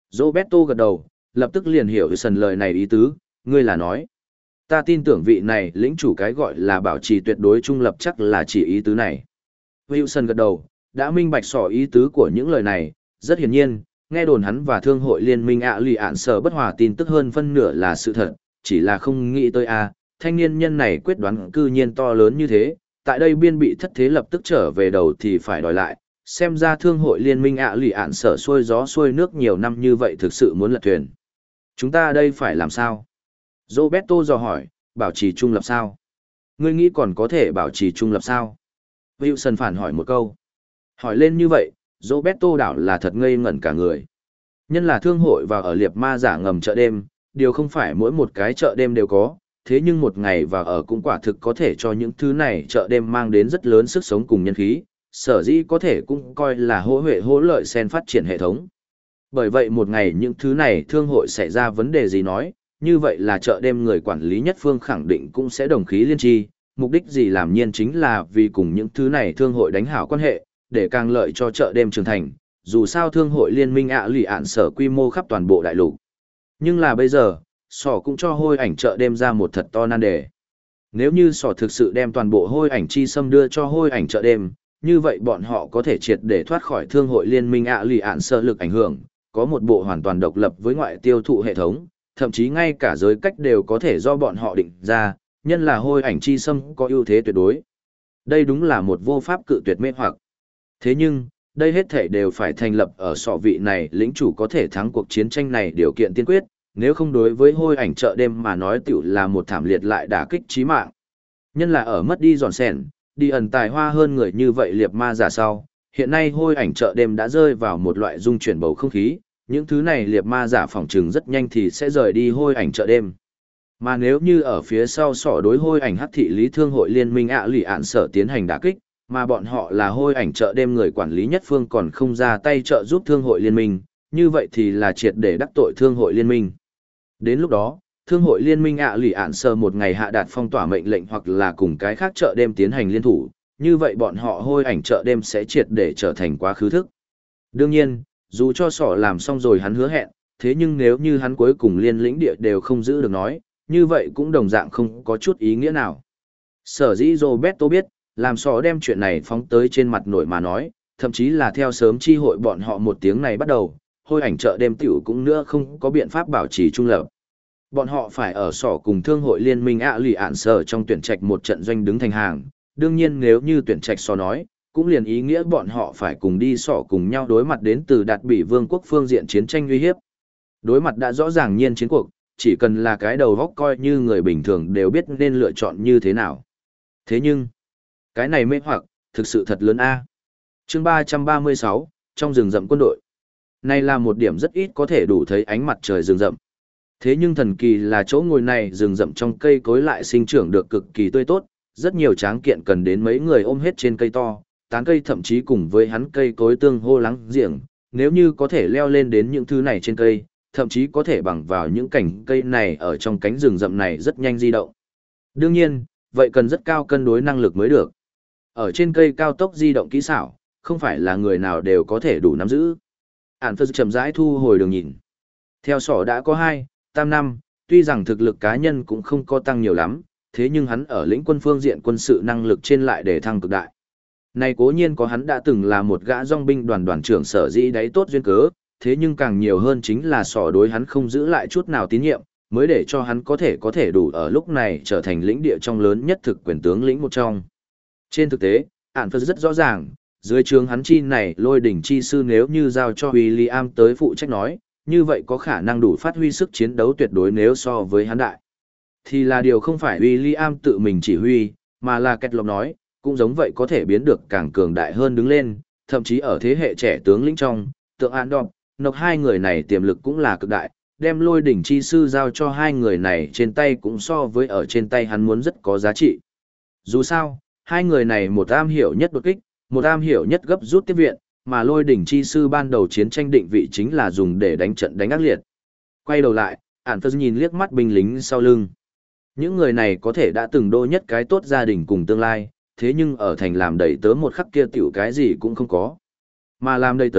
Roberto gật đầu, lập tức liền hiểu Wilson lời này ý tứ, ngươi là nói. Ta tin tưởng vị này lĩnh chủ cái gọi là bảo trì tuyệt đối trung lập chắc là chỉ ý tứ này. Wilson gật đầu, đã minh bạch sỏ ý tứ của những lời này, rất hiển nhiên, nghe đồn hắn và thương hội liên minh lì ạn sở bất hòa tin tức hơn phân nửa là sự thật, chỉ là không nghĩ tới thanh niên nhân này quyết đoán cư nhiên to lớn như thế, tại đây biên bị thất thế lập tức trở về đầu thì phải đòi lại, xem ra thương hội liên minh lì ạn sở xuôi gió xuôi nước nhiều năm như vậy thực sự muốn lật thuyền. Chúng ta đây phải làm sao? Roberto dò hỏi, bảo trì trung lập sao? Ngươi nghĩ còn có thể bảo trì trung lập sao? Wilson phản hỏi một câu. Hỏi lên như vậy, Roberto đảo là thật ngây ngẩn cả người. Nhân là thương hội và ở liệp ma giả ngầm chợ đêm, điều không phải mỗi một cái chợ đêm đều có, thế nhưng một ngày và ở cũng quả thực có thể cho những thứ này chợ đêm mang đến rất lớn sức sống cùng nhân khí, sở dĩ có thể cũng coi là hỗ huệ hỗ lợi sen phát triển hệ thống. Bởi vậy một ngày những thứ này thương hội xảy ra vấn đề gì nói, như vậy là chợ đêm người quản lý nhất phương khẳng định cũng sẽ đồng khí liên tri, mục đích gì làm nhiên chính là vì cùng những thứ này thương hội đánh hảo quan hệ, để càng lợi cho chợ đêm trưởng thành, dù sao thương hội liên minh lì ạn sở quy mô khắp toàn bộ đại lục. Nhưng là bây giờ, sỏ cũng cho hôi ảnh chợ đêm ra một thật to nan đề. Nếu như sỏ thực sự đem toàn bộ hôi ảnh chi xâm đưa cho hôi ảnh chợ đêm, như vậy bọn họ có thể triệt để thoát khỏi thương hội liên minh lì ạn sở lực ảnh hưởng, có một bộ hoàn toàn độc lập với ngoại tiêu thụ hệ thống, thậm chí ngay cả giới cách đều có thể do bọn họ định ra, nhân là hôi ảnh chi xâm có ưu thế tuyệt đối. Đây đúng là một vô pháp cự tuyệt mê hoặc. Thế nhưng, đây hết thể đều phải thành lập ở sọ vị này lĩnh chủ có thể thắng cuộc chiến tranh này điều kiện tiên quyết, nếu không đối với hôi ảnh chợ đêm mà nói tiểu là một thảm liệt lại đả kích chí mạng. Nhân là ở mất đi giòn sèn, đi ẩn tài hoa hơn người như vậy liệp ma giả sau, hiện nay hôi ảnh chợ đêm đã rơi vào một loại dung chuyển bầu không khí, những thứ này liệp ma giả phỏng chừng rất nhanh thì sẽ rời đi hôi ảnh chợ đêm. Mà nếu như ở phía sau sọ đối hôi ảnh hắc thị lý thương hội liên minh lì ạn sở tiến hành đả kích, mà bọn họ là hôi ảnh chợ đêm người quản lý nhất phương còn không ra tay trợ giúp thương hội liên minh, như vậy thì là triệt để đắc tội thương hội liên minh. Đến lúc đó, thương hội liên minh lì ạn sở một ngày hạ đạt phong tỏa mệnh lệnh hoặc là cùng cái khác chợ đêm tiến hành liên thủ, như vậy bọn họ hôi ảnh chợ đêm sẽ triệt để trở thành quá khứ thức. Đương nhiên, dù cho sỏ làm xong rồi hắn hứa hẹn, thế nhưng nếu như hắn cuối cùng liên lĩnh địa đều không giữ được nói, như vậy cũng đồng dạng không có chút ý nghĩa nào. Sở dĩ Roberto biết, làm sỏ đem chuyện này phóng tới trên mặt nổi mà nói, thậm chí là theo sớm chi hội bọn họ một tiếng này bắt đầu, hôi ảnh chợ đêm tiểu cũng nữa không có biện pháp bảo trì trung lập. Bọn họ phải ở sỏ cùng thương hội liên minh lì ạn sở trong tuyển trạch một trận doanh đứng thành hàng, đương nhiên nếu như tuyển trạch sỏ nói, cũng liền ý nghĩa bọn họ phải cùng đi sỏ cùng nhau đối mặt đến từ đạt bị vương quốc phương diện chiến tranh uy hiếp. Đối mặt đã rõ ràng nhiên chiến cuộc, chỉ cần là cái đầu góc coi như người bình thường đều biết nên lựa chọn như thế nào. Thế nhưng, cái này mê hoặc, thực sự thật lớn a. Chương 336, trong rừng rậm quân đội. Này là một điểm rất ít có thể đủ thấy ánh mặt trời rừng rậm. Thế nhưng thần kỳ là chỗ ngồi này rừng rậm trong cây cối lại sinh trưởng được cực kỳ tươi tốt, rất nhiều tráng kiện cần đến mấy người ôm hết trên cây to, tán cây thậm chí cùng với hắn cây cối tương hô lắng giềng, nếu như có thể leo lên đến những thứ này trên cây, thậm chí có thể bằng vào những cành cây này ở trong cánh rừng rậm này rất nhanh di động. Đương nhiên, vậy cần rất cao cân đối năng lực mới được. Ở trên cây cao tốc di động kỹ xảo, không phải là người nào đều có thể đủ nắm giữ. Ản Phật chậm rãi thu hồi đường nhìn. Theo sỏ đã có 2, 5, tuy rằng thực lực cá nhân cũng không có tăng nhiều lắm, thế nhưng hắn ở lĩnh quân phương diện quân sự năng lực trên lại để thăng cực đại. Này cố nhiên có hắn đã từng là một gã dòng binh đoàn trưởng sở dĩ đáy tốt duyên cớ, thế nhưng càng nhiều hơn chính là sỏ đối hắn không giữ lại chút nào tín nhiệm, mới để cho hắn có thể đủ ở lúc này trở thành lĩnh địa trong lớn nhất thực quyền tướng lĩnh một trong. Trên thực tế, Ản Phật rất rõ ràng, dưới trướng hắn chi này lôi đỉnh chi sư nếu như giao cho William tới phụ trách nói, như vậy có khả năng đủ phát huy sức chiến đấu tuyệt đối nếu so với hắn đại. Thì là điều không phải William tự mình chỉ huy, mà là Kết Lộc nói, cũng giống vậy có thể biến được càng cường đại hơn đứng lên, thậm chí ở thế hệ trẻ tướng lĩnh trong, tượng An Đọc, Nộc hai người này tiềm lực cũng là cực đại, đem lôi đỉnh chi sư giao cho hai người này trên tay cũng so với ở trên tay hắn muốn rất có giá trị. Dù sao, hai người này một am hiểu nhất đột kích, một am hiểu nhất gấp rút tiếp viện, mà lôi đỉnh chi sư ban đầu chiến tranh định vị chính là dùng để đánh trận đánh ác liệt. Quay đầu lại, Ản Phật nhìn liếc mắt binh lính sau lưng. Những người này có thể đã từng đô nhất cái tốt gia đình cùng tương lai, thế nhưng ở thành làm đầy tớ một khắc kia tiểu cái gì cũng không có. Mà làm đầy tớ,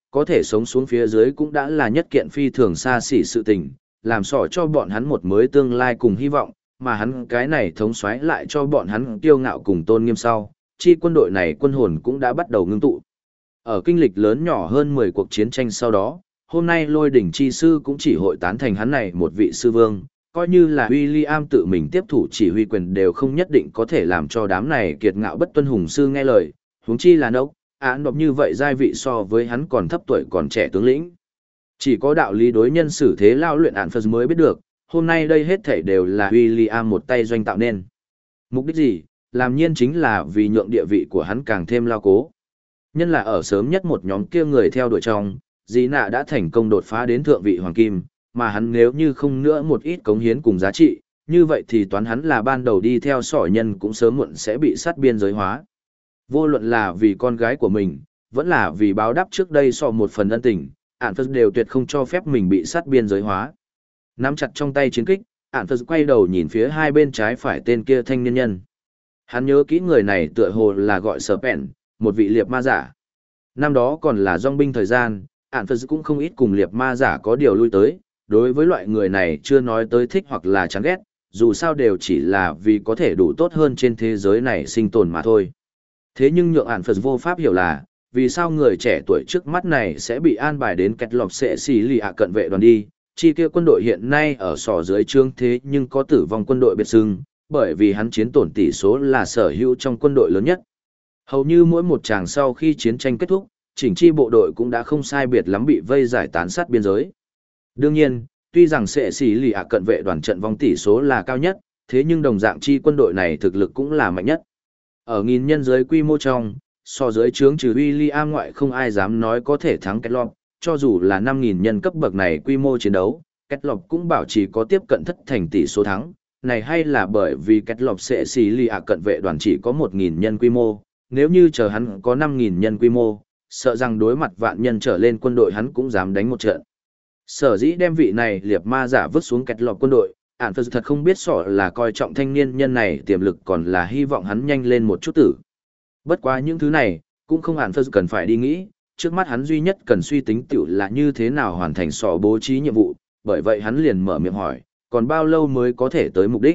có thể sống xuống phía dưới cũng đã là nhất kiện phi thường xa xỉ sự tình, làm sỏ cho bọn hắn một mới tương lai cùng hy vọng, mà hắn cái này thống soái lại cho bọn hắn kiêu ngạo cùng tôn nghiêm sau, chi quân đội này quân hồn cũng đã bắt đầu ngưng tụ. Ở kinh lịch lớn nhỏ hơn 10 cuộc chiến tranh sau đó, hôm nay lôi đỉnh chi sư cũng chỉ hội tán thành hắn này một vị sư vương, coi như là William tự mình tiếp thủ chỉ huy quyền đều không nhất định có thể làm cho đám này kiệt ngạo bất tuân hùng sư nghe lời, huống chi là nốc, án độc như vậy giai vị so với hắn còn thấp tuổi còn trẻ tướng lĩnh. Chỉ có đạo lý đối nhân xử thế lao luyện ản Phật mới biết được, hôm nay đây hết thảy đều là William một tay doanh tạo nên. Mục đích gì? Làm nhiên chính là vì nhượng địa vị của hắn càng thêm lao cố. Nhân là ở sớm nhất một nhóm kia người theo đuổi trong, Dĩ Nạ đã thành công đột phá đến thượng vị hoàng kim, mà hắn nếu như không nữa một ít cống hiến cùng giá trị, như vậy thì toán hắn là ban đầu đi theo sỏ nhân cũng sớm muộn sẽ bị sát biên giới hóa. Vô luận là vì con gái của mình, vẫn là vì báo đáp trước đây so một phần ân tình, ản Phật đều tuyệt không cho phép mình bị sát biên giới hóa. Nắm chặt trong tay chiến kích, ản Phật quay đầu nhìn phía hai bên trái phải tên kia thanh niên nhân. Hắn nhớ kỹ người này tựa hồ là gọi Sở Pèn, một vị liệp ma giả. Năm đó còn là dòng binh thời gian, ản Phật cũng không ít cùng liệp ma giả có điều lui tới, đối với loại người này chưa nói tới thích hoặc là chán ghét, dù sao đều chỉ là vì có thể đủ tốt hơn trên thế giới này sinh tồn mà thôi. Thế nhưng nhượng ản Phật vô pháp hiểu là, vì sao người trẻ tuổi trước mắt này sẽ bị an bài đến kẹt lọc sẽ xì lì ạ cận vệ đoàn đi, chi kia quân đội hiện nay ở sò dưới trương thế nhưng có tử vong quân đội biệt xưng, bởi vì hắn chiến tổn tỷ số là sở hữu trong quân đội lớn nhất. Hầu như mỗi một tràng sau khi chiến tranh kết thúc, chỉnh chi bộ đội cũng đã không sai biệt lắm bị vây giải tán sát biên giới. Đương nhiên, tuy rằng sẽ xì lì ạ cận vệ đoàn trận vong tỷ số là cao nhất, thế nhưng đồng dạng chi quân đội này thực lực cũng là mạnh nhất. Ở nghìn nhân giới quy mô trong, so dưới trướng trừ William ngoại không ai dám nói có thể thắng Ketlop, cho dù là 5.000 nhân cấp bậc này quy mô chiến đấu, Ketlop cũng bảo trì có tiếp cận thất thành tỷ số thắng, này hay là bởi vì Ketlop sẽ xì lì ạ cận vệ đoàn chỉ có 1.000 nhân quy mô, nếu như chờ hắn có 5.000 nhân quy mô, sợ rằng đối mặt vạn nhân trở lên quân đội hắn cũng dám đánh một trận. Sở dĩ đem vị này liệp ma giả vứt xuống Ketlop quân đội, ản Phật thật không biết sọ là coi trọng thanh niên nhân này tiềm lực còn là hy vọng hắn nhanh lên một chút tử. Bất quá những thứ này, cũng không ản Phật cần phải đi nghĩ, trước mắt hắn duy nhất cần suy tính tiểu là như thế nào hoàn thành sọ bố trí nhiệm vụ, bởi vậy hắn liền mở miệng hỏi, còn bao lâu mới có thể tới mục đích.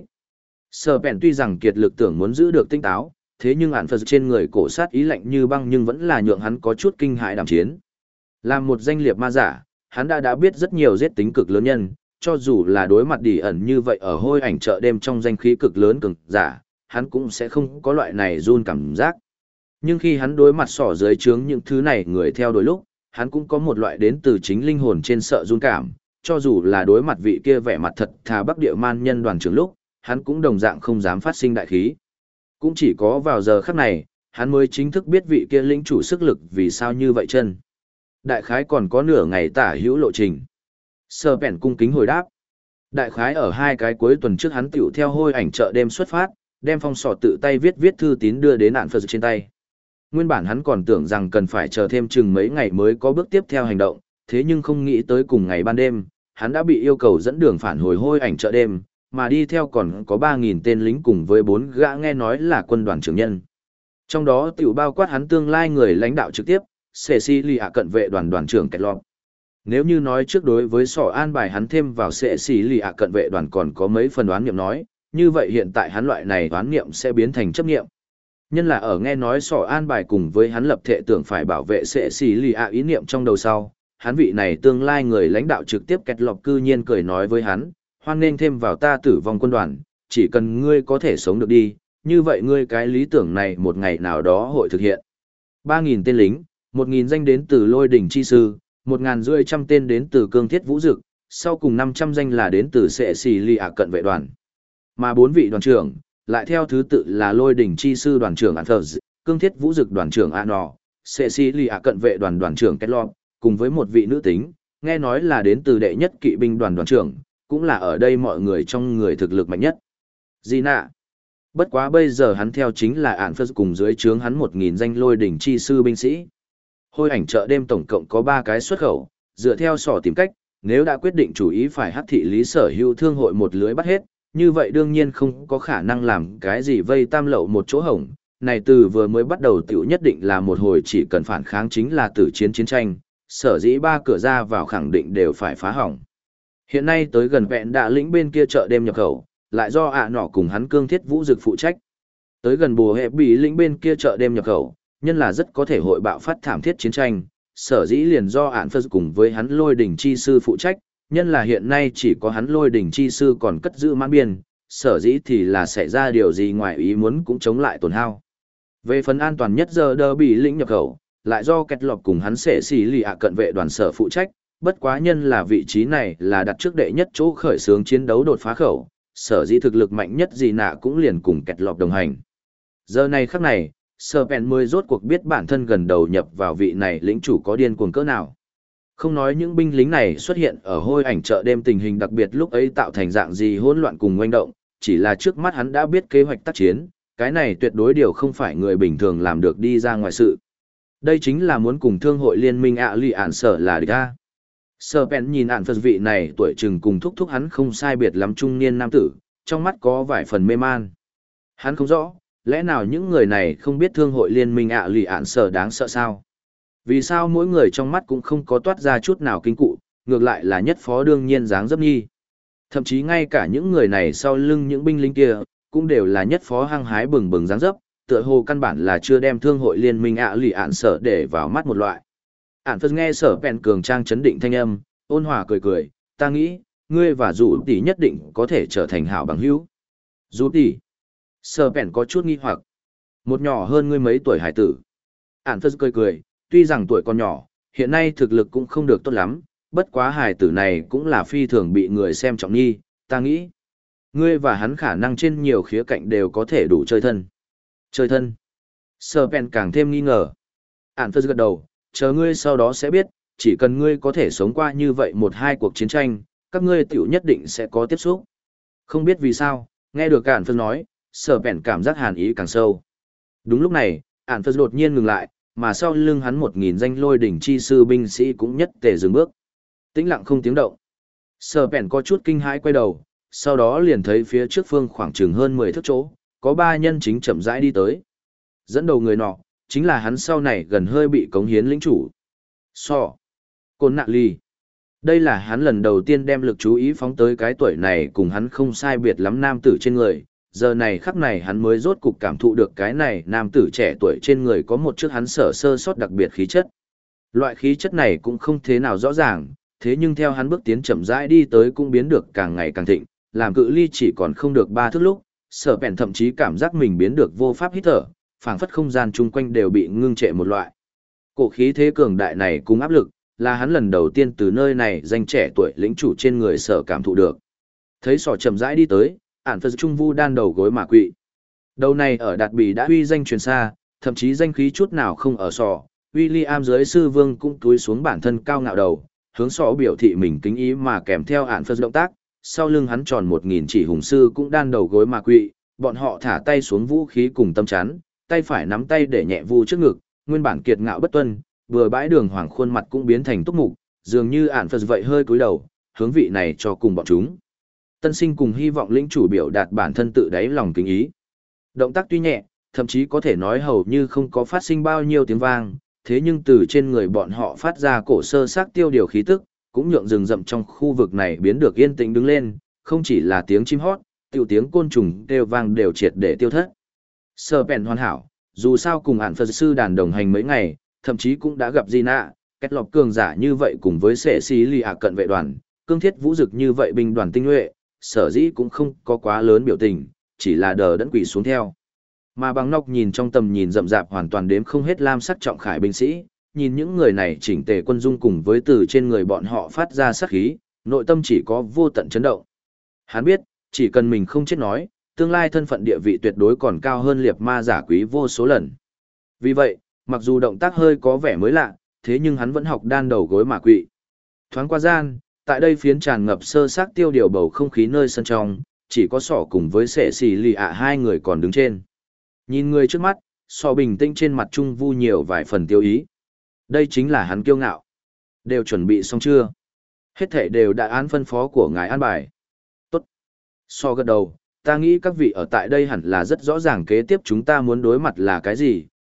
Sở Bèn tuy rằng kiệt lực tưởng muốn giữ được tinh táo, thế nhưng ản Phật trên người cổ sát ý lạnh như băng nhưng vẫn là nhượng hắn có chút kinh hãi đảm chiến. Làm một danh liệp ma giả, hắn đã biết rất nhiều giết tính cực lớn nhân, cho dù là đối mặt đỉ ẩn như vậy ở hôi ảnh chợ đêm trong danh khí cực lớn cường giả, hắn cũng sẽ không có loại này run cảm giác. Nhưng khi hắn đối mặt sỏ dưới trướng những thứ này người theo đuổi lúc, hắn cũng có một loại đến từ chính linh hồn trên sợ run cảm, cho dù là đối mặt vị kia vẻ mặt thật thà Bắc Địa Man nhân đoàn trưởng lúc, hắn cũng đồng dạng không dám phát sinh đại khí. Cũng chỉ có vào giờ khắc này, hắn mới chính thức biết vị kia lĩnh chủ sức lực vì sao như vậy chân. Đại khái còn có nửa ngày tả hữu lộ trình. Sơ Bèn cung kính hồi đáp. Đại khái ở 2 cái cuối tuần trước hắn tiểu theo hôi ảnh chợ đêm xuất phát, đem phong sọ tự tay viết thư tín đưa đến ản Phật trên tay. Nguyên bản hắn còn tưởng rằng cần phải chờ thêm chừng mấy ngày mới có bước tiếp theo hành động, thế nhưng không nghĩ tới cùng ngày ban đêm, hắn đã bị yêu cầu dẫn đường phản hồi hôi ảnh chợ đêm, mà đi theo còn có 3.000 tên lính cùng với 4 gã nghe nói là quân đoàn trưởng nhân. Trong đó tiểu bao quát hắn tương lai người lãnh đạo trực tiếp, Cecilia cận vệ đoàn đoàn trưởng Ketlop. Nếu như nói trước đối với sỏ an bài hắn thêm vào Cecilia cận vệ đoàn còn có mấy phần đoán niệm nói, như vậy hiện tại hắn loại này đoán niệm sẽ biến thành chấp niệm. Nhân là ở nghe nói sỏ an bài cùng với hắn lập thệ tưởng phải bảo vệ Cecilia ý niệm trong đầu sau, hắn vị này tương lai người lãnh đạo trực tiếp Ketlop cư nhiên cười nói với hắn, hoan nên thêm vào ta tử vong quân đoàn, chỉ cần ngươi có thể sống được đi, như vậy ngươi cái lý tưởng này một ngày nào đó hội thực hiện. 3.000 tên lính, 1.000 danh đến từ lôi đỉnh chi sư, 1.500 tên đến từ cương thiết vũ dực, sau cùng 500 danh là đến từ sệ xì lì ạ cận vệ đoàn. Mà 4 vị đoàn trưởng, lại theo thứ tự là lôi đỉnh chi sư đoàn trưởng Anthers, cương thiết vũ dực đoàn trưởng Anor, sệ xì lì ạ cận vệ đoàn đoàn trưởng Ketlop, cùng với một vị nữ tính, nghe nói là đến từ đệ nhất kỵ binh đoàn đoàn trưởng, cũng là ở đây mọi người trong người thực lực mạnh nhất. Gina. Bất quá bây giờ hắn theo chính là Anthers cùng dưới trướng hắn 1.000 danh lôi đỉnh chi sư binh sĩ. Hôi ảnh chợ đêm tổng cộng có 3 cái xuất khẩu, dựa theo sỏ tìm cách, nếu đã quyết định chủ ý phải hắc thị lý sở hữu thương hội một lưới bắt hết, như vậy đương nhiên không có khả năng làm cái gì vây tam lậu một chỗ hổng. Này từ vừa mới bắt đầu tiểu nhất định là một hồi chỉ cần phản kháng chính là tử chiến chiến tranh, sở dĩ ba cửa ra vào khẳng định đều phải phá hỏng. Hiện nay tới gần vẹn đạ lĩnh bên kia chợ đêm nhập khẩu, lại do ạ nọ cùng hắn cương thiết vũ dực phụ trách. Tới gần bùa hẹp bị lĩnh bên kia chợ đêm nhập khẩu, nhân là rất có thể hội bạo phát thảm thiết chiến tranh, sở dĩ liền do ạn phật cùng với hắn lôi đỉnh chi sư phụ trách, nhân là hiện nay chỉ có hắn lôi đỉnh chi sư còn cất giữ mãn biên, sở dĩ thì là xảy ra điều gì ngoài ý muốn cũng chống lại tổn hao. Về phần an toàn nhất giờ đờ bị lĩnh nhập khẩu, lại do kẹt lọc cùng hắn sẽ xì lì ạ cận vệ đoàn sở phụ trách, bất quá nhân là vị trí này là đặt trước đệ nhất chỗ khởi xướng chiến đấu đột phá khẩu, sở dĩ thực lực mạnh nhất gì nạ cũng liền cùng kẹt lọc đồng hành. Giờ này khắc này, Sở Pèn mới rốt cuộc biết bản thân gần đầu nhập vào vị này lĩnh chủ có điên cuồng cỡ nào. Không nói những binh lính này xuất hiện ở hôi ảnh chợ đêm tình hình đặc biệt lúc ấy tạo thành dạng gì hỗn loạn cùng ngoanh động, chỉ là trước mắt hắn đã biết kế hoạch tác chiến, cái này tuyệt đối điều không phải người bình thường làm được đi ra ngoài sự. Đây chính là muốn cùng thương hội liên minh ạ lì ản sở là địch a. Sở Pèn nhìn ản phật vị này tuổi chừng cùng thúc thúc hắn không sai biệt lắm trung niên nam tử, trong mắt có vài phần mê man. Hắn không rõ, lẽ nào những người này không biết thương hội liên minh ạ lì ạn sở đáng sợ sao? Vì sao mỗi người trong mắt cũng không có toát ra chút nào kinh cụ, ngược lại là nhất phó đương nhiên dáng dấp nhi. Thậm chí ngay cả những người này sau lưng những binh lính kia, cũng đều là nhất phó hăng hái bừng bừng dáng dấp, tựa hồ căn bản là chưa đem thương hội liên minh ạ lì ạn sở để vào mắt một loại. Ản phật nghe Sở Pèn cường trang chấn định thanh âm, ôn hòa cười cười, ta nghĩ, ngươi và dù tỷ nhất định có thể trở thành hảo bằng hữu. Dù tỷ. Sở Pèn có chút nghi hoặc. Một nhỏ hơn ngươi mấy tuổi hải tử. Ản phật cười cười, tuy rằng tuổi còn nhỏ, hiện nay thực lực cũng không được tốt lắm, bất quá hải tử này cũng là phi thường bị người xem trọng nghi, ta nghĩ. Ngươi và hắn khả năng trên nhiều khía cạnh đều có thể đủ chơi thân. Chơi thân. Sở Pèn càng thêm nghi ngờ. Ản phật gật đầu, chờ ngươi sau đó sẽ biết, chỉ cần ngươi có thể sống qua như vậy một hai cuộc chiến tranh, các ngươi tiểu nhất định sẽ có tiếp xúc. Không biết vì sao, nghe được Ản phật nói, Sở Pèn cảm giác hàn ý càng sâu. Đúng lúc này, Ản phật đột nhiên ngừng lại, mà sau lưng hắn 1000 danh lôi đỉnh chi sư binh sĩ cũng nhất tề dừng bước. Tĩnh lặng không tiếng động. Sở Pèn có chút kinh hãi quay đầu, sau đó liền thấy phía trước phương khoảng chừng hơn 10 thước chỗ, có 3 nhân chính chậm rãi đi tới. Dẫn đầu người nọ, chính là hắn sau này gần hơi bị cống hiến lĩnh chủ. Côn Nạ Ly. Đây là hắn lần đầu tiên đem lực chú ý phóng tới cái tuổi này cùng hắn không sai biệt lắm nam tử trên người. Giờ này khắc này hắn mới rốt cục cảm thụ được cái này nam tử trẻ tuổi trên người có một chiếc hắn sở sơ sót đặc biệt khí chất. Loại khí chất này cũng không thế nào rõ ràng, thế nhưng theo hắn bước tiến chậm rãi đi tới cũng biến được càng ngày càng thịnh, làm cự ly chỉ còn không được 3 thước lúc, Sở Pèn thậm chí cảm giác mình biến được vô pháp hít thở, phảng phất không gian chung quanh đều bị ngưng trệ một loại. Cổ khí thế cường đại này cùng áp lực, là hắn lần đầu tiên từ nơi này danh trẻ tuổi lĩnh chủ trên người sở cảm thụ được. Thấy sỏ chậm rãi đi tới, Ản phật trung vu đan đầu gối mà quỵ. Đầu này ở Đạt Bỉ đã uy danh truyền xa, thậm chí danh khí chút nào không ở sỏ, William dưới sư vương cũng túi xuống bản thân cao ngạo đầu, hướng sỏ biểu thị mình kính ý mà kèm theo Ản phật động tác, sau lưng hắn tròn 1000 chỉ hùng sư cũng đan đầu gối mà quỵ, bọn họ thả tay xuống vũ khí cùng tâm chắn, tay phải nắm tay để nhẹ vu trước ngực, nguyên bản kiệt ngạo bất tuân, vừa bãi đường hoàng khuôn mặt cũng biến thành túc mục, dường như Ản phật vậy hơi cúi đầu, hướng vị này cho cùng bọn chúng. Tân sinh cùng hy vọng lĩnh chủ biểu đạt bản thân tự đáy lòng kính ý. Động tác tuy nhẹ, thậm chí có thể nói hầu như không có phát sinh bao nhiêu tiếng vang, thế nhưng từ trên người bọn họ phát ra cổ sơ xác tiêu điều khí tức, cũng nhượng rừng rậm trong khu vực này biến được yên tĩnh đứng lên, không chỉ là tiếng chim hót, tiểu tiếng côn trùng đều vang đều triệt để tiêu thất. Sở Pèn hoàn hảo, dù sao cùng Ản phật sư đàn đồng hành mấy ngày, thậm chí cũng đã gặp Gina, kết lọc cường giả như vậy cùng với sệ xí lì ạ cận vệ đoàn, cương thiết vũ dực như vậy binh đoàn tinh nhuệ, sở dĩ cũng không có quá lớn biểu tình, chỉ là đờ đẫn quỷ xuống theo. Mà bằng nóc nhìn trong tầm nhìn rậm rạp hoàn toàn đếm không hết lam sắc trọng khải binh sĩ, nhìn những người này chỉnh tề quân dung cùng với từ trên người bọn họ phát ra sát khí, nội tâm chỉ có vô tận chấn động. Hắn biết, chỉ cần mình không chết nói, tương lai thân phận địa vị tuyệt đối còn cao hơn liệt ma giả quý vô số lần. Vì vậy, mặc dù động tác hơi có vẻ mới lạ, thế nhưng hắn vẫn học đan đầu gối mà quỵ. Thoáng qua gian, tại đây phiến tràn ngập sơ xác tiêu điều bầu không khí nơi sân trong, chỉ có sỏ cùng với sệ xì lì ạ hai người còn đứng trên. Nhìn người trước mắt, sọ bình tĩnh trên mặt trung vu nhiều vài phần tiêu ý. Đây chính là hắn kiêu ngạo. Đều chuẩn bị xong chưa? Hết thể đều đã án phân phó của ngài an bài. Tốt. So gật đầu, ta nghĩ các vị ở tại đây hẳn là rất rõ ràng kế tiếp chúng ta muốn đối mặt là cái gì,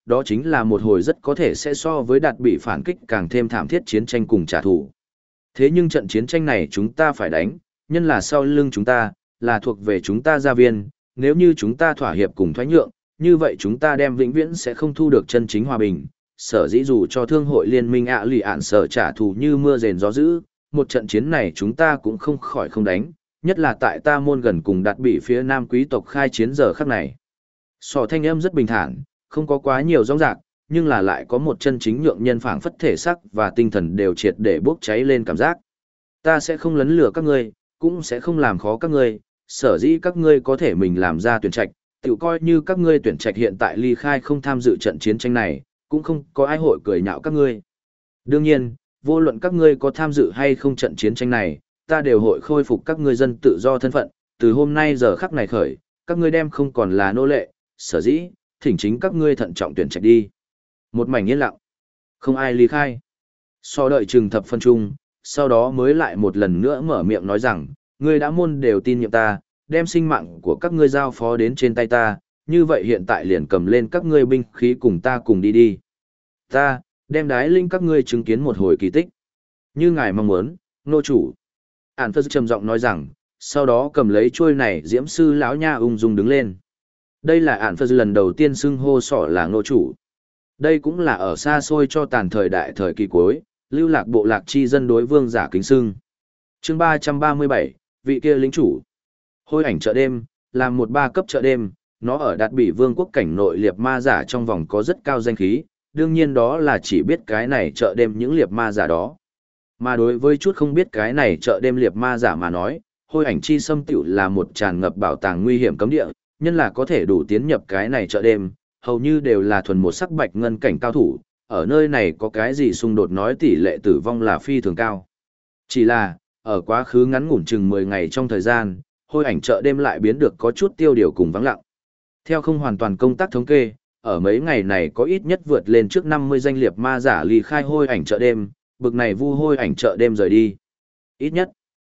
đó chính là một hồi rất có thể sẽ so với đạt bị phản kích càng thêm thảm thiết chiến tranh cùng trả thù. Thế nhưng trận chiến tranh này chúng ta phải đánh, nhân là sau lưng chúng ta, là thuộc về chúng ta gia viên, nếu như chúng ta thỏa hiệp cùng thoái nhượng, như vậy chúng ta đem vĩnh viễn sẽ không thu được chân chính hòa bình. Sở dĩ dù cho thương hội liên minh lì ạn sở trả thù như mưa rền gió dữ, một trận chiến này chúng ta cũng không khỏi không đánh, nhất là tại ta môn gần cùng đạt bị phía nam quý tộc khai chiến giờ khắc này. Sỏ thanh âm rất bình thản, không có quá nhiều rong rạc, nhưng là lại có một chân chính nhượng nhân phảng phất thể sắc và tinh thần đều triệt để bốc cháy lên cảm giác. Ta sẽ không lấn lừa các ngươi, cũng sẽ không làm khó các ngươi, sở dĩ các ngươi có thể mình làm ra tuyển trạch, tự coi như các ngươi tuyển trạch hiện tại ly khai không tham dự trận chiến tranh này, cũng không có ai hội cười nhạo các ngươi. Đương nhiên, vô luận các ngươi có tham dự hay không trận chiến tranh này, ta đều hội khôi phục các ngươi dân tự do thân phận, từ hôm nay giờ khắc này khởi, các ngươi đem không còn là nô lệ, sở dĩ, thỉnh chính các ngươi thận trọng tuyển trạch đi. Một mảnh yên lặng, không ai ly khai. So đợi chừng thập phân chung, sau đó mới lại một lần nữa mở miệng nói rằng, ngươi đã môn đều tin nhiệm ta, đem sinh mạng của các ngươi giao phó đến trên tay ta, như vậy hiện tại liền cầm lên các ngươi binh khí cùng ta cùng đi đi. Ta, đem đái linh các ngươi chứng kiến một hồi kỳ tích. Như ngài mong muốn, nô chủ. Ản Phật trầm giọng nói rằng, sau đó cầm lấy chuôi này diễm sư lão nha ung dung đứng lên. Đây là Ản Phật lần đầu tiên xưng hô sỏ là nô chủ. Đây cũng là ở xa xôi cho tàn thời đại thời kỳ cuối, lưu lạc bộ lạc chi dân đối vương giả kính xưng. Chương 337, vị kia lính chủ. Hôi ảnh chợ đêm, là một ba cấp chợ đêm, nó ở Đạt Bỉ Vương quốc cảnh nội liệp ma giả trong vòng có rất cao danh khí, đương nhiên đó là chỉ biết cái này chợ đêm những liệp ma giả đó. Mà đối với chút không biết cái này chợ đêm liệp ma giả mà nói, hôi ảnh chi xâm tiểu là một tràn ngập bảo tàng nguy hiểm cấm địa, nhân là có thể đủ tiến nhập cái này chợ đêm, hầu như đều là thuần một sắc bạch ngân cảnh cao thủ, ở nơi này có cái gì xung đột nói tỷ lệ tử vong là phi thường cao. Chỉ là, ở quá khứ ngắn ngủn chừng 10 ngày trong thời gian, hôi ảnh chợ đêm lại biến được có chút tiêu điều cùng vắng lặng. Theo không hoàn toàn công tác thống kê, ở mấy ngày này có ít nhất vượt lên trước 50 danh liệp ma giả ly khai hôi ảnh chợ đêm, bực này vu hôi ảnh chợ đêm rời đi. Ít nhất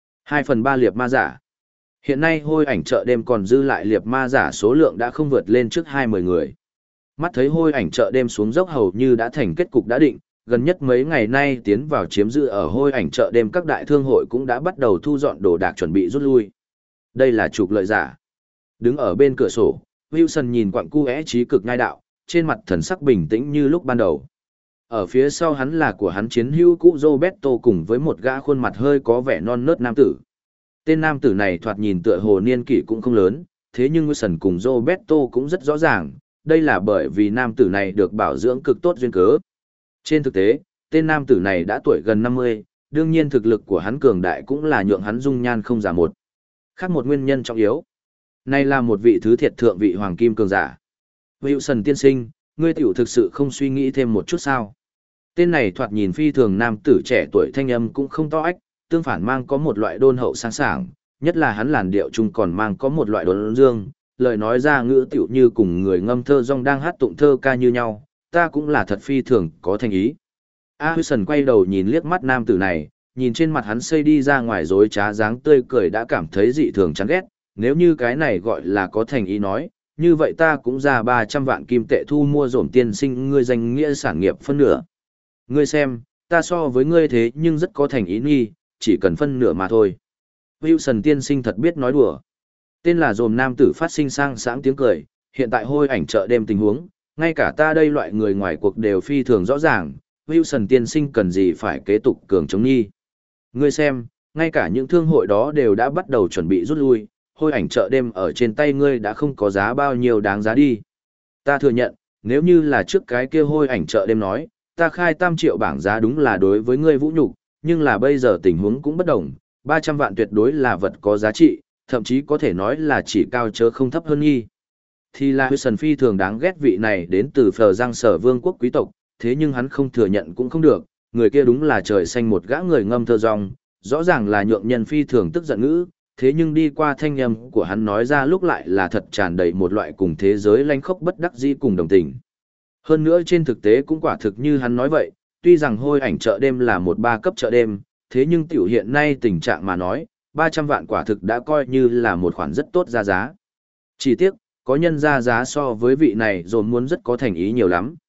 2/3 liệp ma giả. Hiện nay hôi ảnh chợ đêm còn dư lại liệp ma giả số lượng đã không vượt lên trước 20 người. Mắt thấy hôi ảnh chợ đêm xuống dốc hầu như đã thành kết cục đã định, gần nhất mấy ngày nay tiến vào chiếm giữ ở hôi ảnh chợ đêm các đại thương hội cũng đã bắt đầu thu dọn đồ đạc chuẩn bị rút lui. Đây là trục lợi giả. Đứng ở bên cửa sổ, Wilson nhìn quặng cuẽ trí cực ngai đạo, trên mặt thần sắc bình tĩnh như lúc ban đầu. Ở phía sau hắn là của hắn chiến hữu cũ Roberto cùng với một gã khuôn mặt hơi có vẻ non nớt nam tử. Tên nam tử này thoạt nhìn tựa hồ niên kỷ cũng không lớn, thế nhưng Wilson cùng Roberto cũng rất rõ ràng, đây là bởi vì nam tử này được bảo dưỡng cực tốt duyên cớ. Trên thực tế, tên nam tử này đã tuổi gần 50, đương nhiên thực lực của hắn cường đại cũng là nhượng hắn dung nhan không giả một. Khác một nguyên nhân trọng yếu. Này là một vị thứ thiệt thượng vị hoàng kim cường giả. Wilson tiên sinh, ngươi tiểu thực sự không suy nghĩ thêm một chút sao? Tên này thoạt nhìn phi thường nam tử trẻ tuổi thanh âm cũng không to ách, tương phản mang có một loại đôn hậu sáng sảng, nhất là hắn làn điệu chung còn mang có một loại đốn dương, lời nói ra ngữ tiểu như cùng người ngâm thơ rong đang hát tụng thơ ca như nhau, ta cũng là thật phi thường có thành ý. Wilson quay đầu nhìn liếc mắt nam tử này, nhìn trên mặt hắn xây đi ra ngoài dối trá dáng tươi cười đã cảm thấy dị thường chán ghét, nếu như cái này gọi là có thành ý nói, như vậy ta cũng ra 300 vạn kim tệ thu mua dồn tiên sinh ngươi danh nghĩa sản nghiệp phân nửa. Ngươi xem, ta so với ngươi thế nhưng rất có thành ý nghi, chỉ cần phân nửa mà thôi. Wilson tiên sinh thật biết nói đùa. Tên là dồn nam tử phát sinh sang sáng tiếng cười, hiện tại hôi ảnh chợ đêm tình huống, ngay cả ta đây loại người ngoài cuộc đều phi thường rõ ràng, Wilson tiên sinh cần gì phải kế tục cường chống nghi. Ngươi xem, ngay cả những thương hội đó đều đã bắt đầu chuẩn bị rút lui, hôi ảnh chợ đêm ở trên tay ngươi đã không có giá bao nhiêu đáng giá đi. Ta thừa nhận, nếu như là trước cái kia hôi ảnh chợ đêm nói, ta khai 3 triệu bảng giá đúng là đối với ngươi vũ nhục, nhưng là bây giờ tình huống cũng bất đồng, 300 vạn tuyệt đối là vật có giá trị, thậm chí có thể nói là chỉ cao chớ không thấp hơn nghi. Thì là Wilson phi thường đáng ghét vị này đến từ Phờ Giang Sở Vương quốc quý tộc, thế nhưng hắn không thừa nhận cũng không được, người kia đúng là trời xanh một gã người ngâm thơ rong, rõ ràng là nhượng nhân phi thường tức giận ngữ, thế nhưng đi qua thanh âm của hắn nói ra lúc lại là thật tràn đầy một loại cùng thế giới lánh khốc bất đắc dĩ cùng đồng tình. Hơn nữa trên thực tế cũng quả thực như hắn nói vậy, tuy rằng hôi ảnh chợ đêm là một 3 cấp chợ đêm, thế nhưng tiểu hiện nay tình trạng mà nói, 300 vạn quả thực đã coi như là một khoản rất tốt ra giá. Chỉ tiếc, có nhân ra giá so với vị này dồn muốn rất có thành ý nhiều lắm.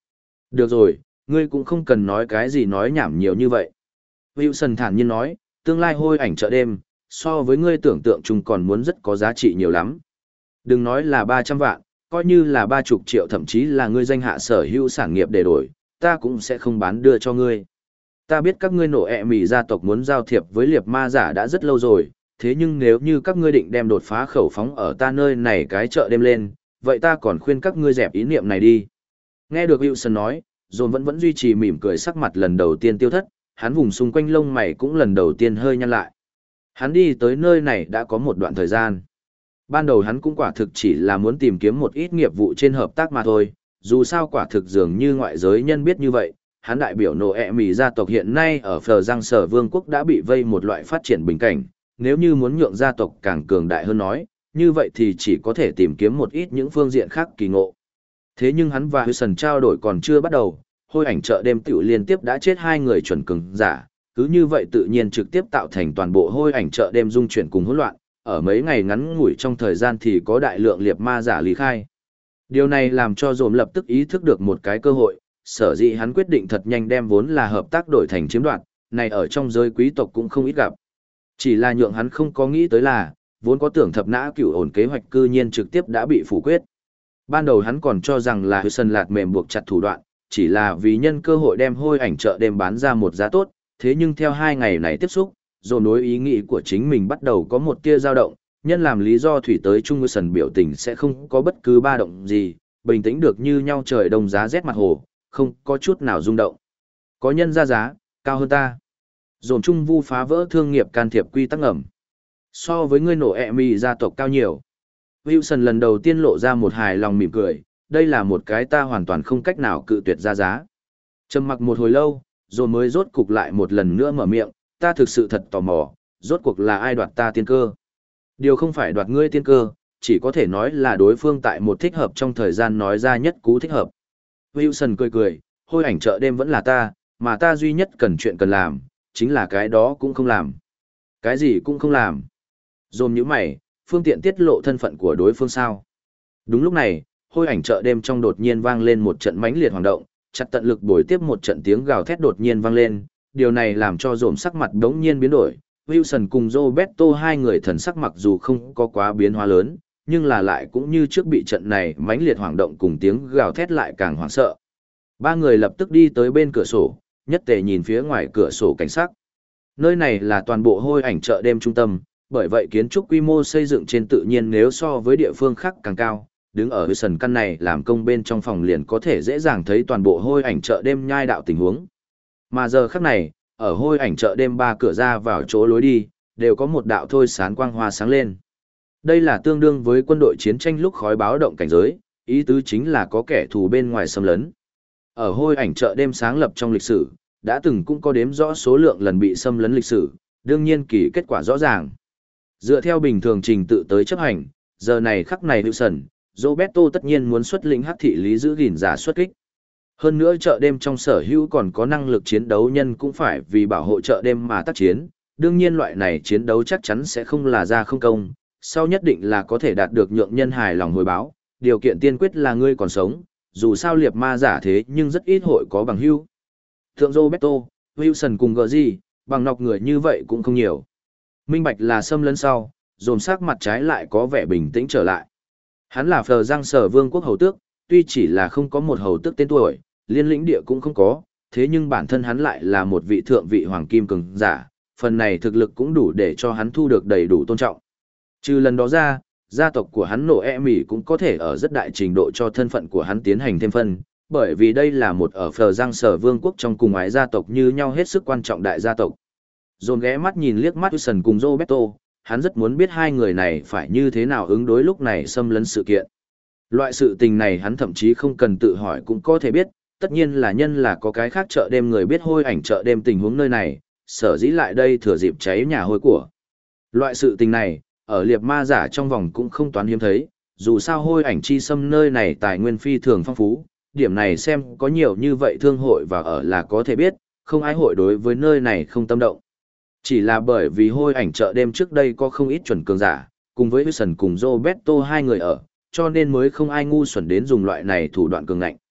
Được rồi, ngươi cũng không cần nói cái gì nói nhảm nhiều như vậy. Wilson thản nhiên nói, tương lai hôi ảnh chợ đêm, so với ngươi tưởng tượng chung còn muốn rất có giá trị nhiều lắm. Đừng nói là 300 vạn, coi như là 30 triệu thậm chí là ngươi danh hạ sở hữu sản nghiệp để đổi, ta cũng sẽ không bán đưa cho ngươi. Ta biết các ngươi nổ ẹ mì gia tộc muốn giao thiệp với liệp ma giả đã rất lâu rồi, thế nhưng nếu như các ngươi định đem đột phá khẩu phóng ở ta nơi này cái chợ đêm lên, vậy ta còn khuyên các ngươi dẹp ý niệm này đi. Nghe được Wilson nói, John vẫn duy trì mỉm cười, sắc mặt lần đầu tiên tiêu thất, hắn vùng xung quanh lông mày cũng lần đầu tiên hơi nhăn lại. Hắn đi tới nơi này đã có một đoạn thời gian. Ban đầu hắn cũng quả thực chỉ là muốn tìm kiếm một ít nghiệp vụ trên hợp tác mà thôi, dù sao quả thực dường như ngoại giới nhân biết như vậy, hắn đại biểu nổ ẹ mì gia tộc hiện nay ở Phờ Giang Sở Vương quốc đã bị vây một loại phát triển bình cảnh, nếu như muốn nhượng gia tộc càng cường đại hơn nói, như vậy thì chỉ có thể tìm kiếm một ít những phương diện khác kỳ ngộ. Thế nhưng hắn và Wilson trao đổi còn chưa bắt đầu, hôi ảnh chợ đêm tiểu liên tiếp đã chết 2 người chuẩn cường giả, cứ như vậy tự nhiên trực tiếp tạo thành toàn bộ hôi ảnh chợ đêm dung chuyển cùng hỗn loạn, ở mấy ngày ngắn ngủi trong thời gian thì có đại lượng liệp ma giả lý khai. Điều này làm cho Dồn lập tức ý thức được một cái cơ hội, sở dĩ hắn quyết định thật nhanh đem vốn là hợp tác đổi thành chiếm đoạt, này ở trong giới quý tộc cũng không ít gặp. Chỉ là nhượng hắn không có nghĩ tới là, vốn có tưởng thập nã cửu ổn kế hoạch cư nhiên trực tiếp đã bị phủ quyết. Ban đầu hắn còn cho rằng là Wilson lạt mềm buộc chặt thủ đoạn, chỉ là vì nhân cơ hội đem hôi ảnh chợ đêm bán ra một giá tốt, thế nhưng theo 2 ngày này tiếp xúc, rồi đối ý nghĩ của chính mình bắt đầu có một tia dao động, nhân làm lý do thủy tới Trung Wilson biểu tình sẽ không có bất cứ ba động gì, bình tĩnh được như nhau trời đông giá rét mặt hồ, không có chút nào rung động. Có nhân ra giá, cao hơn ta. Dồn Trung vu phá vỡ thương nghiệp can thiệp quy tắc ngầm. So với ngươi nổ ẹ mì gia tộc cao nhiều. Wilson lần đầu tiên lộ ra một hài lòng mỉm cười, đây là một cái ta hoàn toàn không cách nào cự tuyệt ra giá. Trầm mặc một hồi lâu, rồi mới rốt cục lại một lần nữa mở miệng, ta thực sự thật tò mò, rốt cuộc là ai đoạt ta tiên cơ. Điều không phải đoạt ngươi tiên cơ, chỉ có thể nói là đối phương tại một thích hợp trong thời gian nói ra nhất cú thích hợp. Wilson cười cười, hôi ảnh chợ đêm vẫn là ta, mà ta duy nhất cần chuyện cần làm, chính là cái đó cũng không làm. Cái gì cũng không làm. Dồn nhíu mày, phương tiện tiết lộ thân phận của đối phương sao. Đúng lúc này, hôi ảnh chợ đêm trong đột nhiên vang lên một trận mãnh liệt hoạt động, chặt tận lực bồi tiếp một trận tiếng gào thét đột nhiên vang lên, điều này làm cho Dồn sắc mặt đống nhiên biến đổi. Wilson cùng Roberto hai người thần sắc mặc dù không có quá biến hóa lớn, nhưng là lại cũng như trước bị trận này mãnh liệt hoảng động cùng tiếng gào thét lại càng hoảng sợ. 3 người lập tức đi tới bên cửa sổ, nhất tề nhìn phía ngoài cửa sổ cảnh sắc. Nơi này là toàn bộ hôi ảnh chợ đêm trung tâm, bởi vậy kiến trúc quy mô xây dựng trên tự nhiên nếu so với địa phương khác càng cao. Đứng ở sân căn này làm công bên trong phòng liền có thể dễ dàng thấy toàn bộ hôi ảnh chợ đêm nhai đạo tình huống. Mà giờ khắc này, ở hôi ảnh chợ đêm 3 cửa ra vào chỗ lối đi, đều có một đạo thôi sáng quang hoa sáng lên. Đây là tương đương với quân đội chiến tranh lúc khói báo động cảnh giới, ý tứ chính là có kẻ thù bên ngoài xâm lấn. Ở hôi ảnh chợ đêm sáng lập trong lịch sử, đã từng cũng có đếm rõ số lượng lần bị xâm lấn lịch sử, đương nhiên kỳ kết quả rõ ràng. Dựa theo bình thường trình tự tới chấp hành, giờ này khắc này Wilson, Roberto tất nhiên muốn xuất lĩnh hắc thị lý giữ gìn giả xuất kích. Hơn nữa chợ đêm trong sở hữu còn có năng lực chiến đấu nhân cũng phải vì bảo hộ chợ đêm mà tác chiến, đương nhiên loại này chiến đấu chắc chắn sẽ không là ra không công, sau nhất định là có thể đạt được nhượng nhân hài lòng hồi báo, điều kiện tiên quyết là ngươi còn sống, dù sao liệp ma giả thế nhưng rất ít hội có bằng hữu. Thượng Roberto, Wilson cùng gờ gì, bằng nọc người như vậy cũng không nhiều. Minh bạch là xâm lấn sau, dồn sắc mặt trái lại có vẻ bình tĩnh trở lại. Hắn là Phờ Giang Sở Vương quốc hầu tước, tuy chỉ là không có một hầu tước tên tuổi, liên lĩnh địa cũng không có, thế nhưng bản thân hắn lại là một vị thượng vị hoàng kim cường giả, phần này thực lực cũng đủ để cho hắn thu được đầy đủ tôn trọng. Trừ lần đó ra, gia tộc của hắn nổ e mỉ cũng có thể ở rất đại trình độ cho thân phận của hắn tiến hành thêm phân, bởi vì đây là một ở Phờ Giang Sở Vương quốc trong cùng ái gia tộc như nhau hết sức quan trọng đại gia tộc. Dồn ghé mắt nhìn liếc mắt Wilson cùng Roberto, hắn rất muốn biết hai người này phải như thế nào ứng đối lúc này xâm lấn sự kiện. Loại sự tình này hắn thậm chí không cần tự hỏi cũng có thể biết, tất nhiên là nhân là có cái khác chợ đêm người biết hôi ảnh chợ đêm tình huống nơi này, sở dĩ lại đây thừa dịp cháy nhà hôi của. Loại sự tình này, ở liệp ma giả trong vòng cũng không toán hiếm thấy, dù sao hôi ảnh chi xâm nơi này tài nguyên phi thường phong phú, điểm này xem có nhiều như vậy thương hội và ở là có thể biết, không ai hội đối với nơi này không tâm động. Chỉ là bởi vì hôi ảnh chợ đêm trước đây có không ít chuẩn cường giả, cùng với Wilson cùng Roberto hai người ở, cho nên mới không ai ngu xuẩn đến dùng loại này thủ đoạn cường ngạnh.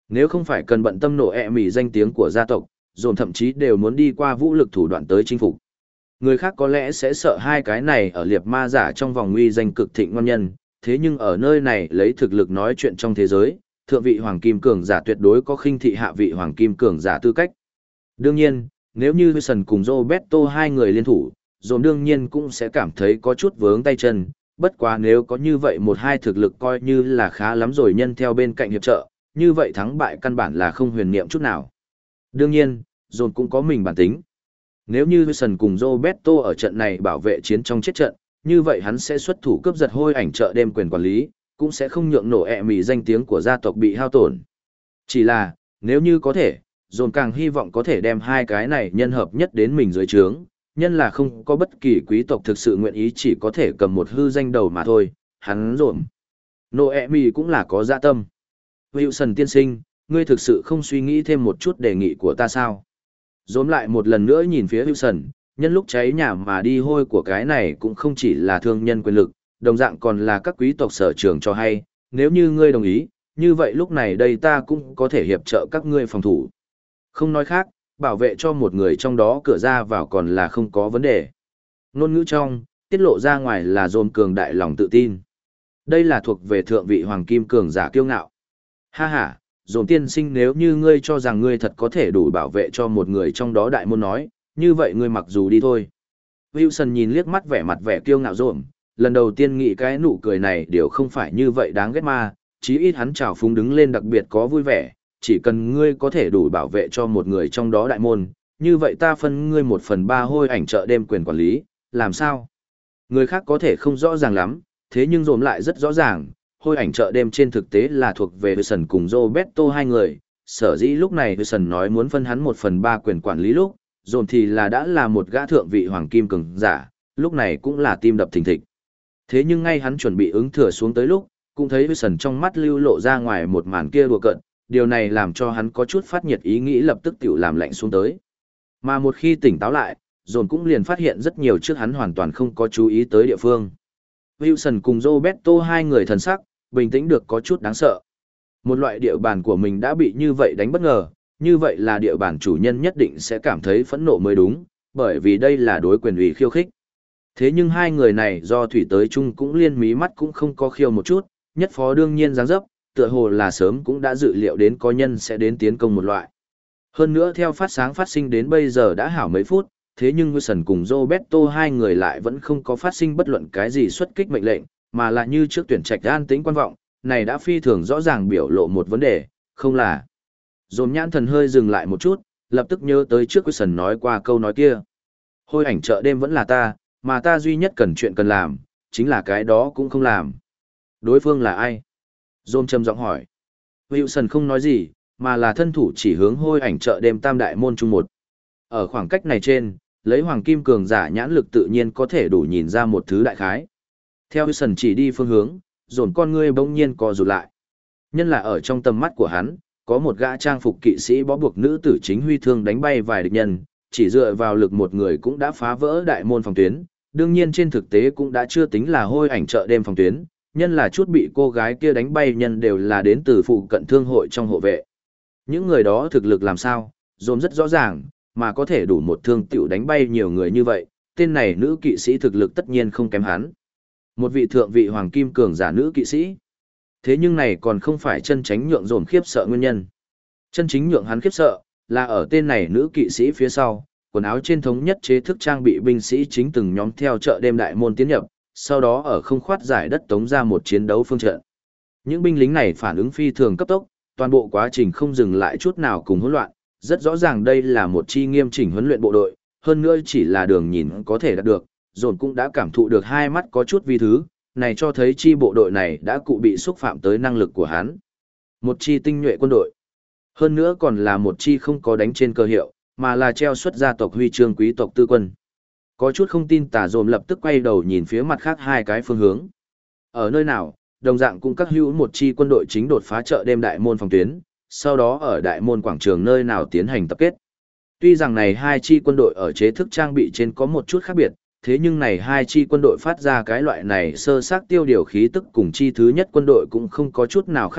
Nếu không phải cần bận tâm nổ ẹ mỉ danh tiếng của gia tộc, dồn thậm chí đều muốn đi qua vũ lực thủ đoạn tới chinh phục. Người khác có lẽ sẽ sợ hai cái này ở liệt ma giả trong vòng uy danh cực thịnh ngon nhân, thế nhưng ở nơi này lấy thực lực nói chuyện trong thế giới, thượng vị hoàng kim cường giả tuyệt đối có khinh thị hạ vị hoàng kim cường giả tư cách. Đương nhiên, nếu như Wilson cùng Roberto hai người liên thủ, dồn đương nhiên cũng sẽ cảm thấy có chút vướng tay chân, bất quá nếu có như vậy một hai thực lực coi như là khá lắm rồi nhân theo bên cạnh hiệp trợ, như vậy thắng bại căn bản là không huyền niệm chút nào. Đương nhiên, dồn cũng có mình bản tính. Nếu như Wilson cùng Roberto ở trận này bảo vệ chiến trong chết trận, như vậy hắn sẽ xuất thủ cướp giật hôi ảnh chợ đêm quyền quản lý, cũng sẽ không nhượng nổ ẹ mì danh tiếng của gia tộc bị hao tổn. Chỉ là, nếu như có thể, dồn càng hy vọng có thể đem hai cái này nhân hợp nhất đến mình dưới trướng, nhân là không có bất kỳ quý tộc thực sự nguyện ý chỉ có thể cầm một hư danh đầu mà thôi, hắn dồn. Nổ ẹ mì cũng là có dạ tâm. Wilson tiên sinh, ngươi thực sự không suy nghĩ thêm một chút đề nghị của ta sao? Dồn lại một lần nữa nhìn phía Wilson, nhân lúc cháy nhà mà đi hôi của cái này cũng không chỉ là thương nhân quyền lực, đồng dạng còn là các quý tộc sở trường cho hay, nếu như ngươi đồng ý, như vậy lúc này đây ta cũng có thể hiệp trợ các ngươi phòng thủ. Không nói khác, bảo vệ cho một người trong đó cửa ra vào còn là không có vấn đề. Ngôn ngữ trong, tiết lộ ra ngoài là dồn cường đại lòng tự tin. Đây là thuộc về thượng vị hoàng kim cường giả kiêu ngạo. Ha ha, dồn tiên sinh nếu như ngươi cho rằng ngươi thật có thể đủ bảo vệ cho một người trong đó đại môn nói, như vậy ngươi mặc dù đi thôi. Wilson nhìn liếc mắt vẻ mặt vẻ kiêu ngạo dồn, lần đầu tiên nghĩ cái nụ cười này đều không phải như vậy đáng ghét mà, chí ít hắn trào phúng đứng lên đặc biệt có vui vẻ, chỉ cần ngươi có thể đủ bảo vệ cho một người trong đó đại môn, như vậy ta phân ngươi 1/3 hôi ảnh chợ đêm quyền quản lý, làm sao? Người khác có thể không rõ ràng lắm, thế nhưng dồn lại rất rõ ràng, hôi ảnh chợ đêm trên thực tế là thuộc về Wilson cùng Roberto hai người, sở dĩ lúc này Wilson nói muốn phân hắn 1/3 quyền quản lý lúc, dồn thì là đã là một gã thượng vị hoàng kim cường giả, lúc này cũng là tim đập thình thịch. Thế nhưng ngay hắn chuẩn bị ứng thừa xuống tới lúc, cũng thấy Wilson trong mắt lưu lộ ra ngoài một màn kia đùa cợt, điều này làm cho hắn có chút phát nhiệt ý nghĩ lập tức tiểu làm lạnh xuống tới. Mà một khi tỉnh táo lại, dồn cũng liền phát hiện rất nhiều trước hắn hoàn toàn không có chú ý tới địa phương. Wilson cùng Roberto hai người thần sắc, bình tĩnh được có chút đáng sợ. Một loại địa bàn của mình đã bị như vậy đánh bất ngờ, như vậy là địa bàn chủ nhân nhất định sẽ cảm thấy phẫn nộ mới đúng, bởi vì đây là đối quyền ủy khiêu khích. Thế nhưng hai người này do thủy tới chung cũng liên mí mắt cũng không có khiêu một chút, nhất phó đương nhiên dáng dấp, tựa hồ là sớm cũng đã dự liệu đến có nhân sẽ đến tiến công một loại. Hơn nữa theo phát sáng phát sinh đến bây giờ đã hảo mấy phút, thế nhưng Wilson cùng Roberto hai người lại vẫn không có phát sinh bất luận cái gì xuất kích mệnh lệnh, mà là như trước tuyển trạch an tĩnh quan vọng, này đã phi thường rõ ràng biểu lộ một vấn đề, không là. Dồn nhãn thần hơi dừng lại một chút, lập tức nhớ tới trước Wilson nói qua câu nói kia. Hôi ảnh chợ đêm vẫn là ta, mà ta duy nhất cần chuyện cần làm, chính là cái đó cũng không làm. Đối phương là ai? Dồn trầm giọng hỏi. Wilson không nói gì, mà là thân thủ chỉ hướng hôi ảnh chợ đêm tam đại môn trung một. Ở khoảng cách này trên, lấy hoàng kim cường giả nhãn lực tự nhiên có thể đủ nhìn ra một thứ đại khái. Theo Wilson chỉ đi phương hướng, dồn con ngươi bỗng nhiên co rụt lại. Nhân là ở trong tầm mắt của hắn, có một gã trang phục kỵ sĩ bó buộc nữ tử chính huy thương đánh bay vài địch nhân, chỉ dựa vào lực một người cũng đã phá vỡ đại môn phòng tuyến, đương nhiên trên thực tế cũng đã chưa tính là hôi ảnh chợ đêm phòng tuyến, nhân là chút bị cô gái kia đánh bay nhân đều là đến từ phụ cận thương hội trong hộ vệ. Những người đó thực lực làm sao, dồn rất rõ ràng, mà có thể đủ một thương tiểu đánh bay nhiều người như vậy, tên này nữ kỵ sĩ thực lực tất nhiên không kém hắn. Một vị thượng vị hoàng kim cường giả nữ kỵ sĩ. Thế nhưng này còn không phải chân chính nhượng dồn khiếp sợ nguyên nhân. Chân chính nhượng hắn khiếp sợ, là ở tên này nữ kỵ sĩ phía sau, quần áo trên thống nhất chế thức trang bị binh sĩ chính từng nhóm theo chợ đêm đại môn tiến nhập, sau đó ở không khoát giải đất tống ra một chiến đấu phương trận. Những binh lính này phản ứng phi thường cấp tốc, toàn bộ quá trình không dừng lại chút nào cùng hỗn loạn, rất rõ ràng đây là một chi nghiêm chỉnh huấn luyện bộ đội, hơn nữa chỉ là đường nhìn có thể đạt được, dồn cũng đã cảm thụ được hai mắt có chút vi thứ, này cho thấy chi bộ đội này đã cụ bị xúc phạm tới năng lực của hắn. Một chi tinh nhuệ quân đội. Hơn nữa còn là một chi không có đánh trên cơ hiệu, mà là treo xuất gia tộc huy chương quý tộc tư quân. Có chút không tin tà dồn lập tức quay đầu nhìn phía mặt khác hai cái phương hướng. Ở nơi nào, đồng dạng cũng các hữu một chi quân đội chính đột phá chợ đêm đại môn phòng tuyến, sau đó ở đại môn quảng trường nơi nào tiến hành tập kết. Tuy rằng này hai chi quân đội ở chế thức trang bị trên có một chút khác biệt, thế nhưng này hai chi quân đội phát ra cái loại này sơ xác tiêu điều khí tức cùng chi thứ nhất quân đội cũng không có chút nào khác biệt,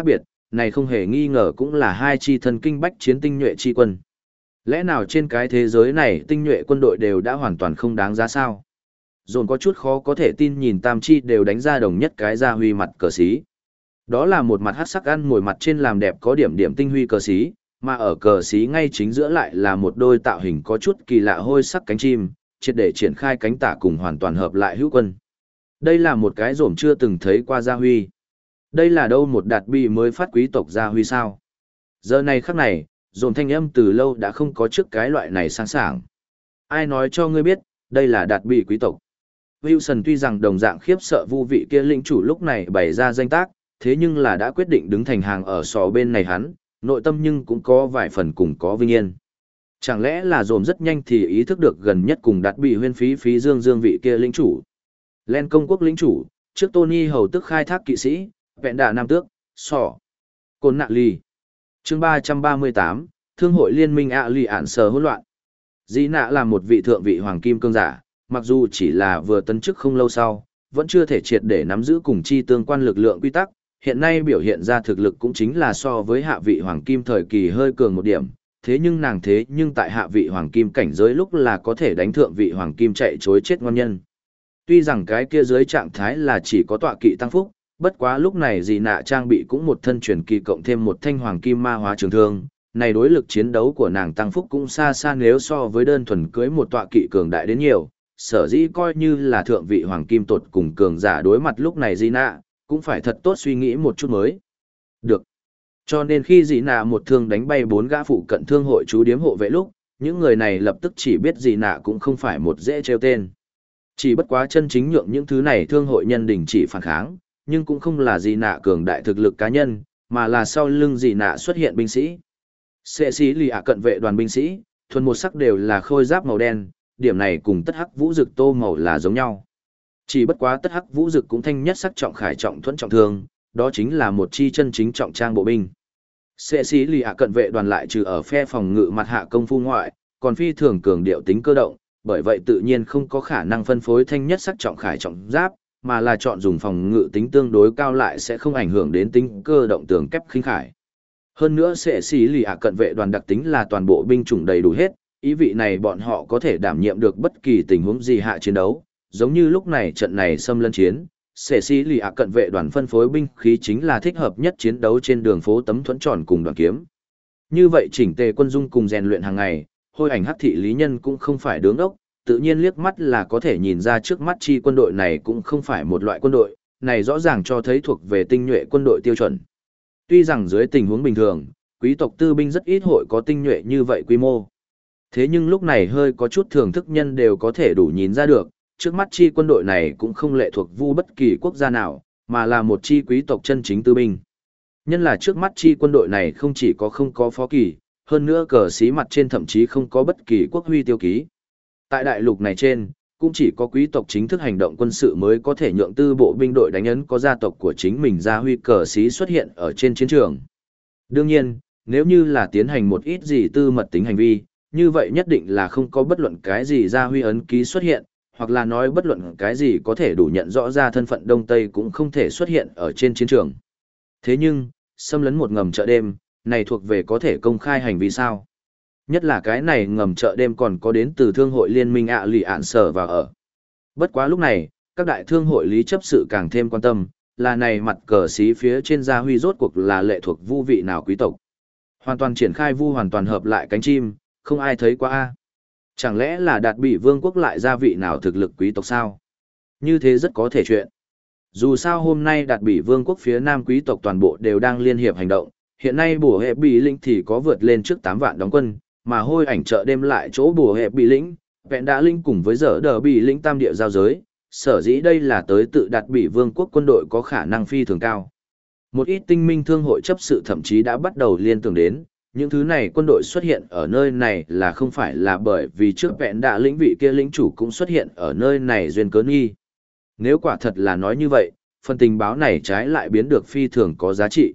này không hề nghi ngờ cũng là hai chi thần kinh bách chiến tinh nhuệ chi quân. Lẽ nào trên cái thế giới này tinh nhuệ quân đội đều đã hoàn toàn không đáng giá sao? Dồn có chút khó có thể tin nhìn tam chi đều đánh ra đồng nhất cái gia huy mặt cờ xí. Đó là một mặt hắc sắc ăn ngồi mặt trên làm đẹp có điểm điểm tinh huy cờ xí, mà ở cờ xí ngay chính giữa lại là một đôi tạo hình có chút kỳ lạ hôi sắc cánh chim, triệt để triển khai cánh tả cùng hoàn toàn hợp lại hữu quân. Đây là một cái rổm chưa từng thấy qua gia huy. Đây là đâu một đạt bị mới phát quý tộc gia huy sao? Giờ này khắc này, rổm thanh âm từ lâu đã không có trước cái loại này sáng sảng. Ai nói cho ngươi biết, đây là đạt bị quý tộc? Wilson tuy rằng đồng dạng khiếp sợ vu vị kia lĩnh chủ lúc này bày ra danh tác, thế nhưng là đã quyết định đứng thành hàng ở sò bên này hắn, nội tâm nhưng cũng có vài phần cùng có vinh yên. Chẳng lẽ là dồn rất nhanh thì ý thức được gần nhất cùng đạt bị huyên phí dương vị kia lĩnh chủ. Len công quốc lĩnh chủ, trước Tony hầu tức khai thác kỵ sĩ, vẹn đà nam tước, sò. Côn nạ ly. Chương 338, Thương hội liên minh ạ lì ản sờ hỗn loạn. Dĩ nạ là một vị thượng vị hoàng kim cương giả, mặc dù chỉ là vừa tấn chức không lâu sau, vẫn chưa thể triệt để nắm giữ cùng chi tương quan lực lượng quy tắc, hiện nay biểu hiện ra thực lực cũng chính là so với hạ vị hoàng kim thời kỳ hơi cường một điểm, thế nhưng tại hạ vị hoàng kim cảnh giới lúc là có thể đánh thượng vị hoàng kim chạy chối chết ngon nhân. Tuy rằng cái kia dưới trạng thái là chỉ có tọa kỵ tăng phúc, bất quá lúc này dì nạ trang bị cũng một thân truyền kỳ cộng thêm một thanh hoàng kim ma hóa trường thương, này đối lực chiến đấu của nàng tăng phúc cũng xa xa nếu so với đơn thuần cưới một tọa kỵ cường đại đến nhiều, sở dĩ coi như là thượng vị hoàng kim tột cùng cường giả đối mặt lúc này dì nạ, cũng phải thật tốt suy nghĩ một chút mới. Được. Cho nên khi dì nạ một thương đánh bay 4 gã phụ cận thương hội chú điếm hộ vệ lúc, những người này lập tức chỉ biết dì nạ cũng không phải một dễ treo tên. Chỉ bất quá chân chính nhượng những thứ này thương hội nhân đình chỉ phản kháng, nhưng cũng không là dì nạ cường đại thực lực cá nhân, mà là sau lưng dì nạ xuất hiện binh sĩ. Sệ sĩ lì ạ cận vệ đoàn binh sĩ, thuần một sắc đều là khôi giáp màu đen, điểm này cùng tất hắc vũ dực tô màu là giống nhau. Chỉ bất quá tất hắc vũ dực cũng thanh nhất sắc trọng khải trọng thuẫn trọng thương, đó chính là một chi chân chính trọng trang bộ binh. Sệ sĩ lì ạ cận vệ đoàn lại trừ ở phe phòng ngự mặt hạ công phu ngoại, còn phi thường cường điệu tính cơ động, bởi vậy tự nhiên không có khả năng phân phối thanh nhất sắc trọng khải trọng giáp, mà là chọn dùng phòng ngự tính tương đối cao lại sẽ không ảnh hưởng đến tính cơ động tường kép khinh khải. Hơn nữa sệ sĩ lì ạ cận vệ đoàn đặc tính là toàn bộ binh chủng đầy đủ hết, ý vị này bọn họ có thể đảm nhiệm được bất kỳ tình huống gì hạ chiến đấu, giống như lúc này trận này xâm lấn chiến, sệ sĩ lì ạ cận vệ đoàn phân phối binh khí chính là thích hợp nhất chiến đấu trên đường phố tấm thuẫn tròn cùng đoàn kiếm. Như vậy chỉnh tề quân dung cùng rèn luyện hàng ngày, hôi ảnh hắc thị lý nhân cũng không phải đứng ốc, tự nhiên liếc mắt là có thể nhìn ra trước mắt chi quân đội này cũng không phải một loại quân đội, này rõ ràng cho thấy thuộc về tinh nhuệ quân đội tiêu chuẩn. Tuy rằng dưới tình huống bình thường, quý tộc tư binh rất ít hội có tinh nhuệ như vậy quy mô. Thế nhưng lúc này hơi có chút thưởng thức nhân đều có thể đủ nhìn ra được, trước mắt chi quân đội này cũng không lệ thuộc vu bất kỳ quốc gia nào, mà là một chi quý tộc chân chính tư binh. Nhân là trước mắt chi quân đội này không chỉ có không có phó kỳ, hơn nữa cờ xí mặt trên thậm chí không có bất kỳ quốc huy tiêu ký. Tại đại lục này trên, cũng chỉ có quý tộc chính thức hành động quân sự mới có thể nhượng tư bộ binh đội đánh ấn có gia tộc của chính mình ra huy cờ xí xuất hiện ở trên chiến trường. Đương nhiên, nếu như là tiến hành một ít gì tư mật tính hành vi, như vậy nhất định là không có bất luận cái gì ra huy ấn ký xuất hiện, hoặc là nói bất luận cái gì có thể đủ nhận rõ ra thân phận Đông Tây cũng không thể xuất hiện ở trên chiến trường. Thế nhưng, xâm lấn một ngầm chợ đêm, này thuộc về có thể công khai hành vi sao? Nhất là cái này ngầm chợ đêm còn có đến từ thương hội liên minh ạ lì ạn sở và ở. Bất quá lúc này, các đại thương hội lý chấp sự càng thêm quan tâm, là này mặt cờ xí phía trên gia huy rốt cuộc là lệ thuộc vu vị nào quý tộc. Hoàn toàn triển khai vu hoàn toàn hợp lại cánh chim, không ai thấy qua a. Chẳng lẽ là đạt bị vương quốc lại gia vị nào thực lực quý tộc sao? Như thế rất có thể chuyện. Dù sao hôm nay đạt bị vương quốc phía nam quý tộc toàn bộ đều đang liên hiệp hành động, hiện nay bùa hệ bị lĩnh thì có vượt lên trước 8 vạn đóng quân, mà hôi ảnh chợ đêm lại chỗ bùa hệ bị lĩnh, vẹn đã linh cùng với dở đờ bị lĩnh tam địa giao giới, sở dĩ đây là tới tự đạt bị vương quốc quân đội có khả năng phi thường cao. Một ít tinh minh thương hội chấp sự thậm chí đã bắt đầu liên tưởng đến, những thứ này quân đội xuất hiện ở nơi này là không phải là bởi vì trước vẹn đã lĩnh vị kia lĩnh chủ cũng xuất hiện ở nơi này duyên cớ nghi. Nếu quả thật là nói như vậy, phần tình báo này trái lại biến được phi thường có giá trị.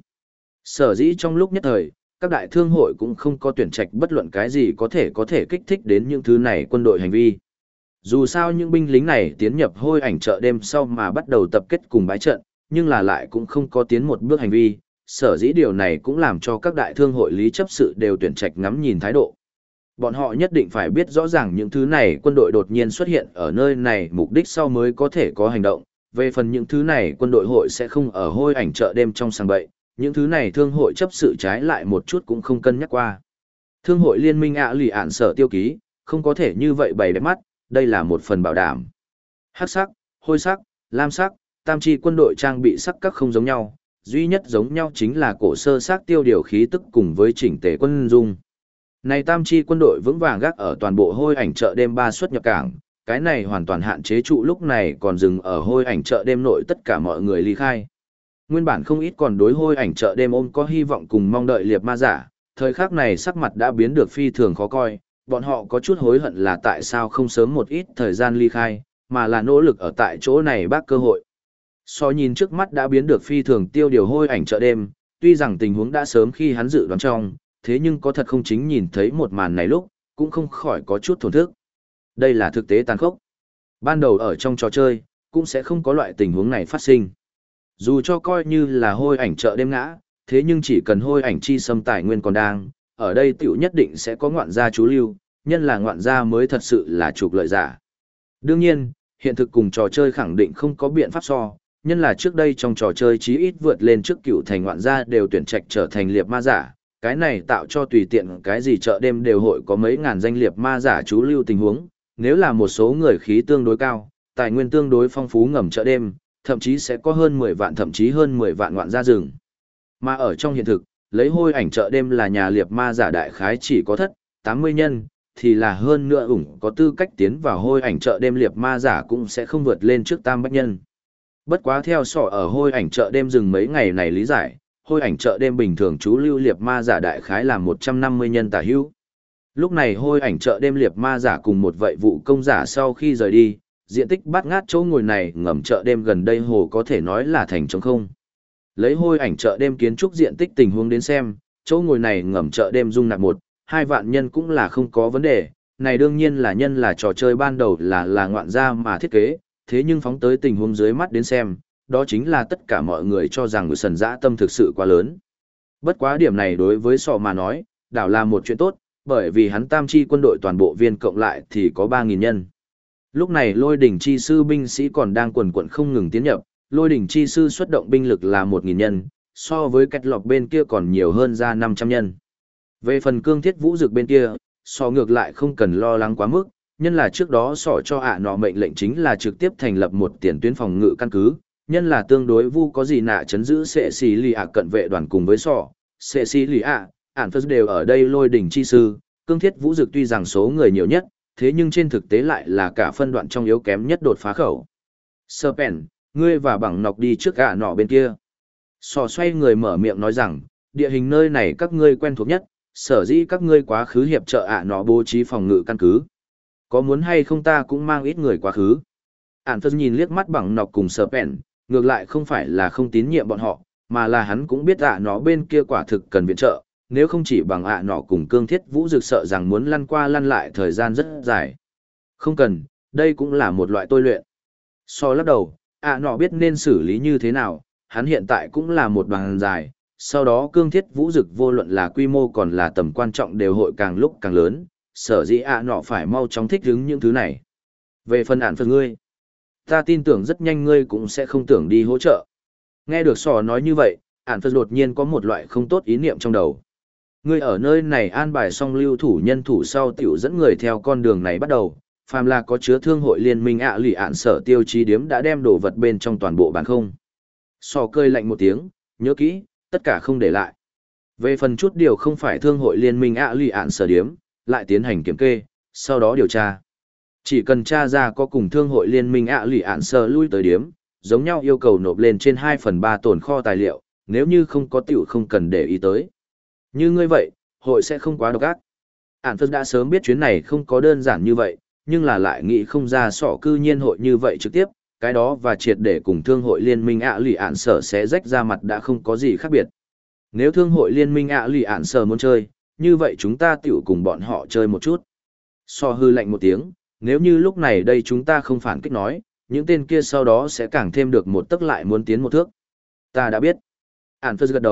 Sở dĩ trong lúc nhất thời, các đại thương hội cũng không có tuyển trạch bất luận cái gì có thể kích thích đến những thứ này quân đội hành vi. Dù sao những binh lính này tiến nhập hôi ảnh chợ đêm sau mà bắt đầu tập kết cùng bái trận, nhưng là lại cũng không có tiến một bước hành vi, sở dĩ điều này cũng làm cho các đại thương hội lý chấp sự đều tuyển trạch ngắm nhìn thái độ. Bọn họ nhất định phải biết rõ ràng những thứ này quân đội đột nhiên xuất hiện ở nơi này mục đích sau mới có thể có hành động. Về phần những thứ này quân đội hội sẽ không ở hôi ảnh chợ đêm trong sàng bậy, những thứ này thương hội chấp sự trái lại một chút cũng không cân nhắc qua. Thương hội liên minh lì ạn sở tiêu ký, không có thể như vậy bày đẹp mắt, đây là một phần bảo đảm. Hắc sắc, hôi sắc, lam sắc, tam chi quân đội trang bị sắc các không giống nhau, duy nhất giống nhau chính là cổ sơ sắc tiêu điều khí tức cùng với chỉnh tề quân dung. Này tam chi quân đội vững vàng gác ở toàn bộ hôi ảnh chợ đêm 3 xuất nhập cảng, cái này hoàn toàn hạn chế trụ lúc này còn dừng ở hôi ảnh chợ đêm nội tất cả mọi người ly khai. Nguyên bản không ít còn đối hôi ảnh chợ đêm ôm có hy vọng cùng mong đợi liệt ma giả, thời khắc này sắc mặt đã biến được phi thường khó coi, bọn họ có chút hối hận là tại sao không sớm một ít thời gian ly khai, mà là nỗ lực ở tại chỗ này bác cơ hội. So nhìn trước mắt đã biến được phi thường tiêu điều hôi ảnh chợ đêm, tuy rằng tình huống đã sớm khi hắn dự đoán trong, thế nhưng có thật không chính nhìn thấy một màn này lúc, cũng không khỏi có chút thổn thức. Đây là thực tế tàn khốc. Ban đầu ở trong trò chơi, cũng sẽ không có loại tình huống này phát sinh. Dù cho coi như là hôi ảnh chợ đêm ngã, thế nhưng chỉ cần hôi ảnh chi xâm tài nguyên còn đang, ở đây tiểu nhất định sẽ có ngoạn gia chú lưu, nhân là ngoạn gia mới thật sự là trục lợi giả. Đương nhiên, hiện thực cùng trò chơi khẳng định không có biện pháp so, nhân là trước đây trong trò chơi chí ít vượt lên trước cựu thành ngoạn gia đều tuyển trạch trở thành liệt ma giả, cái này tạo cho tùy tiện cái gì chợ đêm đều hội có mấy ngàn danh liệt ma giả chú lưu tình huống, nếu là một số người khí tương đối cao, tài nguyên tương đối phong phú ngầm chợ đêm, thậm chí sẽ có hơn 10 vạn thậm chí hơn 10 vạn ngoạn gia rừng. Mà ở trong hiện thực, lấy hôi ảnh chợ đêm là nhà liệt ma giả đại khái chỉ có thất, 80 nhân, thì là hơn nữa ủng có tư cách tiến vào hôi ảnh chợ đêm liệt ma giả cũng sẽ không vượt lên trước tam bách nhân. Bất quá theo sọ ở hôi ảnh chợ đêm rừng mấy ngày này lý giải, hôi ảnh chợ đêm bình thường chú lưu liệt ma giả đại khái là 150 nhân tả hữu. Lúc này hôi ảnh chợ đêm liệt ma giả cùng một vậy vụ công giả sau khi rời đi, diện tích bát ngát chỗ ngồi này ngầm chợ đêm gần đây hồ có thể nói là thành trống không. Lấy hôi ảnh chợ đêm kiến trúc diện tích tình huống đến xem, chỗ ngồi này ngầm chợ đêm dung nạp 1-2 vạn nhân cũng là không có vấn đề, này đương nhiên là nhân là trò chơi ban đầu là ngoạn gia mà thiết kế, thế nhưng phóng tới tình huống dưới mắt đến xem, đó chính là tất cả mọi người cho rằng người sần dã tâm thực sự quá lớn. Bất quá điểm này đối với sọ mà nói, đảo là một chuyện tốt, bởi vì hắn tam chi quân đội toàn bộ viên cộng lại thì có 3.000 nhân. Lúc này lôi đỉnh chi sư binh sĩ còn đang quần quận không ngừng tiến nhập, lôi đỉnh chi sư xuất động binh lực là 1.000 nhân, so với cách lọc bên kia còn nhiều hơn ra 500 nhân. Về phần cương thiết vũ dực bên kia, so ngược lại không cần lo lắng quá mức, nhân là trước đó sọ cho nọ mệnh lệnh chính là trực tiếp thành lập một tiền tuyến phòng ngự căn cứ, nhân là tương đối vu có gì nạ chấn giữ sệ xì lì cận vệ đoàn cùng với sọ, sệ xì lì ản phật đều ở đây lôi đỉnh chi sư, cương thiết vũ dực tuy rằng số người nhiều nhất, thế nhưng trên thực tế lại là cả phân đoạn trong yếu kém nhất đột phá khẩu. Serpent, ngươi và bằng nọc đi trước nọ bên kia. Sọ xoay người mở miệng nói rằng, địa hình nơi này các ngươi quen thuộc nhất, sở dĩ các ngươi quá khứ hiệp trợ nọ bố trí phòng ngự căn cứ. Có muốn hay không ta cũng mang ít người quá khứ. Ản phật nhìn liếc mắt bằng nọc cùng Serpent, ngược lại không phải là không tín nhiệm bọn họ, mà là hắn cũng biết nọ bên kia quả thực cần viện trợ, nếu không chỉ bằng nọ cùng cương thiết vũ dực sợ rằng muốn lăn qua lăn lại thời gian rất dài. Không cần, đây cũng là một loại tôi luyện. So lắc đầu, nọ biết nên xử lý như thế nào, hắn hiện tại cũng là một đoàn dài, sau đó cương thiết vũ dực vô luận là quy mô còn là tầm quan trọng đều hội càng lúc càng lớn, sở dĩ nọ phải mau chóng thích ứng những thứ này. Về phần ản phật ngươi, ta tin tưởng rất nhanh ngươi cũng sẽ không tưởng đi hỗ trợ. Nghe được sò nói như vậy, ản phật đột nhiên có một loại không tốt ý niệm trong đầu. Ngươi ở nơi này an bài xong lưu thủ nhân thủ sau tiểu dẫn người theo con đường này bắt đầu, phàm là có chứa thương hội liên minh lì ạn sở tiêu chí điếm đã đem đồ vật bên trong toàn bộ bán không. Sò cơi lạnh một tiếng, nhớ kỹ, tất cả không để lại. Về phần chút điều không phải thương hội liên minh lì ạn sở điếm, lại tiến hành kiểm kê, sau đó điều tra. Chỉ cần tra ra có cùng thương hội liên minh lì ạn sở lui tới điếm, giống nhau yêu cầu nộp lên trên 2/3 tồn kho tài liệu, nếu như không có tiểu không cần để ý tới. Như ngươi vậy, hội sẽ không quá độc ác. Ản phật đã sớm biết chuyến này không có đơn giản như vậy, nhưng là lại nghĩ không ra sọ cư nhiên hội như vậy trực tiếp, cái đó và triệt để cùng thương hội liên minh lì ạn sở sẽ rách ra mặt đã không có gì khác biệt. Nếu thương hội liên minh lì ạn sở muốn chơi, như vậy chúng ta tiểu cùng bọn họ chơi một chút. So hư lạnh một tiếng, nếu như lúc này đây chúng ta không phản kích nói, những tên kia sau đó sẽ càng thêm được một tức lại muốn tiến một thước. Ta đã biết. Ản phật gật đầu,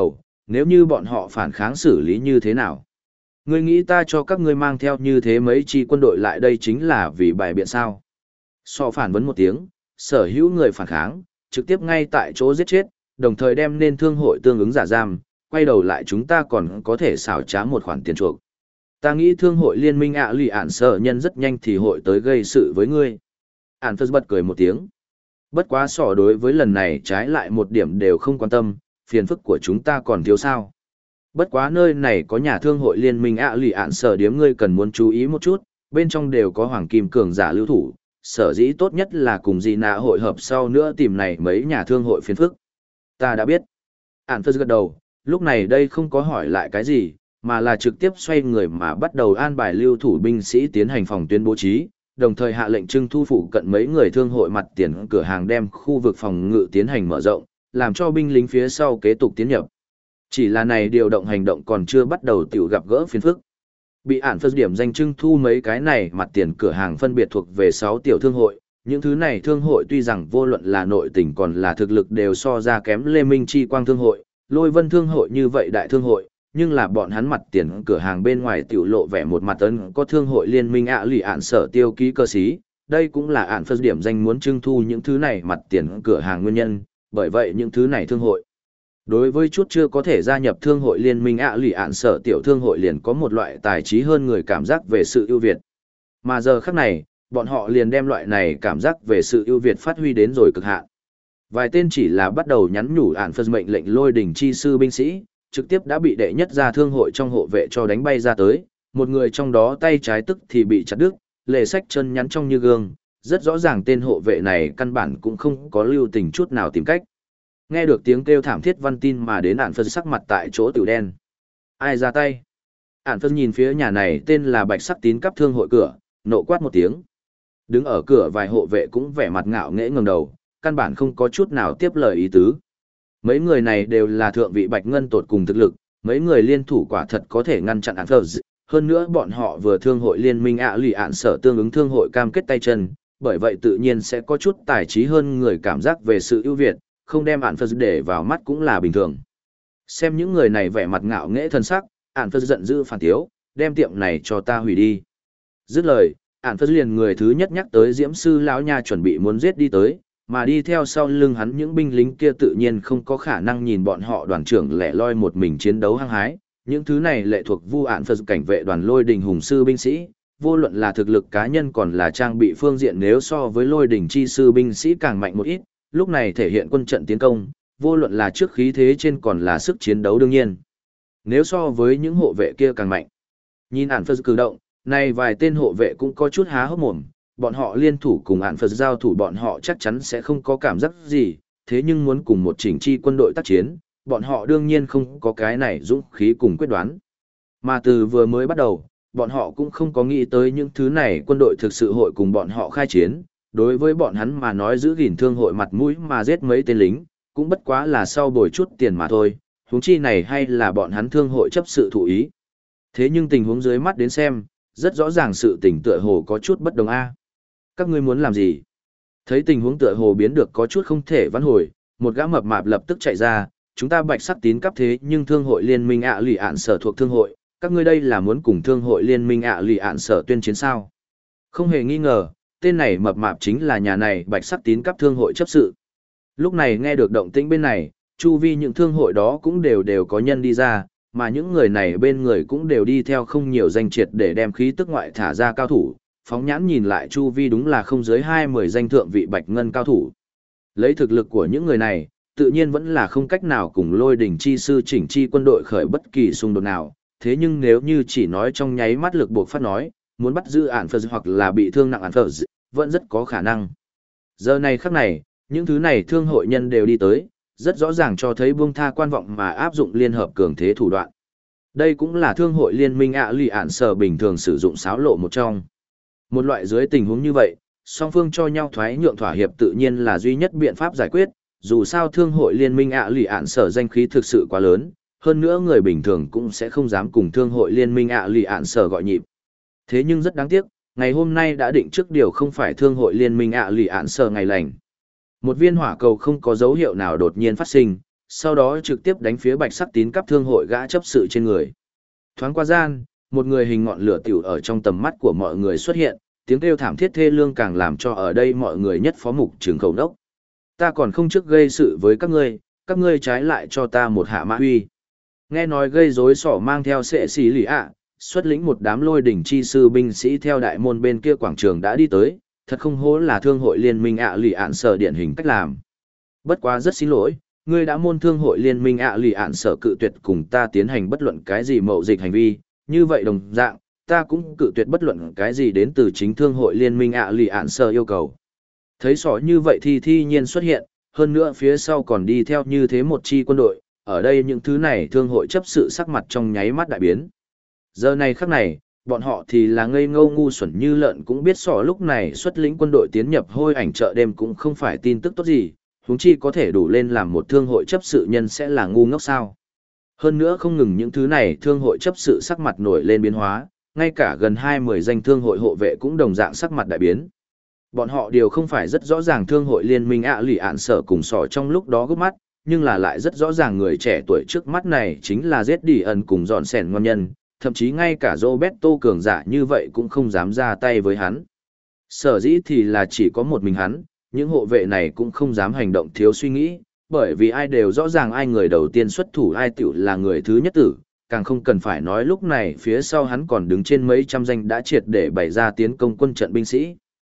Nếu như bọn họ phản kháng xử lý như thế nào? Ngươi nghĩ ta cho các ngươi mang theo như thế mấy chi quân đội lại đây chính là vì bài biện sao? So phản vấn một tiếng, sở hữu người phản kháng, trực tiếp ngay tại chỗ giết chết, đồng thời đem nên thương hội tương ứng giả giam, quay đầu lại chúng ta còn có thể xảo trá một khoản tiền chuộc. Ta nghĩ thương hội liên minh lì ạn sở nhân rất nhanh thì hội tới gây sự với ngươi. Ản phật bật cười một tiếng. Bất quá sỏ đối với lần này trái lại một điểm đều không quan tâm, phiền phức của chúng ta còn thiếu sao. Bất quá nơi này có nhà thương hội liên minh lì ạn sở điếm ngươi cần muốn chú ý một chút, bên trong đều có hoàng kim cường giả lưu thủ, sở dĩ tốt nhất là cùng gì nạ hội hợp sau nữa tìm này mấy nhà thương hội phiền phức. Ta đã biết. Ản phật gật đầu, lúc này đây không có hỏi lại cái gì, mà là trực tiếp xoay người mà bắt đầu an bài lưu thủ binh sĩ tiến hành phòng tuyến bố trí, đồng thời hạ lệnh trưng thu phụ cận mấy người thương hội mặt tiền cửa hàng đem khu vực phòng ngự tiến hành mở rộng, làm cho binh lính phía sau kế tục tiến nhập. Chỉ là này điều động hành động còn chưa bắt đầu tiểu gặp gỡ phiền phức. Bị ản phật điểm danh trưng thu mấy cái này mặt tiền cửa hàng phân biệt thuộc về 6 tiểu thương hội, những thứ này thương hội tuy rằng vô luận là nội tình còn là thực lực đều so ra kém Lê Minh Chi Quang thương hội, Lôi Vân thương hội như vậy đại thương hội, nhưng là bọn hắn mặt tiền cửa hàng bên ngoài tiểu lộ vẻ một mặt ấn có thương hội liên minh lì ạn sở tiêu ký cơ sĩ, đây cũng là ạn phật điểm danh muốn trưng thu những thứ này mặt tiền cửa hàng nguyên nhân, bởi vậy những thứ này thương hội. Đối với chút chưa có thể gia nhập thương hội liên minh lì ạn sở tiểu thương hội liền có một loại tài trí hơn người cảm giác về sự ưu việt. Mà giờ khắc này, bọn họ liền đem loại này cảm giác về sự ưu việt phát huy đến rồi cực hạn. Vài tên chỉ là bắt đầu nhắn nhủ ạn phật mệnh lệnh lôi đỉnh chi sư binh sĩ, trực tiếp đã bị đệ nhất gia thương hội trong hộ vệ cho đánh bay ra tới, một người trong đó tay trái tức thì bị chặt đứt, lề sách chân nhắn trong như gương, rất rõ ràng tên hộ vệ này căn bản cũng không có lưu tình chút nào tìm cách. Nghe được tiếng kêu thảm thiết văn tin mà đến ản phật sắc mặt tại chỗ tiểu đen. Ai ra tay? Ản phật nhìn phía nhà này tên là Bạch Sắc Tín Cấp thương hội cửa, nộ quát một tiếng. Đứng ở cửa vài hộ vệ cũng vẻ mặt ngạo nghễ ngẩng đầu, căn bản không có chút nào tiếp lời ý tứ. Mấy người này đều là thượng vị bạch ngân tột cùng thực lực, mấy người liên thủ quả thật có thể ngăn chặn ản phật. Hơn nữa bọn họ vừa thương hội liên minh lì ạn sở tương ứng thương hội cam kết tay chân, bởi vậy tự nhiên sẽ có chút tài trí hơn người cảm giác về sự ưu việt, không đem ản phật để vào mắt cũng là bình thường. Xem những người này vẻ mặt ngạo nghễ thân sắc, ản phật giận dữ phản tiếu, đem tiệm này cho ta hủy đi. Dứt lời, ản phật liền người thứ nhất nhắc tới diễm sư lão nha chuẩn bị muốn giết đi tới, mà đi theo sau lưng hắn những binh lính kia tự nhiên không có khả năng nhìn bọn họ đoàn trưởng lẻ loi một mình chiến đấu hăng hái, những thứ này lệ thuộc vu ản phật cảnh vệ đoàn lôi đình hùng sư binh sĩ, vô luận là thực lực cá nhân còn là trang bị phương diện nếu so với lôi đình chi sư binh sĩ càng mạnh một ít, lúc này thể hiện quân trận tiến công, vô luận là trước khí thế trên còn là sức chiến đấu đương nhiên. Nếu so với những hộ vệ kia càng mạnh. Nhìn ản phật cử động, này vài tên hộ vệ cũng có chút há hốc mồm, bọn họ liên thủ cùng ản phật giao thủ bọn họ chắc chắn sẽ không có cảm giác gì, thế nhưng muốn cùng một chỉnh chi quân đội tác chiến, bọn họ đương nhiên không có cái này dũng khí cùng quyết đoán. Mà từ vừa mới bắt đầu, bọn họ cũng không có nghĩ tới những thứ này quân đội thực sự hội cùng bọn họ khai chiến, đối với bọn hắn mà nói giữ gìn thương hội mặt mũi mà giết mấy tên lính, cũng bất quá là sau bồi chút tiền mà thôi, huống chi này hay là bọn hắn thương hội chấp sự thụ ý. Thế nhưng tình huống dưới mắt đến xem, rất rõ ràng sự tình tựa hồ có chút bất đồng a. Các ngươi muốn làm gì? Thấy tình huống tựa hồ biến được có chút không thể vãn hồi, một gã mập mạp lập tức chạy ra, chúng ta Bạch Sắc Tín Cấp thế nhưng thương hội liên minh lì ạn sở thuộc thương hội, các ngươi đây là muốn cùng thương hội liên minh lì ạn sở tuyên chiến sao? Không hề nghi ngờ, tên này mập mạp chính là nhà này Bạch Sắc Tín Cấp thương hội chấp sự. Lúc này nghe được động tĩnh bên này, chu vi những thương hội đó cũng đều có nhân đi ra, mà những người này bên người cũng đều đi theo không nhiều danh triệt để đem khí tức ngoại thả ra cao thủ, phóng nhãn nhìn lại chu vi đúng là không dưới 20 danh thượng vị bạch ngân cao thủ. Lấy thực lực của những người này, tự nhiên vẫn là không cách nào cùng lôi đỉnh chi sư chỉnh chi quân đội khởi bất kỳ xung đột nào, thế nhưng nếu như chỉ nói trong nháy mắt lực buộc phát nói, muốn bắt giữ ản phật hoặc là bị thương nặng ản phật, vẫn rất có khả năng. Giờ này khắc này, những thứ này thương hội nhân đều đi tới, rất rõ ràng cho thấy buông tha quan vọng mà áp dụng liên hợp cường thế thủ đoạn. Đây cũng là thương hội liên minh lì ạn sở bình thường sử dụng xáo lộ một trong. Một loại dưới tình huống như vậy, song phương cho nhau thoái nhượng thỏa hiệp tự nhiên là duy nhất biện pháp giải quyết, dù sao thương hội liên minh lì ạn sở danh khí thực sự quá lớn, hơn nữa người bình thường cũng sẽ không dám cùng thương hội liên minh lì ạn sở gọi nhịp. Thế nhưng rất đáng tiếc, ngày hôm nay đã định trước điều không phải thương hội liên minh lì ạn sở ngày lành. Một viên hỏa cầu không có dấu hiệu nào đột nhiên phát sinh, sau đó trực tiếp đánh phía bạch sắc tín cấp thương hội gã chấp sự trên người. Thoáng qua gian, một người hình ngọn lửa tiểu ở trong tầm mắt của mọi người xuất hiện, tiếng kêu thảm thiết thê lương càng làm cho ở đây mọi người nhất phó mục trường khẩu đốc. Ta còn không trước gây sự với các ngươi trái lại cho ta một hạ mã huy. Nghe nói gây rối sỏ mang theo sệ xì lì ạ, xuất lĩnh một đám lôi đỉnh chi sư binh sĩ theo đại môn bên kia quảng trường đã đi tới, thật không hổ là thương hội liên minh ạ lì ạn sở điển hình cách làm. Bất quá rất xin lỗi, ngươi đã môn thương hội liên minh ạ lì ạn sở cự tuyệt cùng ta tiến hành bất luận cái gì mậu dịch hành vi, như vậy đồng dạng, ta cũng cự tuyệt bất luận cái gì đến từ chính thương hội liên minh ạ lì ạn sở yêu cầu. Thấy sỏ như vậy thì thi nhiên xuất hiện, hơn nữa phía sau còn đi theo như thế một chi quân đội, ở đây những thứ này thương hội chấp sự sắc mặt trong nháy mắt đại biến. Giờ này khắc này, bọn họ thì là ngây ngô ngu xuẩn như lợn cũng biết sỏ lúc này xuất lĩnh quân đội tiến nhập hôi ảnh chợ đêm cũng không phải tin tức tốt gì, huống chi có thể đủ lên làm một thương hội chấp sự nhân sẽ là ngu ngốc sao. Hơn nữa không ngừng những thứ này thương hội chấp sự sắc mặt nổi lên biến hóa, ngay cả gần 20 danh thương hội hộ vệ cũng đồng dạng sắc mặt đại biến. Bọn họ đều không phải rất rõ ràng thương hội liên minh ạ lì ạn sở cùng sỏ trong lúc đó gấp mắt, nhưng là lại rất rõ ràng người trẻ tuổi trước mắt này chính là Z ẩn cùng dọn sẻn ngon nhân, thậm chí ngay cả Roberto cường giả như vậy cũng không dám ra tay với hắn. Sở dĩ thì là chỉ có một mình hắn, những hộ vệ này cũng không dám hành động thiếu suy nghĩ, bởi vì ai đều rõ ràng ai người đầu tiên xuất thủ ai tiểu là người thứ nhất tử, càng không cần phải nói lúc này phía sau hắn còn đứng trên mấy trăm danh đã triệt để bày ra tiến công quân trận binh sĩ.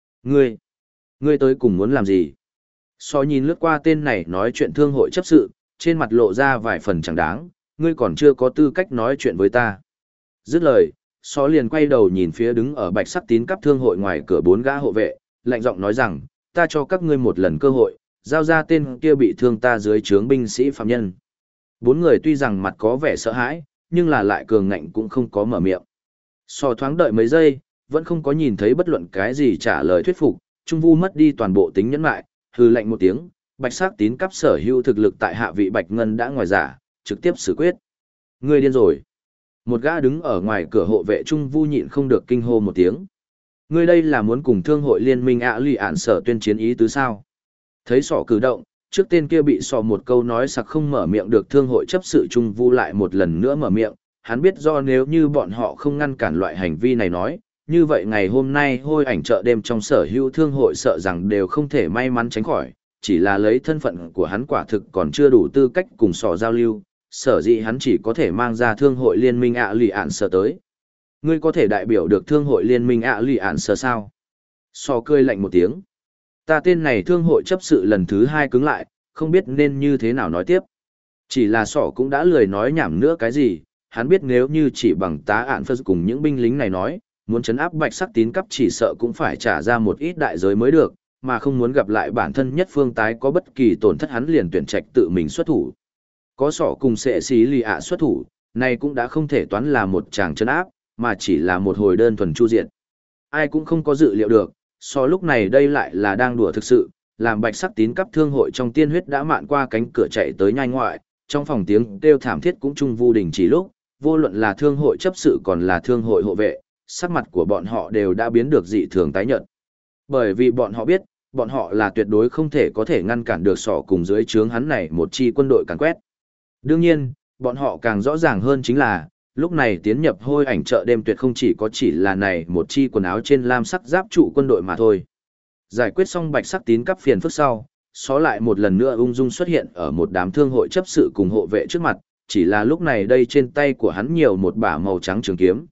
Ngươi tới cùng muốn làm gì? So nhìn lướt qua tên này nói chuyện thương hội chấp sự, trên mặt lộ ra vài phần chẳng đáng, ngươi còn chưa có tư cách nói chuyện với ta. Dứt lời, so liền quay đầu nhìn phía đứng ở bạch sắc tín cấp thương hội ngoài cửa 4 gã hộ vệ, lạnh giọng nói rằng, ta cho các ngươi một lần cơ hội, giao ra tên kia bị thương ta dưới trướng binh sĩ phạm nhân. 4 người tuy rằng mặt có vẻ sợ hãi, nhưng là lại cường ngạnh cũng không có mở miệng. So thoáng đợi mấy giây, vẫn không có nhìn thấy bất luận cái gì trả lời thuyết phục, Trung Vu mất đi toàn bộ tính nhẫn lại, hừ lạnh một tiếng, bạch sắc tín cấp sở hữu thực lực tại hạ vị bạch ngân đã ngoài giả, trực tiếp xử quyết. Ngươi điên rồi. Một gã đứng ở ngoài cửa hộ vệ Trung Vu nhịn không được kinh hô một tiếng. Ngươi đây là muốn cùng thương hội liên minh ạ lì ạn sở tuyên chiến ý tứ sao? Thấy sỏ cử động, trước tên kia bị sọ một câu nói sặc không mở miệng được thương hội chấp sự Trung Vu lại một lần nữa mở miệng, hắn biết do nếu như bọn họ không ngăn cản loại hành vi này nói, như vậy ngày hôm nay hôi ảnh chợ đêm trong sở hữu thương hội sợ rằng đều không thể may mắn tránh khỏi, chỉ là lấy thân phận của hắn quả thực còn chưa đủ tư cách cùng sọ giao lưu, sở dĩ hắn chỉ có thể mang ra thương hội liên minh ạ lì ạn sở tới. Ngươi có thể đại biểu được thương hội liên minh ạ lì ạn sở sao? Sọ cười lạnh một tiếng. Ta tên này thương hội chấp sự lần thứ 2 cứng lại, không biết nên như thế nào nói tiếp. Chỉ là sọ cũng đã lười nói nhảm nữa cái gì, hắn biết nếu như chỉ bằng tá ạn phật cùng những binh lính này nói, muốn chấn áp bạch sắc tín cấp chỉ sợ cũng phải trả ra một ít đại giới mới được, mà không muốn gặp lại bản thân nhất phương tái có bất kỳ tổn thất hắn liền tuyển trạch tự mình xuất thủ. Có sỏ cùng sệ xí lì ạ xuất thủ, này cũng đã không thể toán là một chàng chấn áp, mà chỉ là một hồi đơn thuần chu diệt. Ai cũng không có dự liệu được, so lúc này đây lại là đang đùa thực sự, làm bạch sắc tín cấp thương hội trong tiên huyết đã mạn qua cánh cửa chạy tới nhai ngoại, trong phòng tiếng kêu thảm thiết cũng trung vu đình chỉ lúc, vô luận là thương hội chấp sự còn là thương hội hộ vệ, sắc mặt của bọn họ đều đã biến được dị thường tái nhợt. Bởi vì bọn họ biết, bọn họ là tuyệt đối không thể có thể ngăn cản được sỏ cùng dưới trướng hắn này một chi quân đội càn quét. Đương nhiên, bọn họ càng rõ ràng hơn chính là, lúc này tiến nhập hôi ảnh chợ đêm tuyệt không chỉ là này một chi quần áo trên lam sắc giáp trụ quân đội mà thôi. Giải quyết xong bạch sắc tín cấp phiền phức sau, xó lại một lần nữa ung dung xuất hiện ở một đám thương hội chấp sự cùng hộ vệ trước mặt, chỉ là lúc này đây trên tay của hắn nhiều một bả màu trắng trường kiếm,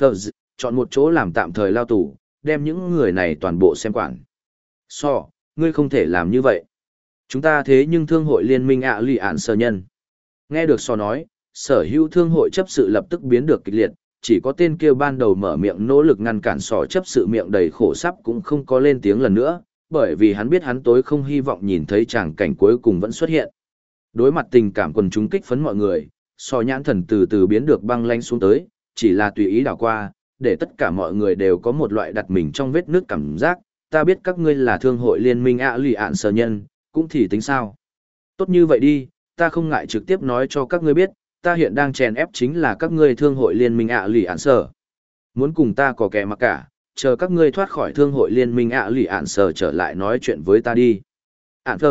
chọn một chỗ làm tạm thời lao tù, đem những người này toàn bộ xem quản. Ngươi không thể làm như vậy. Chúng ta thế nhưng thương hội liên minh ạ lì ạn sở nhân. Nghe được nói, sở hữu thương hội chấp sự lập tức biến được kịch liệt, chỉ có tên kia ban đầu mở miệng nỗ lực ngăn cản sỏ chấp sự miệng đầy khổ sắp cũng không có lên tiếng lần nữa, bởi vì hắn biết hắn tối không hy vọng nhìn thấy tràng cảnh cuối cùng vẫn xuất hiện. Đối mặt tình cảm quần chúng kích phấn mọi người, sò nhãn thần từ từ biến được băng lanh xuống tới, chỉ là tùy ý đảo qua, để tất cả mọi người đều có một loại đặt mình trong vết nước cảm giác, ta biết các ngươi là thương hội liên minh ạ lì ạn sở nhân, cũng thì tính sao. Tốt như vậy đi, ta không ngại trực tiếp nói cho các ngươi biết, ta hiện đang chèn ép chính là các ngươi thương hội liên minh ạ lì ạn sở. Muốn cùng ta có kẻ mặc cả, chờ các ngươi thoát khỏi thương hội liên minh ạ lì ạn sở trở lại nói chuyện với ta đi.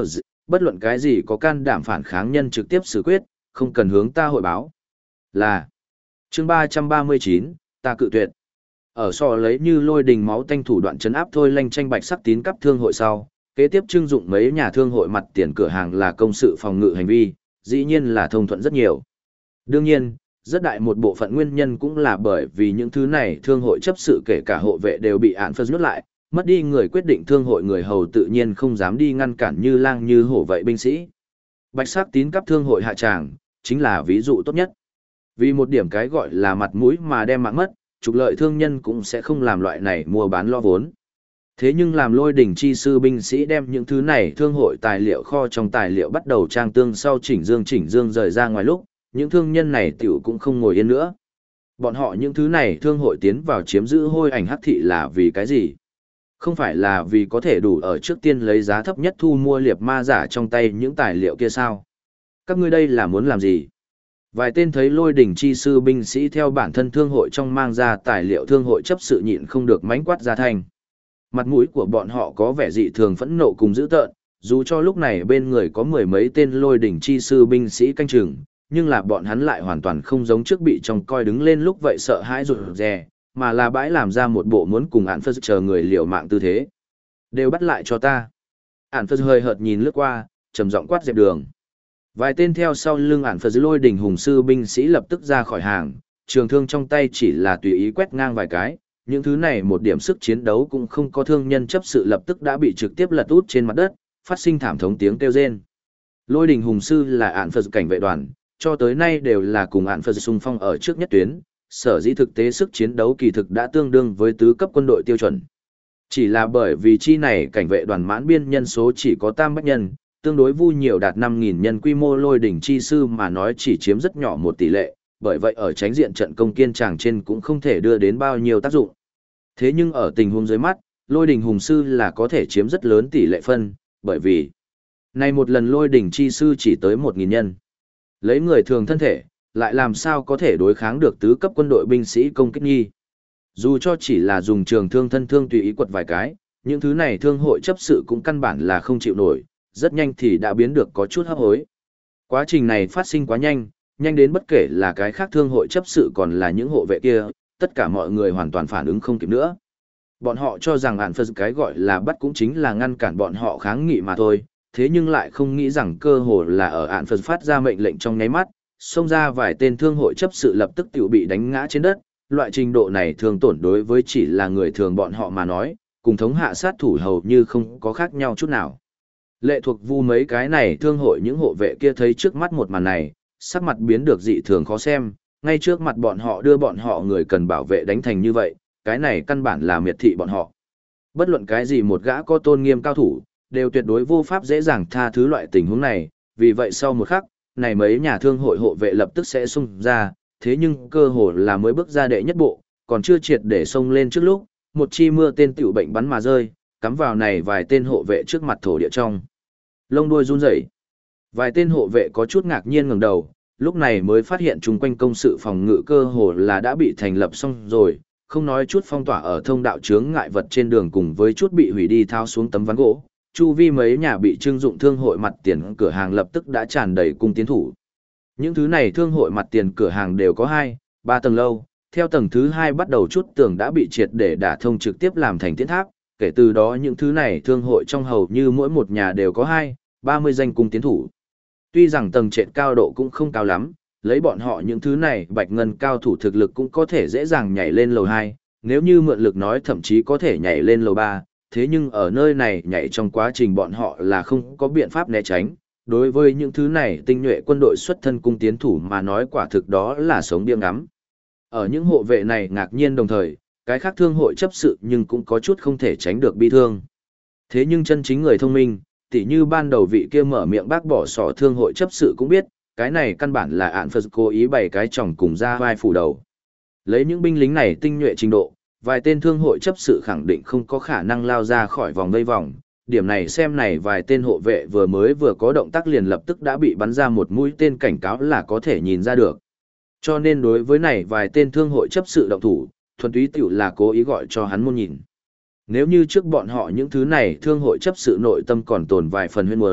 Bất luận cái gì có can đảm phản kháng nhân trực tiếp xử quyết, không cần hướng ta hội báo. Là chương 339, ta cự tuyệt. Ở so lấy như lôi đình máu tanh thủ đoạn chấn áp thôi lanh tranh bạch sắc tín cấp thương hội sau, kế tiếp trưng dụng mấy nhà thương hội mặt tiền cửa hàng là công sự phòng ngự hành vi, dĩ nhiên là thông thuận rất nhiều. Đương nhiên, rất đại một bộ phận nguyên nhân cũng là bởi vì những thứ này thương hội chấp sự kể cả hộ vệ đều bị án phân nuốt lại, mất đi người quyết định thương hội người hầu tự nhiên không dám đi ngăn cản như lang như hổ vậy binh sĩ. Bạch sắc tín cấp thương hội hạ tràng, chính là ví dụ tốt nhất. Vì một điểm cái gọi là mặt mũi mà đem mạng mất, trục lợi thương nhân cũng sẽ không làm loại này mua bán lo vốn. Thế nhưng làm lôi đỉnh chi sư binh sĩ đem những thứ này thương hội tài liệu kho trong tài liệu bắt đầu trang tương sau chỉnh dương rời ra ngoài lúc, những thương nhân này tiểu cũng không ngồi yên nữa. Bọn họ những thứ này thương hội tiến vào chiếm giữ hôi ảnh hắc thị là vì cái gì? Không phải là vì có thể đủ ở trước tiên lấy giá thấp nhất thu mua liệp ma giả trong tay những tài liệu kia sao? Các ngươi đây là muốn làm gì? Vài tên thấy lôi đỉnh chi sư binh sĩ theo bản thân thương hội trong mang ra tài liệu thương hội chấp sự nhịn không được mánh quát ra thành. Mặt mũi của bọn họ có vẻ dị thường phẫn nộ cùng dữ tợn, dù cho lúc này bên người có mười mấy tên lôi đỉnh chi sư binh sĩ canh chừng, nhưng là bọn hắn lại hoàn toàn không giống trước bị trong coi đứng lên lúc vậy sợ hãi rụt rè, mà là bãi làm ra một bộ muốn cùng Ản Phật chờ người liều mạng tư thế. Đều bắt lại cho ta. Ản Phật hơi hợt nhìn lướt qua, trầm giọng quát dẹp đường. Vài tên theo sau lưng Ản Phật lôi đỉnh hùng sư binh sĩ lập tức ra khỏi hàng, trường thương trong tay chỉ là tùy ý quét ngang vài cái, những thứ này một điểm sức chiến đấu cũng không có, thương nhân chấp sự lập tức đã bị trực tiếp lật út trên mặt đất, phát sinh thảm thống tiếng kêu rên. Lôi đỉnh hùng sư là Ản Phật cảnh vệ đoàn, cho tới nay đều là cùng Ản Phật xung phong ở trước nhất tuyến, sở dĩ thực tế sức chiến đấu kỳ thực đã tương đương với tứ cấp quân đội tiêu chuẩn. Chỉ là bởi vì chi này cảnh vệ đoàn mãn biên nhân số chỉ có tam bách nhân, tương đối vu nhiều đạt 5.000 nhân quy mô lôi đỉnh chi sư mà nói chỉ chiếm rất nhỏ một tỷ lệ, bởi vậy ở tránh diện trận công kiên tràng trên cũng không thể đưa đến bao nhiêu tác dụng. Thế nhưng ở tình huống dưới mắt, lôi đỉnh hùng sư là có thể chiếm rất lớn tỷ lệ phân, bởi vì này một lần lôi đỉnh chi sư chỉ tới 1.000 nhân. Lấy người thường thân thể, lại làm sao có thể đối kháng được tứ cấp quân đội binh sĩ công kích nghi. Dù cho chỉ là dùng trường thương thân thương tùy ý quật vài cái, những thứ này thương hội chấp sự cũng căn bản là không chịu nổi, rất nhanh thì đã biến được có chút hấp hối. Quá trình này phát sinh quá nhanh, nhanh đến bất kể là cái khác thương hội chấp sự còn là những hộ vệ kia, tất cả mọi người hoàn toàn phản ứng không kịp nữa. Bọn họ cho rằng Ản Phật cái gọi là bắt cũng chính là ngăn cản bọn họ kháng nghị mà thôi, thế nhưng lại không nghĩ rằng cơ hồ là ở Ản Phật phát ra mệnh lệnh trong nháy mắt, xông ra vài tên thương hội chấp sự lập tức tiểu bị đánh ngã trên đất, loại trình độ này thường tổn đối với chỉ là người thường bọn họ mà nói, cùng thống hạ sát thủ hầu như không có khác nhau chút nào. Lệ thuộc vu mấy cái này thương hội những hộ vệ kia thấy trước mắt một màn này, sắc mặt biến được dị thường khó xem, ngay trước mặt bọn họ đưa bọn họ người cần bảo vệ đánh thành như vậy, cái này căn bản là miệt thị bọn họ. Bất luận cái gì một gã có tôn nghiêm cao thủ, đều tuyệt đối vô pháp dễ dàng tha thứ loại tình huống này, vì vậy sau một khắc, này mấy nhà thương hội hộ vệ lập tức sẽ xung ra, thế nhưng cơ hồ là mới bước ra đệ nhất bộ, còn chưa triệt để xông lên trước lúc, một chi mưa tên tiểu bệnh bắn mà rơi, cắm vào này vài tên hộ vệ trước mặt thổ địa trong. Lông đuôi run rẩy. Vài tên hộ vệ có chút ngạc nhiên ngẩng đầu, lúc này mới phát hiện chung quanh công sự phòng ngự cơ hồ là đã bị thành lập xong rồi, không nói chút phong tỏa ở thông đạo chướng ngại vật trên đường cùng với chút bị hủy đi tháo xuống tấm ván gỗ, chu vi mấy nhà bị trưng dụng thương hội mặt tiền cửa hàng lập tức đã tràn đầy cung tiến thủ. Những thứ này thương hội mặt tiền cửa hàng đều có 2, 3 tầng lâu, theo tầng thứ 2 bắt đầu chút tường đã bị triệt để đả thông trực tiếp làm thành tiến tháp, kể từ đó những thứ này thương hội trong hầu như mỗi một nhà đều có 2, 30 danh cung tiến thủ. Tuy rằng tầng trệt cao độ cũng không cao lắm, lấy bọn họ những thứ này bạch ngân cao thủ thực lực cũng có thể dễ dàng nhảy lên lầu 2, nếu như mượn lực nói thậm chí có thể nhảy lên lầu 3, thế nhưng ở nơi này nhảy trong quá trình bọn họ là không có biện pháp né tránh. Đối với những thứ này tinh nhuệ quân đội xuất thân cung tiến thủ mà nói quả thực đó là sống điên ngắm. Ở những hộ vệ này ngạc nhiên đồng thời, cái khác thương hội chấp sự nhưng cũng có chút không thể tránh được bi thương. Thế nhưng chân chính người thông minh, tỉ như ban đầu vị kia mở miệng bác bỏ sỏ thương hội chấp sự cũng biết, cái này căn bản là Ản Phật cố ý bày cái chồng cùng ra vai phủ đầu. Lấy những binh lính này tinh nhuệ trình độ, vài tên thương hội chấp sự khẳng định không có khả năng lao ra khỏi vòng vây vòng. Điểm này xem này vài tên hộ vệ vừa có động tác liền lập tức đã bị bắn ra một mũi tên cảnh cáo là có thể nhìn ra được. Cho nên đối với này vài tên thương hội chấp sự động thủ, thuần túy tiểu là cố ý gọi cho hắn môn nhìn. Nếu như trước bọn họ những thứ này thương hội chấp sự nội tâm còn tồn vài phần huyễn muốn,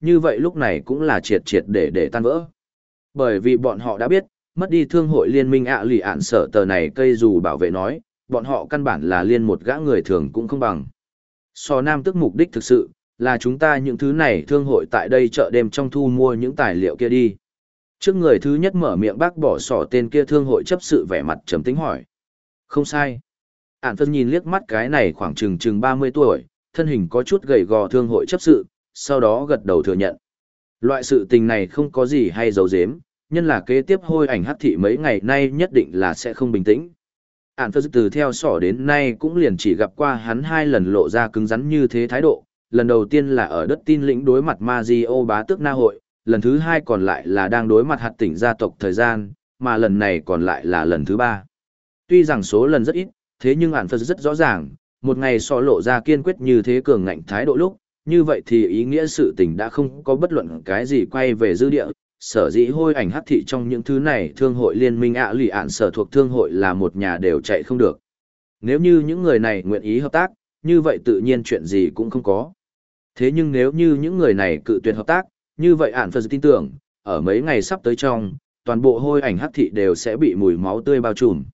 như vậy lúc này cũng là triệt triệt để tan vỡ. Bởi vì bọn họ đã biết, mất đi thương hội liên minh lì ạn sở tờ này cây dù bảo vệ nói, bọn họ căn bản là liên một gã người thường cũng không bằng. So Nam tức mục đích thực sự, là chúng ta những thứ này thương hội tại đây chợ đêm trong thu mua những tài liệu kia đi. Trước người thứ nhất mở miệng bác bỏ sỏ tên kia thương hội chấp sự vẻ mặt trầm tính hỏi. Không sai. Ản phân nhìn liếc mắt cái này khoảng chừng 30 tuổi, thân hình có chút gầy gò thương hội chấp sự, sau đó gật đầu thừa nhận. Loại sự tình này không có gì hay giấu giếm, nhân là kế tiếp hôi ảnh hắc thị mấy ngày nay nhất định là sẽ không bình tĩnh. Ản phân từ theo sỏ đến nay cũng liền chỉ gặp qua hắn 2 lần lộ ra cứng rắn như thế thái độ, lần đầu tiên là ở đất tin lĩnh đối mặt Mazio bá tước na hội, lần thứ 2 còn lại là đang đối mặt hạt tỉnh gia tộc thời gian, mà lần này còn lại là lần thứ 3. Tuy rằng số lần rất ít, thế nhưng Ản phân rất rõ ràng, một ngày so lộ ra kiên quyết như thế cường ngạnh thái độ lúc, như vậy thì ý nghĩa sự tình đã không có bất luận cái gì quay về dư địa. Sở dĩ hôi ảnh hắc thị trong những thứ này thương hội liên minh lì ạn sở thuộc thương hội là một nhà đều chạy không được. Nếu như những người này nguyện ý hợp tác, như vậy tự nhiên chuyện gì cũng không có. Thế nhưng nếu như những người này cự tuyệt hợp tác, như vậy ạn phật tin tưởng, ở mấy ngày sắp tới trong, toàn bộ hôi ảnh hắc thị đều sẽ bị mùi máu tươi bao trùm.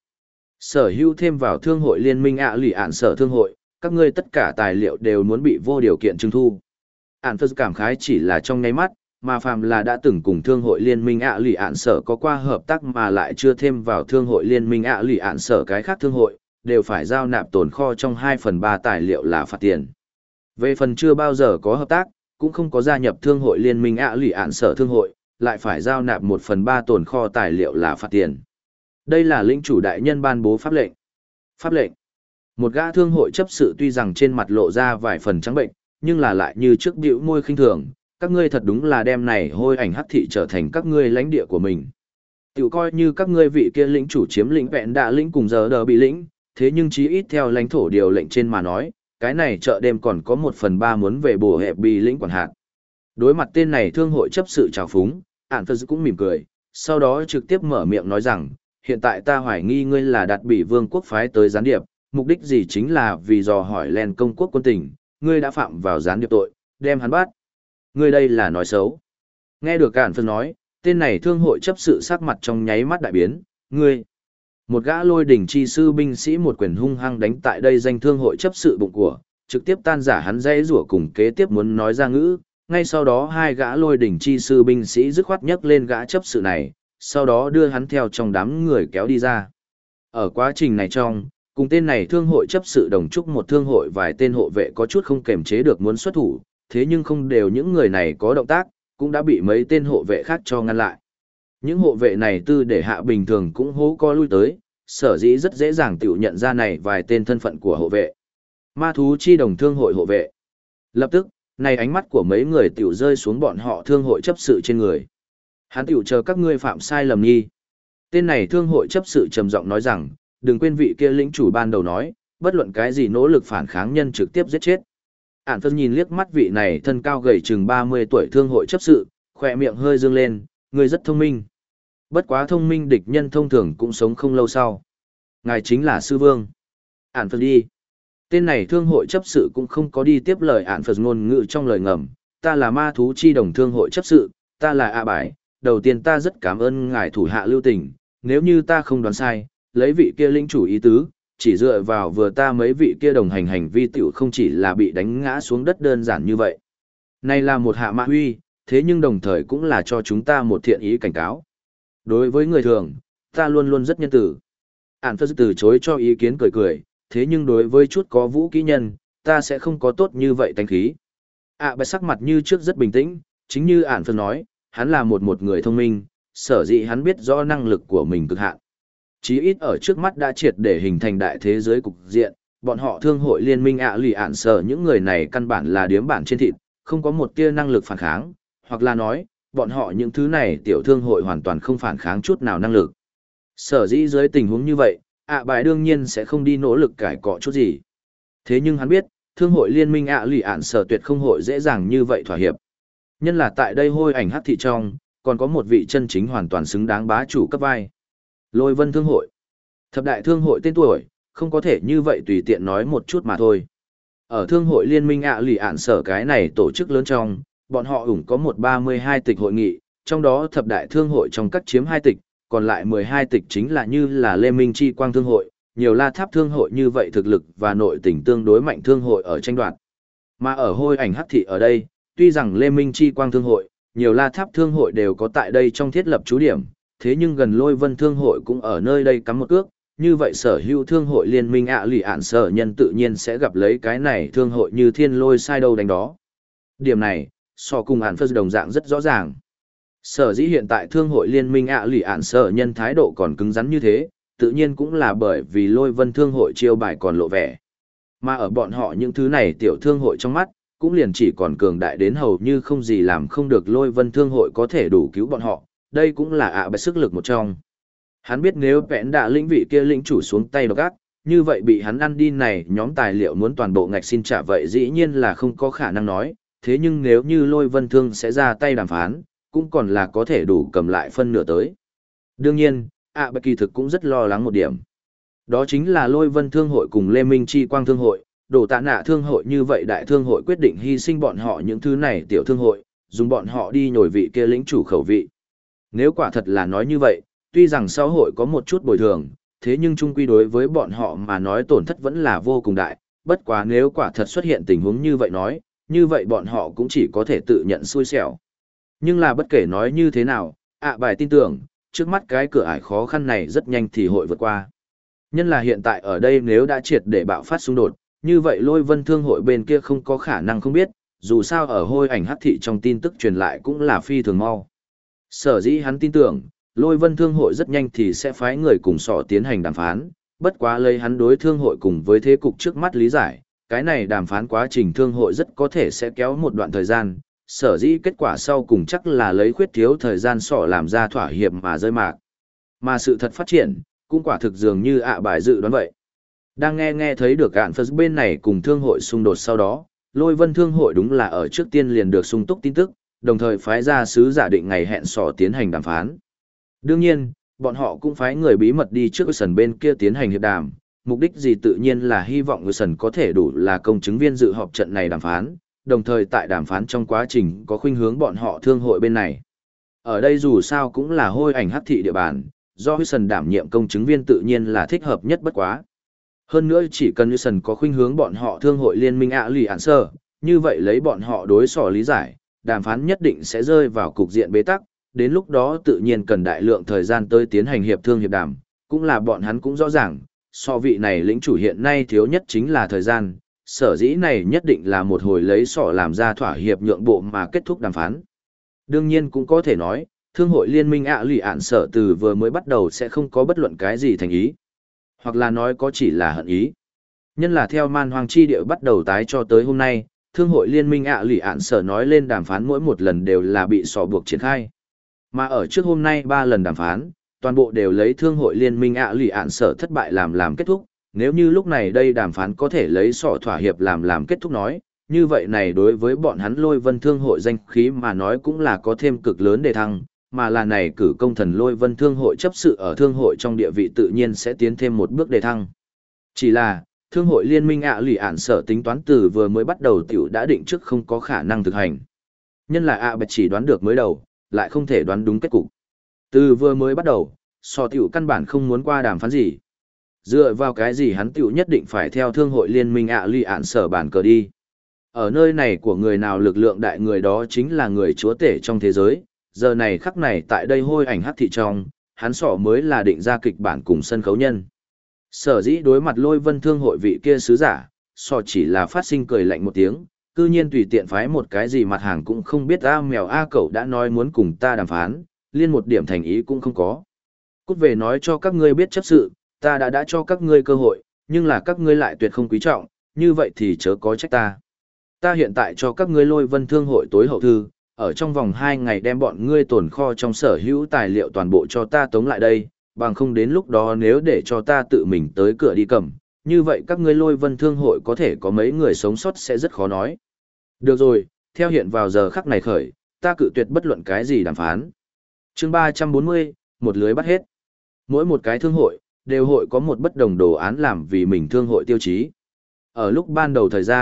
Sở hữu thêm vào thương hội liên minh lì ạn sở thương hội, các ngươi tất cả tài liệu đều muốn bị vô điều kiện trưng thu. Ạn phật cảm khái chỉ là trong nháy mắt, mà phàm là đã từng cùng thương hội liên minh lì ạn sở có qua hợp tác mà lại chưa thêm vào thương hội liên minh lì ạn sở cái khác thương hội, đều phải giao nạp tồn kho trong 2/3 tài liệu là phạt tiền. Về phần chưa bao giờ có hợp tác, cũng không có gia nhập thương hội liên minh lì ạn sở thương hội, lại phải giao nạp 1/3 tồn kho tài liệu là phạt tiền. Đây là lĩnh chủ đại nhân ban bố pháp lệnh. Pháp lệnh. Một gã thương hội chấp sự tuy rằng trên mặt lộ ra vài phần trắng bệnh, nhưng là lại như trước bĩu môi khinh thường, các ngươi thật đúng là đem này hôi ảnh hắc thị trở thành các ngươi lãnh địa của mình. Tiểu coi như các ngươi vị kia lĩnh chủ chiếm lĩnh vẹn đạ lĩnh cùng giờ đờ bị lĩnh, thế nhưng chí ít theo lãnh thổ điều lệnh trên mà nói, cái này chợ đêm còn có 1/3 muốn về bổ hẹp bị lĩnh quản hạt. Đối mặt tên này thương hội chấp sự trào phúng, Ản Phật cũng mỉm cười, sau đó trực tiếp mở miệng nói rằng, hiện tại ta hoài nghi ngươi là đạt bị vương quốc phái tới gián điệp, mục đích gì chính là vì dò hỏi len công quốc quân tình, ngươi đã phạm vào gián điệp tội, đem hắn bắt. Ngươi đây là nói xấu. Nghe được Ản Phật nói, tên này thương hội chấp sự sắc mặt trong nháy mắt đại biến, ngươi. Một gã lôi đỉnh chi sư binh sĩ một quyền hung hăng đánh tại đây danh thương hội chấp sự bụng của, trực tiếp tan giả hắn dây rủa cùng kế tiếp muốn nói ra ngữ, ngay sau đó 2 gã lôi đỉnh chi sư binh sĩ dứt khoát nhấc lên gã chấp sự này, sau đó đưa hắn theo trong đám người kéo đi ra. Ở quá trình này trong, cùng tên này thương hội chấp sự đồng chúc một thương hội vài tên hộ vệ có chút không kềm chế được muốn xuất thủ, thế nhưng không đều những người này có động tác, cũng đã bị mấy tên hộ vệ khác cho ngăn lại. Những hộ vệ này tư để hạ bình thường cũng hố co lui tới, sở dĩ rất dễ dàng tiểu nhận ra này vài tên thân phận của hộ vệ. Ma thú chi đồng thương hội hộ vệ. Lập tức, này ánh mắt của mấy người tiểu rơi xuống bọn họ thương hội chấp sự trên người. Hắn tiểu chờ các ngươi phạm sai lầm nghi. Tên này thương hội chấp sự trầm giọng nói rằng, đừng quên vị kia lĩnh chủ ban đầu nói, bất luận cái gì nỗ lực phản kháng nhân trực tiếp giết chết. Ản Phân nhìn liếc mắt vị này thân cao gầy chừng 30 tuổi thương hội chấp sự, khỏe miệng hơi dương lên, người rất thông minh. Bất quá thông minh địch nhân thông thường cũng sống không lâu sau. Ngài chính là sư vương. Ản Phân đi. Tên này thương hội chấp sự cũng không có đi tiếp lời Ản Phân ngôn ngữ trong lời ngầm. Ta là ma thú chi đồng thương hội chấp sự, ta là A Bải. Đầu tiên ta rất cảm ơn ngài thủ hạ lưu tình. Nếu như ta không đoán sai, lấy vị kia lĩnh chủ ý tứ, chỉ dựa vào vừa ta mấy vị kia đồng hành hành vi tiểu không chỉ là bị đánh ngã xuống đất đơn giản như vậy. Này là một hạ mạ huy, thế nhưng đồng thời cũng là cho chúng ta một thiện ý cảnh cáo. Đối với người thường, ta luôn luôn rất nhân tử. Ản Phật từ chối cho ý kiến cười cười, thế nhưng đối với chút có vũ kỹ nhân, ta sẽ không có tốt như vậy tánh khí. Bạch sắc mặt như trước rất bình tĩnh, chính như Ản Phật nói, hắn là một người thông minh, sở dĩ hắn biết rõ năng lực của mình cực hạn. Chí ít ở trước mắt đã triệt để hình thành đại thế giới cục diện, bọn họ thương hội liên minh lì ạn sở những người này căn bản là điếm bản trên thịt, không có một tia năng lực phản kháng, hoặc là nói, bọn họ những thứ này tiểu thương hội hoàn toàn không phản kháng chút nào năng lực. Sở dĩ dưới tình huống như vậy, Bại đương nhiên sẽ không đi nỗ lực cải cọ chút gì. Thế nhưng hắn biết, thương hội liên minh lì ạn sở tuyệt không hội dễ dàng như vậy thỏa hiệp. Nhân là tại đây hôi ảnh hắc thị trong, còn có một vị chân chính hoàn toàn xứng đáng bá chủ cấp vai. Lôi Vân Thương hội. Thập đại thương hội tên tuổi, không có thể như vậy tùy tiện nói một chút mà thôi. Ở thương hội liên minh lì ạn sở cái này tổ chức lớn trong, Bọn họ ủng có 132 tịch hội nghị, trong đó thập đại thương hội trong các chiếm 2 tịch, còn lại 12 tịch chính là như là Lê Minh Chi Quang Thương hội, nhiều La Tháp Thương hội như vậy thực lực và nội tình tương đối mạnh thương hội ở tranh đoạt. Mà ở Hôi Ảnh Hắc Thị ở đây, tuy rằng Lê Minh Chi Quang Thương hội, nhiều La Tháp Thương hội đều có tại đây trong thiết lập trú điểm, thế nhưng gần Lôi Vân Thương hội cũng ở nơi đây cắm một cước, như vậy sở hữu thương hội liên minh lì ạn sở nhân tự nhiên sẽ gặp lấy cái này thương hội như thiên lôi sai đâu đánh đó. Điểm này, so cùng ạn phật đồng dạng rất rõ ràng. Sở dĩ hiện tại thương hội liên minh lì ạn sở nhân thái độ còn cứng rắn như thế, tự nhiên cũng là bởi vì Lôi Vân Thương hội chiêu bài còn lộ vẻ. Mà ở bọn họ những thứ này tiểu thương hội trong mắt, cũng liền chỉ còn cường đại đến hầu như không gì làm không được Lôi Vân Thương hội có thể đủ cứu bọn họ, đây cũng là bạch sức lực một trong. Hắn biết nếu vẽn đạ lĩnh vị kia lĩnh chủ xuống tay độc ác, như vậy bị hắn ăn đi này nhóm tài liệu muốn toàn bộ ngạch xin trả vậy dĩ nhiên là không có khả năng nói, thế nhưng nếu như Lôi Vân Thương sẽ ra tay đàm phán, cũng còn là có thể đủ cầm lại phân nửa tới. Đương nhiên, bạch kỳ thực cũng rất lo lắng một điểm. Đó chính là Lôi Vân Thương hội cùng Lê Minh Chi Quang Thương hội, đổ tạ nạ thương hội như vậy đại thương hội quyết định hy sinh bọn họ những thứ này tiểu thương hội, dùng bọn họ đi nhồi vị kia lĩnh chủ khẩu vị. Nếu quả thật là nói như vậy, tuy rằng xã hội có một chút bồi thường, thế nhưng chung quy đối với bọn họ mà nói tổn thất vẫn là vô cùng đại, bất quá nếu quả thật xuất hiện tình huống như vậy nói, như vậy bọn họ cũng chỉ có thể tự nhận xui xẻo. Nhưng là bất kể nói như thế nào, bài tin tưởng, trước mắt cái cửa ải khó khăn này rất nhanh thì hội vượt qua. Nhân là hiện tại ở đây nếu đã triệt để bạo phát xung đột, như vậy Lôi Vân Thương hội bên kia không có khả năng không biết, dù sao ở Hôi Ảnh Hắc Thị trong tin tức truyền lại cũng là phi thường mau. Sở dĩ hắn tin tưởng, Lôi Vân Thương hội rất nhanh thì sẽ phái người cùng sọ tiến hành đàm phán, bất quá lấy hắn đối thương hội cùng với thế cục trước mắt lý giải, cái này đàm phán quá trình thương hội rất có thể sẽ kéo một đoạn thời gian, sở dĩ kết quả sau cùng chắc là lấy khuyết thiếu thời gian sọ làm ra thỏa hiệp mà rơi mạc. Mà sự thật phát triển, cũng quả thực dường như bài dự đoán vậy. Đang nghe thấy được ạn phật bên này cùng thương hội xung đột sau đó, Lôi Vân Thương hội đúng là ở trước tiên liền được sung túc tin tức, đồng thời phái ra sứ giả định ngày hẹn sọ tiến hành đàm phán. Đương nhiên, bọn họ cũng phái người bí mật đi trước Wilson bên kia tiến hành hiệp đàm, mục đích gì tự nhiên là hy vọng Wilson có thể đủ là công chứng viên dự họp trận này đàm phán, đồng thời tại đàm phán trong quá trình có khuynh hướng bọn họ thương hội bên này. Ở đây dù sao cũng là Hôi Ảnh Hắc Thị địa bàn, do Wilson đảm nhiệm công chứng viên tự nhiên là thích hợp nhất bất quá. Hơn nữa chỉ cần Wilson có khuynh hướng bọn họ thương hội liên minh lì ạn sơ, như vậy lấy bọn họ đối sò lý giải, đàm phán nhất định sẽ rơi vào cục diện bế tắc, đến lúc đó tự nhiên cần đại lượng thời gian tới tiến hành hiệp thương hiệp đàm, cũng là bọn hắn cũng rõ ràng, so vị này lĩnh chủ hiện nay thiếu nhất chính là thời gian, sở dĩ này nhất định là một hồi lấy sọ làm ra thỏa hiệp nhượng bộ mà kết thúc đàm phán. Đương nhiên cũng có thể nói, thương hội liên minh lì ạn sở từ vừa mới bắt đầu sẽ không có bất luận cái gì thành ý, hoặc là nói có chỉ là hận ý. Nhân là theo man hoang chi địa bắt đầu tái cho tới hôm nay, thương hội liên minh lì ạn sở nói lên đàm phán mỗi một lần đều là bị sọ buộc triển khai. Mà ở trước hôm nay 3 lần đàm phán, toàn bộ đều lấy thương hội liên minh lì ạn sở thất bại làm kết thúc, nếu như lúc này đây đàm phán có thể lấy sọ thỏa hiệp làm kết thúc nói, như vậy này đối với bọn hắn Lôi Vân Thương hội danh khí mà nói cũng là có thêm cực lớn đề thăng, mà là này cử công thần Lôi Vân Thương hội chấp sự ở thương hội trong địa vị tự nhiên sẽ tiến thêm một bước đề thăng. Chỉ là, thương hội liên minh lì ạn sở tính toán từ vừa mới bắt đầu tiểu đã định trước không có khả năng thực hành. Nhân là bạch chỉ đoán được mới đầu, lại không thể đoán đúng kết cục. Từ vừa mới bắt đầu, sò tiểu căn bản không muốn qua đàm phán gì. Dựa vào cái gì hắn tiểu nhất định phải theo thương hội liên minh lì ạn sở bản cờ đi. Ở nơi này của người nào lực lượng đại người đó chính là người chúa tể trong thế giới, giờ này khắc này tại đây Hôi Ảnh Hắc Thị trong, hắn sọ mới là định ra kịch bản cùng sân khấu nhân. Sở dĩ đối mặt Lôi Vân Thương hội vị kia sứ giả, sọ chỉ là phát sinh cười lạnh một tiếng, cư nhiên tùy tiện phái một cái gì mặt hàng cũng không biết mèo cậu đã nói muốn cùng ta đàm phán, liên một điểm thành ý cũng không có. Cút về nói cho các ngươi biết chấp sự, ta đã cho các ngươi cơ hội, nhưng là các ngươi lại tuyệt không quý trọng, như vậy thì chớ có trách ta. Ta hiện tại cho các ngươi Lôi Vân Thương hội tối hậu thư, ở trong vòng 2 ngày đem bọn ngươi tồn kho trong sở hữu tài liệu toàn bộ cho ta tống lại đây, bằng không đến lúc đó nếu để cho ta tự mình tới cửa đi cầm, như vậy các ngươi Lôi Vân Thương hội có thể có mấy người sống sót sẽ rất khó nói. Được rồi, theo hiện vào giờ khắc này khởi, ta cự tuyệt bất luận cái gì đàm phán. Chương 340, một lưới bắt hết. Mỗi một cái thương hội, đều hội có một bất đồng đồ án làm vì mình thương hội tiêu chí. Ở lúc ban đầu thời gian,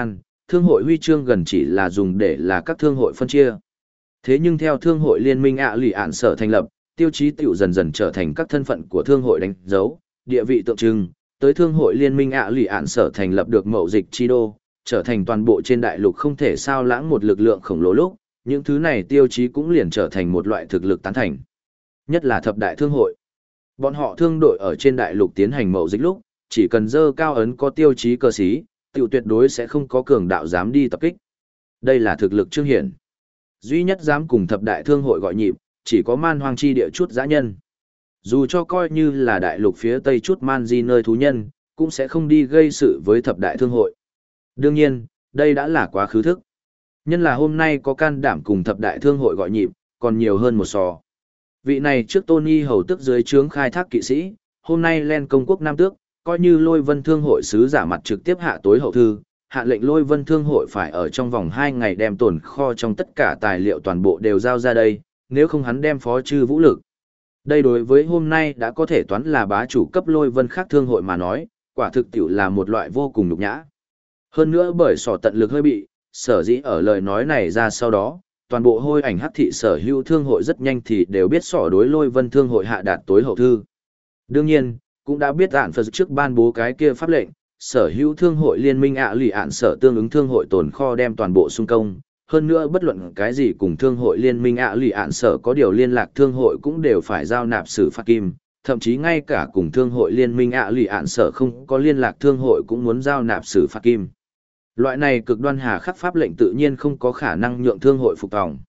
thương hội huy chương gần chỉ là dùng để là các thương hội phân chia. Thế nhưng theo thương hội liên minh ạ lì ạn sở thành lập, tiêu chí tiểu dần dần trở thành các thân phận của thương hội đánh dấu, địa vị tượng trưng, tới thương hội liên minh ạ lì ạn sở thành lập được mậu dịch chi đô, trở thành toàn bộ trên đại lục không thể sao lãng một lực lượng khổng lồ lúc, những thứ này tiêu chí cũng liền trở thành một loại thực lực tán thành. Nhất là thập đại thương hội. Bọn họ thương đội ở trên đại lục tiến hành mậu dịch lúc, chỉ cần dơ cao ấn có tiêu chí cơ sĩ, tiểu tuyệt đối sẽ không có cường đạo dám đi tập kích. Đây là thực lực trương hiển. Duy nhất dám cùng thập đại thương hội gọi nhịp, chỉ có man hoang chi địa chút dã nhân. Dù cho coi như là đại lục phía tây chút man di nơi thú nhân, cũng sẽ không đi gây sự với thập đại thương hội. Đương nhiên, đây đã là quá khứ thức. Nhân là hôm nay có can đảm cùng thập đại thương hội gọi nhịp, còn nhiều hơn một sò. Vị này trước Tony hầu tức dưới trướng khai thác kỵ sĩ, hôm nay lên công quốc Nam Tước, coi như Lôi Vân Thương hội sứ giả mặt trực tiếp hạ tối hậu thư, hạ lệnh Lôi Vân Thương hội phải ở trong vòng 2 ngày đem tồn kho trong tất cả tài liệu toàn bộ đều giao ra đây, nếu không hắn đem phó trừ vũ lực. Đây đối với hôm nay đã có thể toán là bá chủ cấp Lôi Vân khác thương hội mà nói, quả thực tiểu là một loại vô cùng nhục nhã. Hơn nữa bởi sỏ tận lực hơi bị, sở dĩ ở lời nói này ra sau đó, toàn bộ hôi ảnh hắc thị sở hữu thương hội rất nhanh thì đều biết sỏ đối Lôi Vân Thương hội hạ đạt tối hậu thư. Đương nhiên, cũng đã biết ạn Phật trước ban bố cái kia pháp lệnh, sở hữu thương hội liên minh ạ lì ạn sở tương ứng thương hội tồn kho đem toàn bộ xung công. Hơn nữa bất luận cái gì cùng thương hội liên minh ạ lì ạn sở có điều liên lạc thương hội cũng đều phải giao nạp xử phạt kim, thậm chí ngay cả cùng thương hội liên minh ạ lì ạn sở không có liên lạc thương hội cũng muốn giao nạp xử phạt kim. Loại này cực đoan hà khắc pháp lệnh tự nhiên không có khả năng nhượng thương hội phục tòng.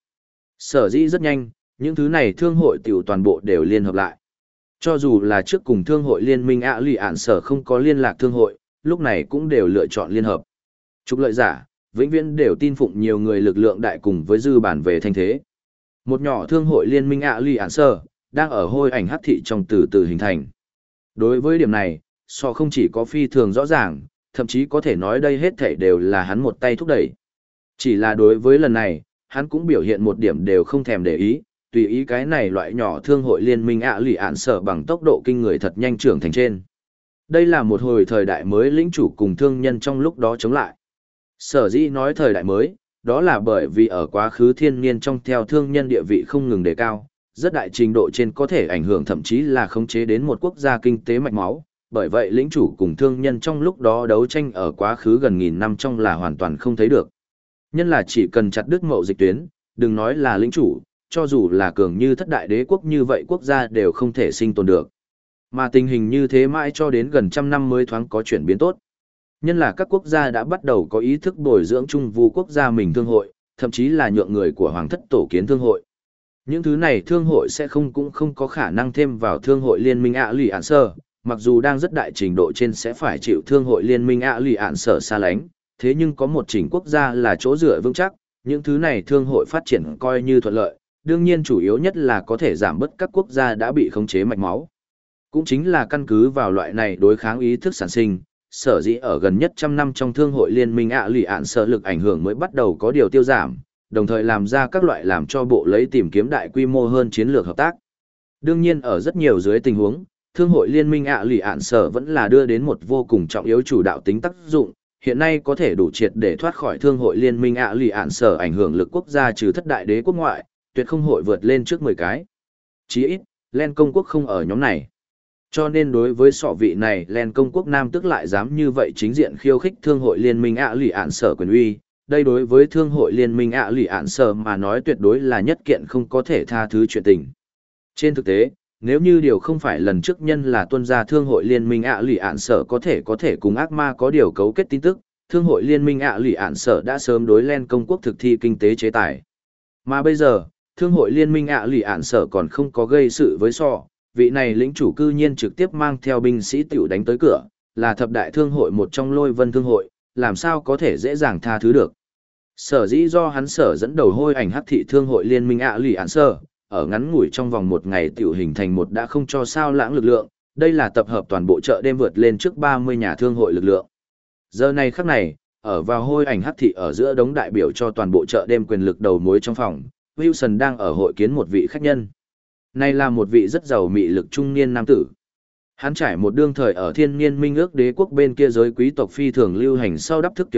Sở dĩ rất nhanh, những thứ này thương hội tiểu toàn bộ đều liên hợp lại. Cho dù là trước cùng thương hội liên minh ạ lì ạn sở không có liên lạc thương hội, lúc này cũng đều lựa chọn liên hợp. Trục lợi giả, vĩnh viễn đều tin phụng nhiều người lực lượng đại cùng với dư bản về thanh thế. Một nhỏ thương hội liên minh ạ lì ạn sở, đang ở hôi ảnh hắc thị trong từ từ hình thành. Đối với điểm này, so không chỉ có phi thường rõ ràng, thậm chí có thể nói đây hết thảy đều là hắn một tay thúc đẩy. Chỉ là đối với lần này, hắn cũng biểu hiện một điểm đều không thèm để ý, tùy ý cái này loại nhỏ thương hội liên minh ạ lì ạn sở bằng tốc độ kinh người thật nhanh trưởng thành trên. Đây là một hồi thời đại mới lĩnh chủ cùng thương nhân trong lúc đó chống lại. Sở dĩ nói thời đại mới, đó là bởi vì ở quá khứ thiên niên trong theo thương nhân địa vị không ngừng đề cao, rất đại trình độ trên có thể ảnh hưởng thậm chí là khống chế đến một quốc gia kinh tế mạch máu. Bởi vậy lĩnh chủ cùng thương nhân trong lúc đó đấu tranh ở quá khứ gần nghìn năm trong là hoàn toàn không thấy được. Nhân là chỉ cần chặt đứt mậu dịch tuyến, đừng nói là lĩnh chủ, cho dù là cường như thất đại đế quốc như vậy quốc gia đều không thể sinh tồn được. Mà tình hình như thế mãi cho đến gần trăm năm mới thoáng có chuyển biến tốt. Nhân là các quốc gia đã bắt đầu có ý thức bồi dưỡng chung vu quốc gia mình thương hội, thậm chí là nhượng người của hoàng thất tổ kiến thương hội. Những thứ này thương hội sẽ cũng không có khả năng thêm vào thương hội liên minh ạ lì ạn sở, mặc dù đang rất đại trình độ trên sẽ phải chịu thương hội liên minh ạ lì ạn sở xa lánh, thế nhưng có một chỉnh quốc gia là chỗ dựa vững chắc, những thứ này thương hội phát triển coi như thuận lợi, đương nhiên chủ yếu nhất là có thể giảm bớt các quốc gia đã bị khống chế mạch máu. Cũng chính là căn cứ vào loại này đối kháng ý thức sản sinh, sở dĩ ở gần nhất trăm năm trong thương hội liên minh ạ lì ạn sở lực ảnh hưởng mới bắt đầu có điều tiêu giảm, đồng thời làm ra các loại làm cho bộ lấy tìm kiếm đại quy mô hơn chiến lược hợp tác. Đương nhiên ở rất nhiều dưới tình huống, thương hội liên minh ạ lì ạn sở vẫn là đưa đến một vô cùng trọng yếu chủ đạo tính tác dụng, hiện nay có thể đủ triệt để thoát khỏi thương hội liên minh ạ lì ạn sở ảnh hưởng lực quốc gia trừ thất đại đế quốc ngoại, tuyệt không hội vượt lên trước 10 cái. Chí ít, Len công quốc không ở nhóm này. Cho nên đối với sọ vị này Len công quốc Nam Tước lại dám như vậy chính diện khiêu khích thương hội liên minh ạ lì ạn sở quyền uy, đây đối với thương hội liên minh ạ lì ạn sở mà nói tuyệt đối là nhất kiện không có thể tha thứ chuyện tình. Trên thực tế, nếu như điều không phải lần trước nhân là tuân gia thương hội liên minh ạ lì ạn sở có thể cùng ác ma có điều cấu kết tin tức, thương hội liên minh ạ lì ạn sở đã sớm đối Len công quốc thực thi kinh tế chế tài. Mà bây giờ, thương hội liên minh ạ lì ạn sở còn không có gây sự với sọ, vị này lĩnh chủ cư nhiên trực tiếp mang theo binh sĩ tiểu đánh tới cửa, là thập đại thương hội một trong Lôi Vân thương hội, làm sao có thể dễ dàng tha thứ được. Sở dĩ do hắn sở dẫn đầu hôi ảnh hắc thị thương hội liên minh ạ lì ạn sở, ở ngắn ngủi trong vòng một ngày tiểu hình thành một đã không cho sao lãng lực lượng, đây là tập hợp toàn bộ chợ đêm vượt lên trước 30 nhà thương hội lực lượng. Giờ này khắc này, ở vào hôi ảnh hắc thị ở giữa đống đại biểu cho toàn bộ chợ đêm quyền lực đầu mối trong phòng, Wilson đang ở hội kiến một vị khách nhân. Này là một vị rất giàu mị lực trung niên nam tử. Hắn trải một đương thời ở thiên niên minh ước đế quốc bên kia giới quý tộc phi thường lưu hành sau đắp thức tiểu tóc,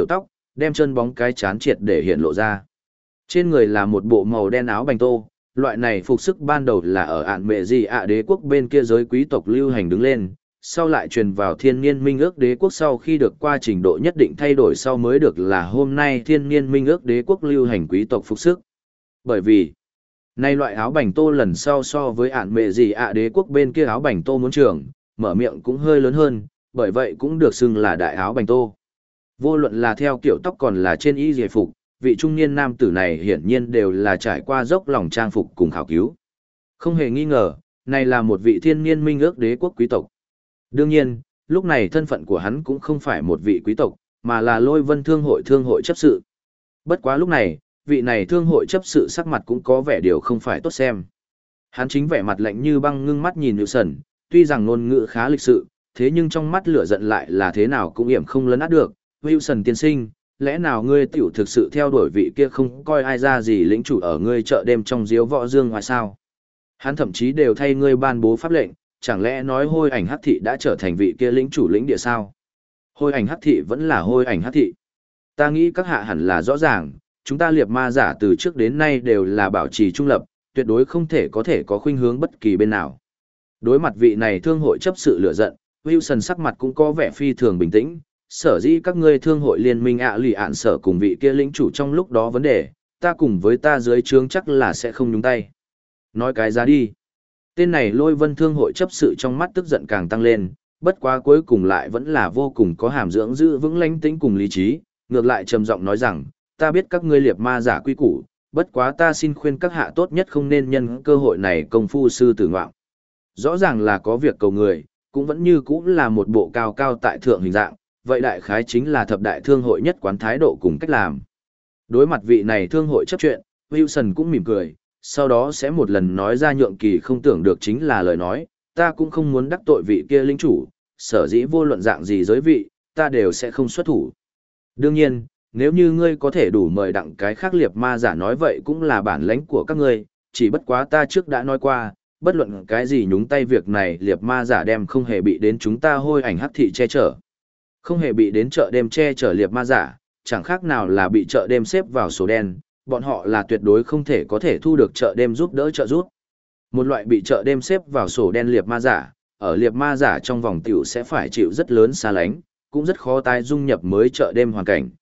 đem chân bóng cái chán triệt để hiện lộ ra. Trên người là một bộ màu đen áo bành tô, loại này phục sức ban đầu là ở ạn mẹ gì ạ đế quốc bên kia giới quý tộc lưu hành đứng lên, sau lại truyền vào thiên niên minh ước đế quốc sau khi được qua trình độ nhất định thay đổi sau mới được là hôm nay thiên niên minh ước đế quốc lưu hành quý tộc phục sức. Bởi vì, nay loại áo bành tô lần sau so với ạn mẹ gì ạ đế quốc bên kia áo bành tô muốn trường, mở miệng cũng hơi lớn hơn, bởi vậy cũng được xưng là đại áo bành tô. Vô luận là theo kiểu tóc còn là trên y giải phục, vị trung niên nam tử này hiển nhiên đều là trải qua dốc lòng trang phục cùng khảo cứu. Không hề nghi ngờ, này là một vị thiên niên minh ước đế quốc quý tộc. Đương nhiên, lúc này thân phận của hắn cũng không phải một vị quý tộc, mà là Lôi Vân thương hội chấp sự. Bất quá lúc này, vị này thương hội chấp sự sắc mặt cũng có vẻ điều không phải tốt xem. Hắn chính vẻ mặt lạnh như băng ngưng mắt nhìn Wilson, tuy rằng ngôn ngữ khá lịch sự, thế nhưng trong mắt lửa giận lại là thế nào cũng yểm không lấn át được. Wilson tiên sinh, lẽ nào ngươi tiểu thực sự theo đuổi vị kia không coi ai ra gì lĩnh chủ ở ngươi chợ đêm trong diếu võ dương ngoài sao? Hắn thậm chí đều thay ngươi ban bố pháp lệnh, chẳng lẽ nói hôi ảnh hắc thị đã trở thành vị kia lĩnh chủ lĩnh địa sao? Hôi ảnh hắc thị vẫn là hôi ảnh hắc thị. Ta nghĩ các hạ hẳn là rõ ràng, chúng ta liệt ma giả từ trước đến nay đều là bảo trì trung lập, tuyệt đối không thể có khuynh hướng bất kỳ bên nào. Đối mặt vị này thương hội chấp sự lửa giận, Wilson sắc mặt cũng có vẻ phi thường bình tĩnh. Sở dĩ các ngươi thương hội liên minh lì ạn sở cùng vị kia lĩnh chủ trong lúc đó vấn đề, ta cùng với ta dưới trướng chắc là sẽ không nhúng tay. Nói cái giá đi. Tên này Lôi Vân thương hội chấp sự trong mắt tức giận càng tăng lên, bất quá cuối cùng lại vẫn là vô cùng có hàm dưỡng giữ vững lãnh tĩnh cùng lý trí, ngược lại trầm giọng nói rằng, ta biết các ngươi liệt ma giả quy củ, bất quá ta xin khuyên các hạ tốt nhất không nên nhân cơ hội này công phu sư tử ngoạm. Rõ ràng là có việc cầu người, cũng vẫn như cũng là một bộ cao cao tại thượng hình dạng, vậy đại khái chính là thập đại thương hội nhất quán thái độ cùng cách làm. Đối mặt vị này thương hội chấp chuyện, Wilson cũng mỉm cười, sau đó sẽ một lần nói ra nhượng kỳ không tưởng được chính là lời nói, ta cũng không muốn đắc tội vị kia lĩnh chủ, sở dĩ vô luận dạng gì giới vị, ta đều sẽ không xuất thủ. Đương nhiên, nếu như ngươi có thể đủ mời đặng cái khác liệt ma giả nói vậy cũng là bản lãnh của các ngươi, chỉ bất quá ta trước đã nói qua, bất luận cái gì nhúng tay việc này liệt ma giả đem không hề bị đến chúng ta hôi ảnh hắc thị che chở. Không hề bị đến chợ đêm che chở liệt ma giả, chẳng khác nào là bị chợ đêm xếp vào sổ đen, bọn họ là tuyệt đối không thể có thể thu được chợ đêm giúp đỡ trợ giúp. Một loại bị chợ đêm xếp vào sổ đen liệt ma giả, ở liệt ma giả trong vòng tiểu sẽ phải chịu rất lớn xa lánh, cũng rất khó tái dung nhập mới chợ đêm hoàn cảnh.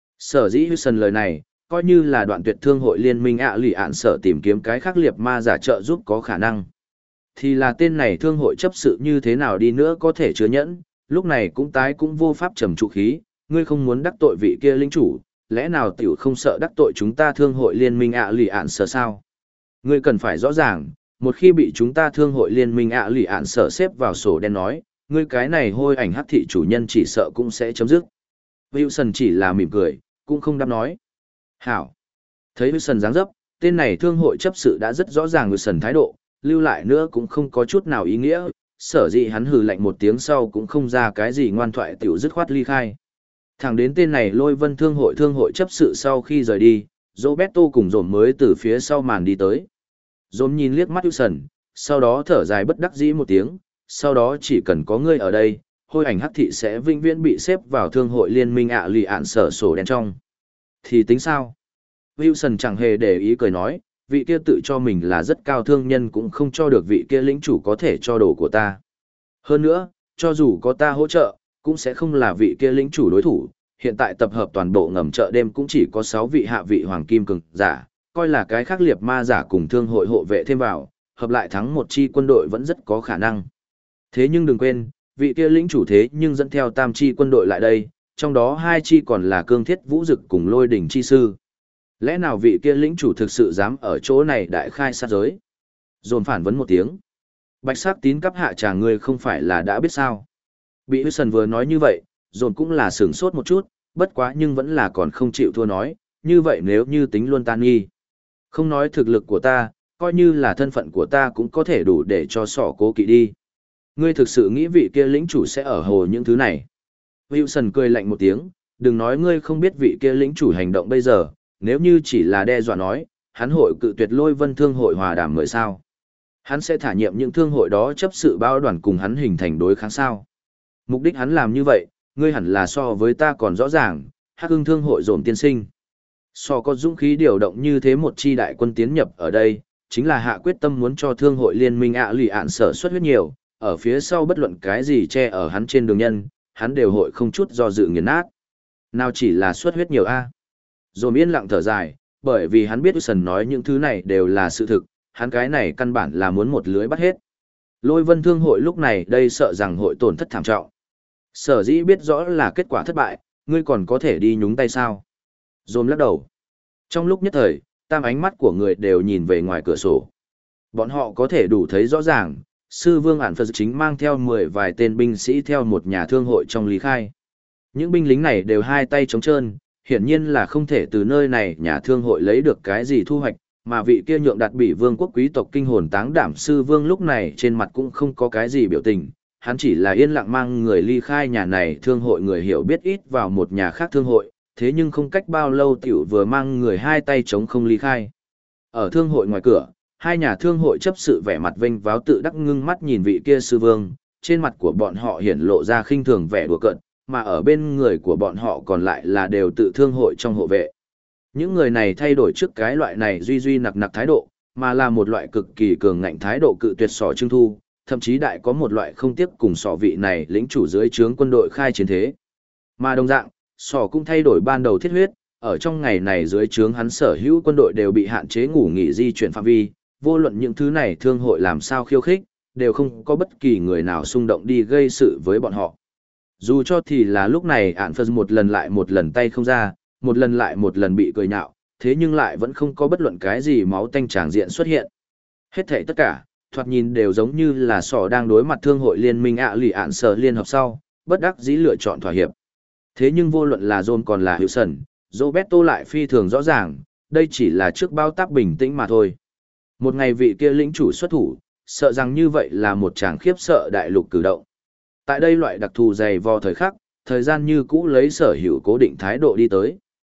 Sở dĩ Wilson lời này, coi như là đoạn tuyệt thương hội liên minh lì ạn sở tìm kiếm cái khác liệt ma giả trợ giúp có khả năng. Thì là tên này thương hội chấp sự như thế nào đi nữa có thể chứa nhẫn, lúc này cũng vô pháp trầm trụ khí, ngươi không muốn đắc tội vị kia lĩnh chủ, lẽ nào tiểu không sợ đắc tội chúng ta thương hội liên minh lì ạn sở sao? Ngươi cần phải rõ ràng, một khi bị chúng ta thương hội liên minh lì ạn sở xếp vào sổ đen nói, ngươi cái này hôi ảnh hắc thị chủ nhân chỉ sợ cũng sẽ chấm dứt. Wilson chỉ là mỉm cười, cũng không đáp nói. Hảo. Thấy Wilson dáng dấp, tên này thương hội chấp sự đã rất rõ ràng Wilson thái độ, lưu lại nữa cũng không có chút nào ý nghĩa, sở dĩ hắn hừ lạnh một tiếng sau cũng không ra cái gì ngoan thoại tiểu dứt khoát ly khai. Thẳng đến tên này Lôi Vân thương hội chấp sự sau khi rời đi, Roberto cùng Dồn mới từ phía sau màn đi tới. Dồn nhìn liếc mắt Wilson, sau đó thở dài bất đắc dĩ một tiếng, sau đó chỉ cần có ngươi ở đây, hôi ảnh hắc thị sẽ vĩnh viễn bị xếp vào thương hội liên minh lì ạn sở sổ đen trong. Thì tính sao? Wilson chẳng hề để ý cười nói, vị kia tự cho mình là rất cao thương nhân cũng không cho được vị kia lĩnh chủ có thể cho đồ của ta. Hơn nữa, cho dù có ta hỗ trợ, cũng sẽ không là vị kia lĩnh chủ đối thủ. Hiện tại tập hợp toàn bộ ngầm chợ đêm cũng chỉ có 6 vị hạ vị hoàng kim cường giả, coi là cái khác liệt ma giả cùng thương hội hộ vệ thêm vào, hợp lại thắng một chi quân đội vẫn rất có khả năng. Thế nhưng đừng quên, vị kia lĩnh chủ thế nhưng dẫn theo tam chi quân đội lại đây, trong đó 2 chi còn là cương thiết vũ dực cùng lôi đỉnh chi sư. Lẽ nào vị kia lĩnh chủ thực sự dám ở chỗ này đại khai sát giới? Dồn phản vấn một tiếng. Bạch sắc tín cấp hạ trà ngươi không phải là đã biết sao? Bị Wilson vừa nói như vậy, dồn cũng là sửng sốt một chút, bất quá nhưng vẫn là còn không chịu thua nói, như vậy nếu như tính luôn tan nghi. Không nói thực lực của ta, coi như là thân phận của ta cũng có thể đủ để cho sỏ cố kỵ đi. Ngươi thực sự nghĩ vị kia lĩnh chủ sẽ ở hồ những thứ này? Wilson cười lạnh một tiếng, đừng nói ngươi không biết vị kia lĩnh chủ hành động bây giờ, nếu như chỉ là đe dọa nói, hắn hội cự tuyệt Lôi Vân thương hội hòa đàm mời sao? Hắn sẽ thả nhiệm những thương hội đó chấp sự bao đoàn cùng hắn hình thành đối kháng sao? Mục đích hắn làm như vậy, ngươi hẳn là so với ta còn rõ ràng, Hắc Ưng Thương hội Dồn tiên sinh. So có dũng khí điều động như thế một chi đại quân tiến nhập ở đây, chính là hạ quyết tâm muốn cho thương hội liên minh lì ạn sở xuất huyết nhiều, ở phía sau bất luận cái gì che ở hắn trên đường nhân, hắn đều hội không chút do dự nghiền nát. Nào chỉ là xuất huyết nhiều a. Dồn yên lặng thở dài, bởi vì hắn biết Wilson nói những thứ này đều là sự thực, hắn cái này căn bản là muốn một lưới bắt hết. Lôi Vân Thương hội lúc này đây sợ rằng hội tổn thất thảm trọng. Sở dĩ biết rõ là kết quả thất bại, ngươi còn có thể đi nhúng tay sao? Dồn lắc đầu. Trong lúc nhất thời, tam ánh mắt của người đều nhìn về ngoài cửa sổ. Bọn họ có thể đủ thấy rõ ràng, sư vương ản Phật chính mang theo 10 vài tên binh sĩ theo một nhà thương hội trong lý khai. Những binh lính này đều hai tay trống trơn, hiển nhiên là không thể từ nơi này nhà thương hội lấy được cái gì thu hoạch, mà vị kia nhượng đạt bị vương quốc quý tộc kinh hồn táng đảm sư vương lúc này trên mặt cũng không có cái gì biểu tình, hắn chỉ là yên lặng mang người ly khai nhà này thương hội người hiểu biết ít vào một nhà khác thương hội, thế nhưng không cách bao lâu tiểu vừa mang người hai tay chống không ly khai. Ở thương hội ngoài cửa, hai nhà thương hội chấp sự vẻ mặt vênh váo tự đắc ngưng mắt nhìn vị kia sư vương, trên mặt của bọn họ hiển lộ ra khinh thường vẻ đùa cợt, mà ở bên người của bọn họ còn lại là đều tự thương hội trong hộ vệ. Những người này thay đổi trước cái loại này duy nặc thái độ, mà là một loại cực kỳ cường ngạnh thái độ cự tuyệt sỏ trưng thu, thậm chí đại có một loại không tiếc cùng sỏ vị này lĩnh chủ dưới trướng quân đội khai chiến thế. Mà đồng dạng, sỏ cũng thay đổi ban đầu thiết huyết, ở trong ngày này dưới trướng hắn sở hữu quân đội đều bị hạn chế ngủ nghỉ di chuyển phạm vi, vô luận những thứ này thương hội làm sao khiêu khích, đều không có bất kỳ người nào xung động đi gây sự với bọn họ. Dù cho thì là lúc này ản Phật một lần lại một lần tay không ra, một lần lại một lần bị cười nhạo, thế nhưng lại vẫn không có bất luận cái gì máu tanh tràng diện xuất hiện. Hết thảy tất cả, thoạt nhìn đều giống như là sỏ đang đối mặt thương hội liên minh lì ạn sở liên hợp sau, bất đắc dĩ lựa chọn thỏa hiệp. Thế nhưng vô luận là John còn là Wilson, Roberto lại phi thường rõ ràng, đây chỉ là trước bao tác bình tĩnh mà thôi. Một ngày vị kia lĩnh chủ xuất thủ, sợ rằng như vậy là một tràng khiếp sợ đại lục cử động. Tại đây loại đặc thù dày vò thời khắc, thời gian như cũ lấy sở hữu cố định thái độ đi tới.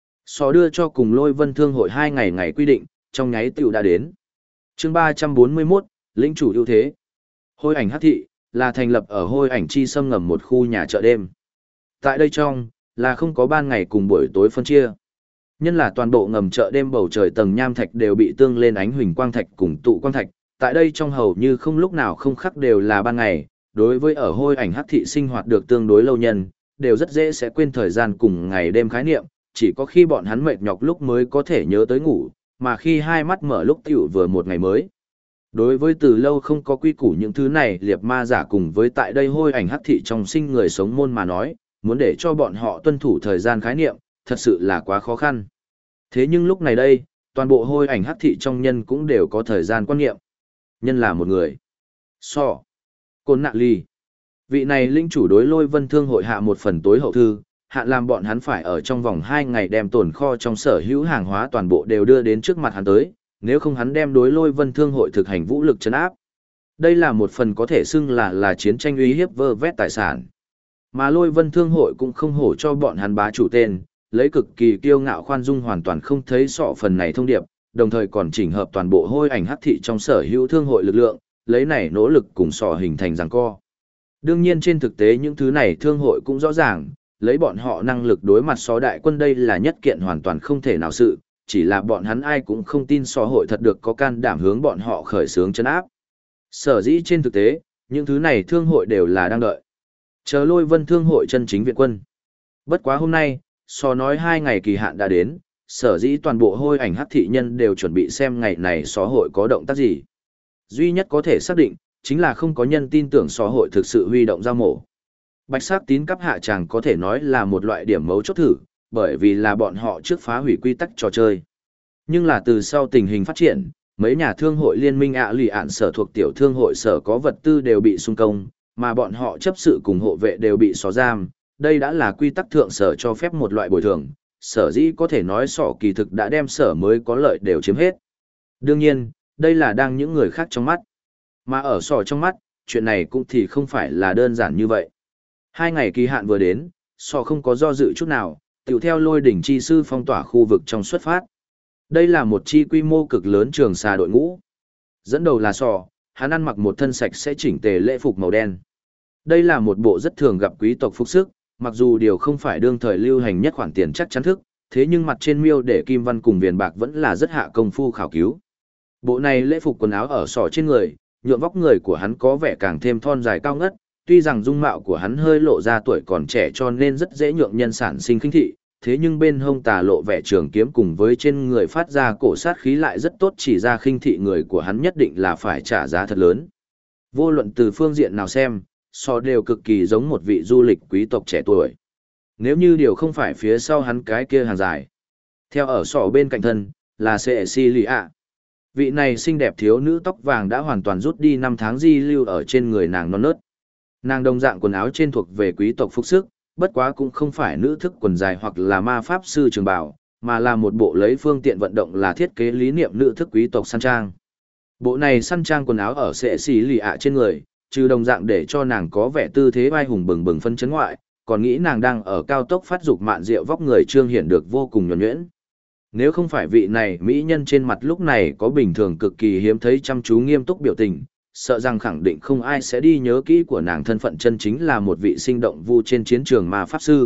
Sò đưa cho cùng Lôi Vân Thương hội 2 ngày quy định, trong nháy tiểu đã đến. Chương 341, lĩnh chủ ưu thế. Hôi ảnh hắc thị, là thành lập ở hôi ảnh chi xâm ngầm một khu nhà chợ đêm. Tại đây trong, là không có ban ngày cùng buổi tối phân chia. Nhân là toàn bộ ngầm chợ đêm bầu trời tầng nham thạch đều bị tương lên ánh huỳnh quang thạch cùng tụ quang thạch, tại đây trong hầu như không lúc nào không khắc đều là ban ngày, đối với ở hôi ảnh hắc thị sinh hoạt được tương đối lâu nhân, đều rất dễ sẽ quên thời gian cùng ngày đêm khái niệm, chỉ có khi bọn hắn mệt nhọc lúc mới có thể nhớ tới ngủ, mà khi hai mắt mở lúc tiểu vừa một ngày mới. Đối với từ lâu không có quy củ những thứ này liệt ma giả cùng với tại đây hôi ảnh hắc thị trong sinh người sống môn mà nói, muốn để cho bọn họ tuân thủ thời gian khái niệm, thật sự là quá khó khăn. Thế nhưng lúc này đây, toàn bộ hôi ảnh hắc thị trong nhân cũng đều có thời gian quan niệm. Nhân là một người. Côn Nạ Ly. Vị này linh chủ đối Lôi Vân Thương hội hạ một phần tối hậu thư, hạn làm bọn hắn phải ở trong vòng 2 ngày đem tồn kho trong sở hữu hàng hóa toàn bộ đều đưa đến trước mặt hắn tới, nếu không hắn đem đối Lôi Vân Thương hội thực hành vũ lực trấn áp. Đây là một phần có thể xưng là chiến tranh uy hiếp vơ vét tài sản. Mà Lôi Vân Thương hội cũng không hổ cho bọn hắn bá chủ tên, lấy cực kỳ kiêu ngạo khoan dung hoàn toàn không thấy sọ phần này thông điệp, đồng thời còn chỉnh hợp toàn bộ hôi ảnh hắc thị trong sở hữu thương hội lực lượng, lấy này nỗ lực cùng sọ hình thành giằng co. Đương nhiên trên thực tế những thứ này thương hội cũng rõ ràng, lấy bọn họ năng lực đối mặt sọ đại quân đây là nhất kiện hoàn toàn không thể nào sự, chỉ là bọn hắn ai cũng không tin sọ hội thật được có can đảm hướng bọn họ khởi xướng chân áp. Sở dĩ trên thực tế, những thứ này thương hội đều là đang đợi. Chờ Lôi Vân Thương hội chân chính viện quân. Bất quá hôm nay, sọ nói 2 ngày kỳ hạn đã đến, sở dĩ toàn bộ hôi ảnh hắc thị nhân đều chuẩn bị xem ngày này sọ hội có động tác gì. Duy nhất có thể xác định, chính là không có nhân tin tưởng sọ hội thực sự huy động ra mổ. Bạch sắc tín cấp hạ tràng có thể nói là một loại điểm mấu chốt thử, bởi vì là bọn họ trước phá hủy quy tắc trò chơi. Nhưng là từ sau tình hình phát triển, mấy nhà thương hội liên minh lì ạn sở thuộc tiểu thương hội sở có vật tư đều bị xung công, mà bọn họ chấp sự cùng hộ vệ đều bị xóa giam. Đây đã là quy tắc thượng sở cho phép một loại bồi thường, sở dĩ có thể nói sọ kỳ thực đã đem sở mới có lợi đều chiếm hết. Đương nhiên, đây là đang những người khác trong mắt. Mà ở sọ trong mắt, chuyện này cũng thì không phải là đơn giản như vậy. 2 ngày kỳ hạn vừa đến, sọ không có do dự chút nào, tiểu theo Lôi đỉnh chi sư phong tỏa khu vực trong xuất phát. Đây là một chi quy mô cực lớn trường xà đội ngũ. Dẫn đầu là sọ, hắn ăn mặc một thân sạch sẽ chỉnh tề lễ phục màu đen. Đây là một bộ rất thường gặp quý tộc phục sức, Mặc dù điều không phải đương thời lưu hành nhất khoản tiền chắc chắn thức, thế nhưng mặt trên miêu để kim văn cùng viền bạc vẫn là rất hạ công phu khảo cứu. Bộ này lễ phục quần áo ở sọ trên người, nhuộm vóc người của hắn có vẻ càng thêm thon dài cao ngất, tuy rằng dung mạo của hắn hơi lộ ra tuổi còn trẻ cho nên rất dễ nhượng nhân sản sinh khinh thị, thế nhưng bên hông tà lộ vẻ trường kiếm cùng với trên người phát ra cổ sát khí lại rất tốt, chỉ ra khinh thị người của hắn nhất định là phải trả giá thật lớn. Vô luận từ phương diện nào xem, sọ đều cực kỳ giống một vị du lịch quý tộc trẻ tuổi. Nếu như điều không phải phía sau hắn cái kia hàng dài. Theo ở sọ bên cạnh thân, là Cecilia. Vị này xinh đẹp thiếu nữ tóc vàng đã hoàn toàn rút đi năm tháng di lưu ở trên người nàng non nớt. Nàng đồng dạng quần áo trên thuộc về quý tộc phục sức, bất quá cũng không phải nữ thức quần dài hoặc là ma pháp sư trường bào, mà là một bộ lấy phương tiện vận động là thiết kế lý niệm nữ thức quý tộc săn trang. Bộ này săn trang quần áo ở sệ xì lì ạ trên người, trừ đồng dạng để cho nàng có vẻ tư thế vai hùng bừng bừng phân chấn ngoại, còn nghĩ nàng đang ở cao tốc phát dục mạn rượu vóc người trương hiện được vô cùng nhuần nhuyễn. Nếu không phải vị này mỹ nhân trên mặt lúc này có bình thường cực kỳ hiếm thấy chăm chú nghiêm túc biểu tình, sợ rằng khẳng định không ai sẽ đi nhớ kỹ của nàng thân phận chân chính là một vị sinh động vu trên chiến trường ma pháp sư.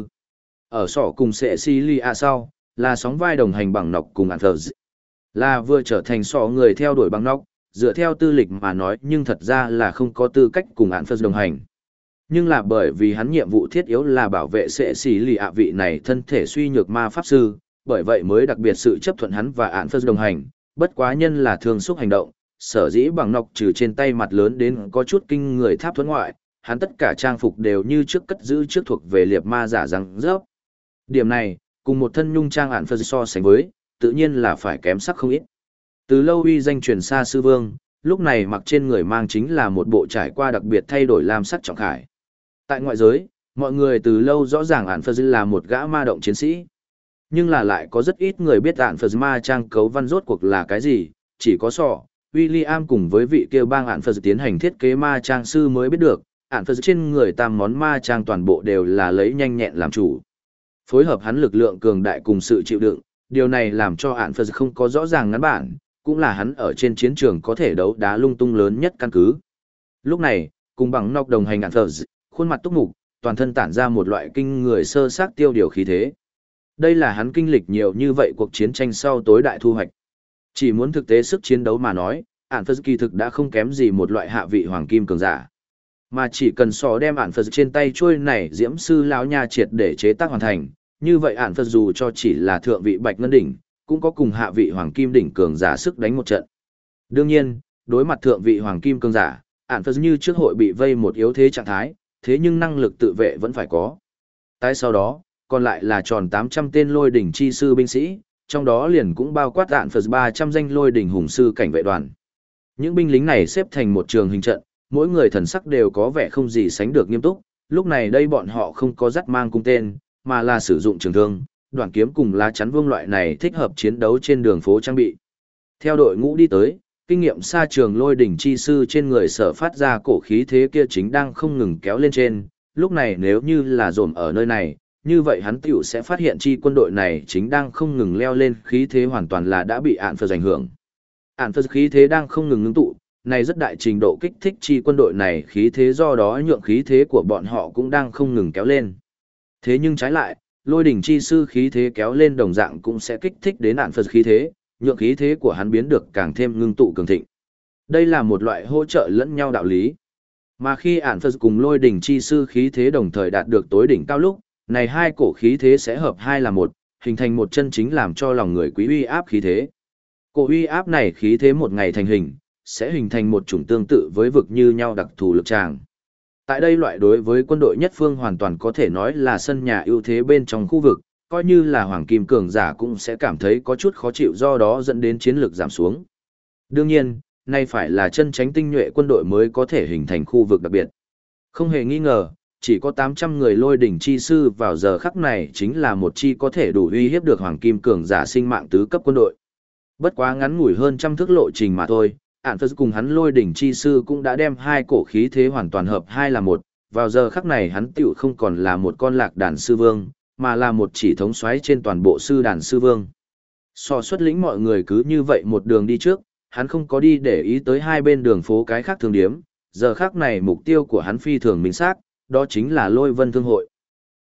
Ở sọ cùng Cecilia sau, là sóng vai đồng hành bằng nọc cùng Anthers. Là vừa trở thành sọ người theo đuổi bằng nọc, dựa theo tư lịch mà nói nhưng thật ra là không có tư cách cùng Anthers đồng hành. Nhưng là bởi vì hắn nhiệm vụ thiết yếu là bảo vệ Cecilia vị này thân thể suy nhược ma pháp sư, bởi vậy mới đặc biệt sự chấp thuận hắn và Anthers đồng hành, bất quá nhân là thường xúc hành động. Sở dĩ bằng nọc trừ trên tay mặt lớn đến có chút kinh người tháp thuẫn ngoại, hắn tất cả trang phục đều như trước cất giữ trước thuộc về liệp ma giả răng rớp. Điểm này, cùng một thân nhung trang ản phật so sánh với, tự nhiên là phải kém sắc không ít. Từ lâu uy danh truyền xa sư vương, lúc này mặc trên người mang chính là một bộ trải qua đặc biệt thay đổi lam sắc trọng khải. Tại ngoại giới, mọi người từ lâu rõ ràng ản phật là một gã ma động chiến sĩ. Nhưng là lại có rất ít người biết ản phật ma trang cấu văn rốt cuộc là cái gì, chỉ có sọ. William cùng với vị kia bang ản phật tiến hành thiết kế ma trang sư mới biết được, ản phật trên người tam món ma trang toàn bộ đều là lấy nhanh nhẹn làm chủ. Phối hợp hắn lực lượng cường đại cùng sự chịu đựng, điều này làm cho ản phật không có rõ ràng ngắn bản, cũng là hắn ở trên chiến trường có thể đấu đá lung tung lớn nhất căn cứ. Lúc này, cùng bằng nọc đồng hành ản phật, khuôn mặt túc mục, toàn thân tản ra một loại kinh người sơ xác tiêu điều khí thế. Đây là hắn kinh lịch nhiều như vậy cuộc chiến tranh sau tối đại thu hoạch. Chỉ muốn thực tế sức chiến đấu mà nói, ản phật kỳ thực đã không kém gì một loại hạ vị hoàng kim cường giả. Mà chỉ cần sò đem ản phật trên tay trôi này diễm sư lão nha triệt để chế tác hoàn thành, như vậy ản phật dù cho chỉ là thượng vị bạch ngân đỉnh, cũng có cùng hạ vị hoàng kim đỉnh cường giả sức đánh một trận. Đương nhiên, đối mặt thượng vị hoàng kim cường giả, ản phật như trước hội bị vây một yếu thế trạng thái, thế nhưng năng lực tự vệ vẫn phải có. Tại sau đó, còn lại là tròn 800 tên lôi đỉnh chi sư binh sĩ, trong đó liền cũng bao quát ản phật 300 danh lôi đỉnh hùng sư cảnh vệ đoàn. Những binh lính này xếp thành một trường hình trận, mỗi người thần sắc đều có vẻ không gì sánh được nghiêm túc, lúc này đây bọn họ không có dắt mang cung tên, mà là sử dụng trường thương, đoạn kiếm cùng lá chắn vương loại này thích hợp chiến đấu trên đường phố trang bị. Theo đội ngũ đi tới, kinh nghiệm xa trường lôi đỉnh chi sư trên người sở phát ra cổ khí thế kia chính đang không ngừng kéo lên trên, lúc này nếu như là dồn ở nơi này, như vậy hắn tiểu sẽ phát hiện chi quân đội này chính đang không ngừng leo lên, khí thế hoàn toàn là đã bị ạn phật ảnh hưởng. Ạn phật khí thế đang không ngừng ngưng tụ, này rất đại trình độ kích thích chi quân đội này khí thế, do đó nhượng khí thế của bọn họ cũng đang không ngừng kéo lên. Thế nhưng trái lại, lôi đỉnh chi sư khí thế kéo lên đồng dạng cũng sẽ kích thích đến ạn phật khí thế, nhượng khí thế của hắn biến được càng thêm ngưng tụ cường thịnh. Đây là một loại hỗ trợ lẫn nhau đạo lý. Mà khi ạn phật cùng lôi đỉnh chi sư khí thế đồng thời đạt được tối đỉnh cao lúc, này hai cổ khí thế sẽ hợp hai là một, hình thành một chân chính làm cho lòng người quý uy áp khí thế. Cổ uy áp này khí thế một ngày thành hình, sẽ hình thành một chủng tương tự với vực như nhau đặc thù lực tràng. Tại đây loại đối với quân đội nhất phương hoàn toàn có thể nói là sân nhà ưu thế bên trong khu vực, coi như là hoàng kim cường giả cũng sẽ cảm thấy có chút khó chịu, do đó dẫn đến chiến lược giảm xuống. Đương nhiên, nay phải là chân tránh tinh nhuệ quân đội mới có thể hình thành khu vực đặc biệt. Không hề nghi ngờ, chỉ có 800 người lôi đỉnh chi sư vào giờ khắc này chính là một chi có thể đủ uy hiếp được hoàng kim cường giả sinh mạng tứ cấp quân đội. Bất quá ngắn ngủi hơn trăm thước lộ trình mà thôi, ản phật cùng hắn lôi đỉnh chi sư cũng đã đem hai cổ khí thế hoàn toàn hợp hai là một, vào giờ khắc này hắn tựu không còn là một con lạc đàn sư vương, mà là một chỉ thống soái trên toàn bộ sư đàn sư vương. So xuất lĩnh mọi người cứ như vậy một đường đi trước, hắn không có đi để ý tới hai bên đường phố cái khác thương điếm, giờ khắc này mục tiêu của hắn phi thường minh xác, đó chính là lôi vân thương hội.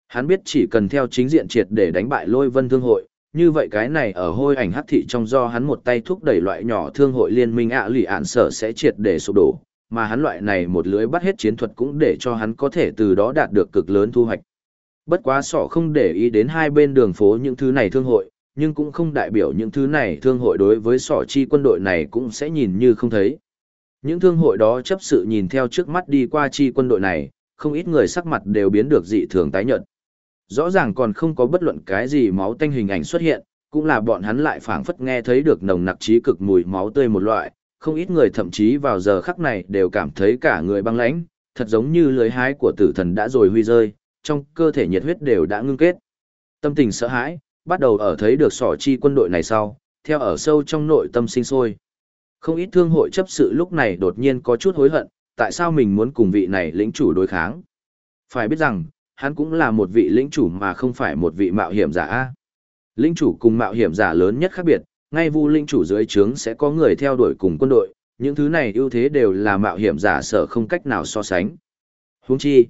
Hắn biết chỉ cần theo chính diện triệt để đánh bại Lôi Vân Thương hội, như vậy cái này ở hôi ảnh hắc thị trong do hắn một tay thúc đẩy loại nhỏ thương hội liên minh lì ạn sở sẽ triệt để sụp đổ, mà hắn loại này một lưới bắt hết chiến thuật cũng để cho hắn có thể từ đó đạt được cực lớn thu hoạch. Bất quá sọ không để ý đến hai bên đường phố những thứ này thương hội, nhưng cũng không đại biểu những thứ này thương hội đối với sọ chi quân đội này cũng sẽ nhìn như không thấy. Những thương hội đó chấp sự nhìn theo trước mắt đi qua chi quân đội này, không ít người sắc mặt đều biến được dị thường tái nhợt. Rõ ràng còn không có bất luận cái gì máu tanh hình ảnh xuất hiện, cũng là bọn hắn lại phảng phất nghe thấy được nồng nặc chí cực mùi máu tươi một loại, không ít người thậm chí vào giờ khắc này đều cảm thấy cả người băng lãnh, thật giống như lưới hái của tử thần đã rồi huy rơi, trong cơ thể nhiệt huyết đều đã ngưng kết. Tâm tình sợ hãi, bắt đầu ở thấy được sỏ chi quân đội này sau, theo ở sâu trong nội tâm sinh sôi. Không ít thương hội chấp sự lúc này đột nhiên có chút hối hận, tại sao mình muốn cùng vị này lĩnh chủ đối kháng. Phải biết rằng, hắn cũng là một vị lĩnh chủ mà không phải một vị mạo hiểm giả. Lĩnh chủ cùng mạo hiểm giả lớn nhất khác biệt, ngay vu lĩnh chủ dưới trướng sẽ có người theo đuổi cùng quân đội, những thứ này ưu thế đều là mạo hiểm giả sở không cách nào so sánh. Huống chi,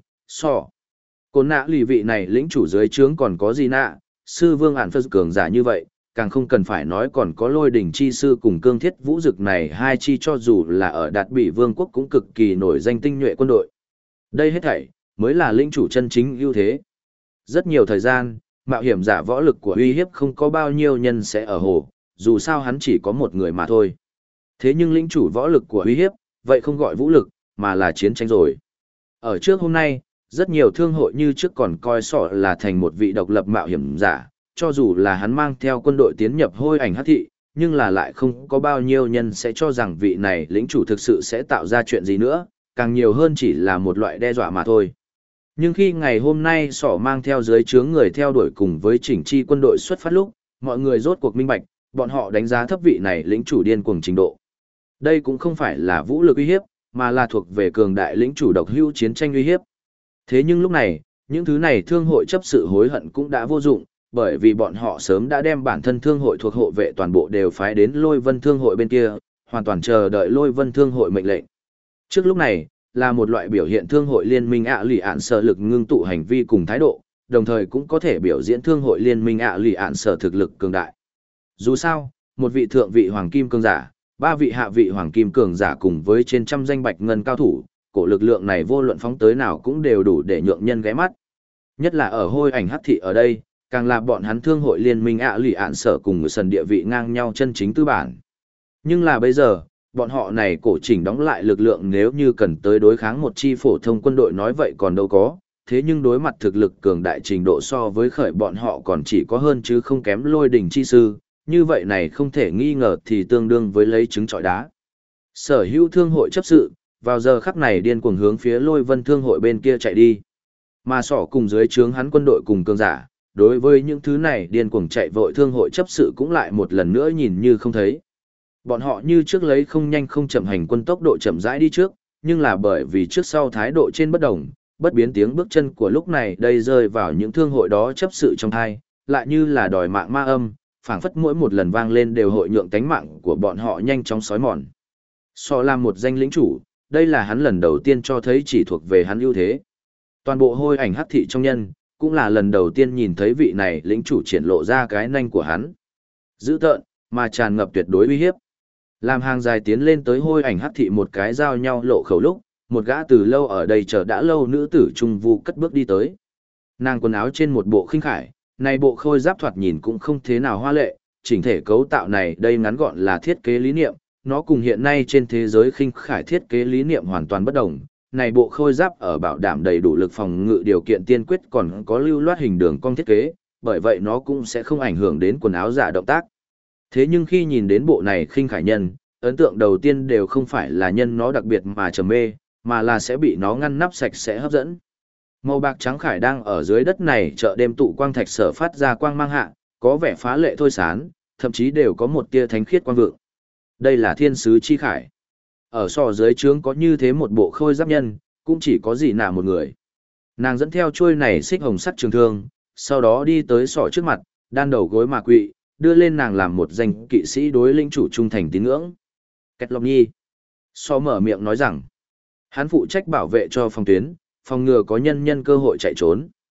Côn nạ lì vị này lĩnh chủ dưới trướng còn có gì nạ, sư vương ản phật cường giả như vậy, càng không cần phải nói còn có lôi đỉnh chi sư cùng cương thiết vũ dực này hai chi cho dù là ở đạt bị vương quốc cũng cực kỳ nổi danh tinh nhuệ quân đội. Đây hết thảy, mới là lĩnh chủ chân chính ưu thế. Rất nhiều thời gian, mạo hiểm giả võ lực của uy hiếp không có bao nhiêu nhân sẽ ở hồ, dù sao hắn chỉ có một người mà thôi. Thế nhưng lĩnh chủ võ lực của uy hiếp, vậy không gọi vũ lực, mà là chiến tranh rồi. Ở trước hôm nay, rất nhiều thương hội như trước còn coi sọ là thành một vị độc lập mạo hiểm giả, cho dù là hắn mang theo quân đội tiến nhập hôi ảnh hắc thị, nhưng là lại không có bao nhiêu nhân sẽ cho rằng vị này lĩnh chủ thực sự sẽ tạo ra chuyện gì nữa, càng nhiều hơn chỉ là một loại đe dọa mà thôi. Nhưng khi ngày hôm nay sỏ mang theo dưới trướng người theo đuổi cùng với chỉnh chi quân đội xuất phát lúc, mọi người rốt cuộc minh bạch, bọn họ đánh giá thấp vị này lĩnh chủ điên cuồng trình độ. Đây cũng không phải là vũ lực uy hiếp, mà là thuộc về cường đại lĩnh chủ độc hưu chiến tranh uy hiếp. Thế nhưng lúc này, những thứ này thương hội chấp sự hối hận cũng đã vô dụng, bởi vì bọn họ sớm đã đem bản thân thương hội thuộc hộ vệ toàn bộ đều phái đến Lôi Vân thương hội bên kia, hoàn toàn chờ đợi Lôi Vân thương hội mệnh lệnh. Trước lúc này, là một loại biểu hiện thương hội liên minh lì ạn sở lực ngưng tụ hành vi cùng thái độ, đồng thời cũng có thể biểu diễn thương hội liên minh lì ạn sở thực lực cường đại. Dù sao, một vị thượng vị hoàng kim cường giả, ba vị hạ vị hoàng kim cường giả cùng với trên trăm danh bạch ngân cao thủ, cổ lực lượng này vô luận phóng tới nào cũng đều đủ để nhượng nhân ghé mắt. Nhất là ở hôi ảnh hắc thị ở đây, càng là bọn hắn thương hội liên minh lì ạn sở cùng người sần địa vị ngang nhau chân chính tư bản. Nhưng là bây giờ, bọn họ này cổ chỉnh đóng lại lực lượng nếu như cần tới đối kháng một chi phổ thông quân đội nói vậy còn đâu có, thế nhưng đối mặt thực lực cường đại trình độ so với khởi bọn họ còn chỉ có hơn chứ không kém lôi đỉnh chi sư, như vậy này không thể nghi ngờ thì tương đương với lấy trứng trọi đá. Sở hữu thương hội chấp sự, vào giờ khắc này điên cuồng hướng phía Lôi Vân thương hội bên kia chạy đi. Mà sỏ cùng dưới trướng hắn quân đội cùng cường giả, đối với những thứ này điên cuồng chạy vội thương hội chấp sự cũng lại một lần nữa nhìn như không thấy. Bọn họ như trước lấy không nhanh không chậm hành quân tốc độ chậm rãi đi trước, nhưng là bởi vì trước sau thái độ trên bất đồng, bất biến tiếng bước chân của lúc này đây rơi vào những thương hội đó chấp sự trong thai, lại như là đòi mạng ma âm, phảng phất mỗi một lần vang lên đều hội nhượng tánh mạng của bọn họ nhanh chóng xói mòn. So làm một danh lĩnh chủ, đây là hắn lần đầu tiên cho thấy chỉ thuộc về hắn ưu thế. Toàn bộ hôi ảnh hắc thị trong nhân, cũng là lần đầu tiên nhìn thấy vị này lĩnh chủ triển lộ ra cái nanh của hắn. Dữ tợn, mà tràn ngập tuyệt đối uy hiếp. Làm hàng dài tiến lên tới hôi ảnh hắc thị một cái giao nhau lộ khẩu lúc, một gã từ lâu ở đây chờ đã lâu nữ tử trung vu cất bước đi tới. Nàng quần áo trên một bộ khinh khải, này bộ khôi giáp thoạt nhìn cũng không thế nào hoa lệ, chỉnh thể cấu tạo này đây ngắn gọn là thiết kế lý niệm, nó cùng hiện nay trên thế giới khinh khải thiết kế lý niệm hoàn toàn bất đồng. Này bộ khôi giáp ở bảo đảm đầy đủ lực phòng ngự điều kiện tiên quyết còn có lưu loát hình đường cong thiết kế, bởi vậy nó cũng sẽ không ảnh hưởng đến quần áo giả động tác. Thế nhưng khi nhìn đến bộ này khinh khải nhân, ấn tượng đầu tiên đều không phải là nhân nó đặc biệt mà trầm mê, mà là sẽ bị nó ngăn nắp sạch sẽ hấp dẫn. Màu bạc trắng khải đang ở dưới đất này chợ đêm tụ quang thạch sở phát ra quang mang hạ, có vẻ phá lệ thôi sán, thậm chí đều có một tia thánh khiết quang vượng. Đây là thiên sứ chi khải. Ở sò dưới trướng có như thế một bộ khôi giáp nhân, cũng chỉ có gì nạ một người. Nàng dẫn theo chuôi này xích hồng sắt trường thương, sau đó đi tới sò trước mặt, đan đầu gối mà quỵ, đưa lên nàng làm một danh kỵ sĩ đối lĩnh chủ trung thành tín ngưỡng. Kết Long Nhi. So mở miệng nói rằng, hắn phụ trách bảo vệ cho phòng tuyến, phòng ngừa có nhân cơ hội chạy trốn.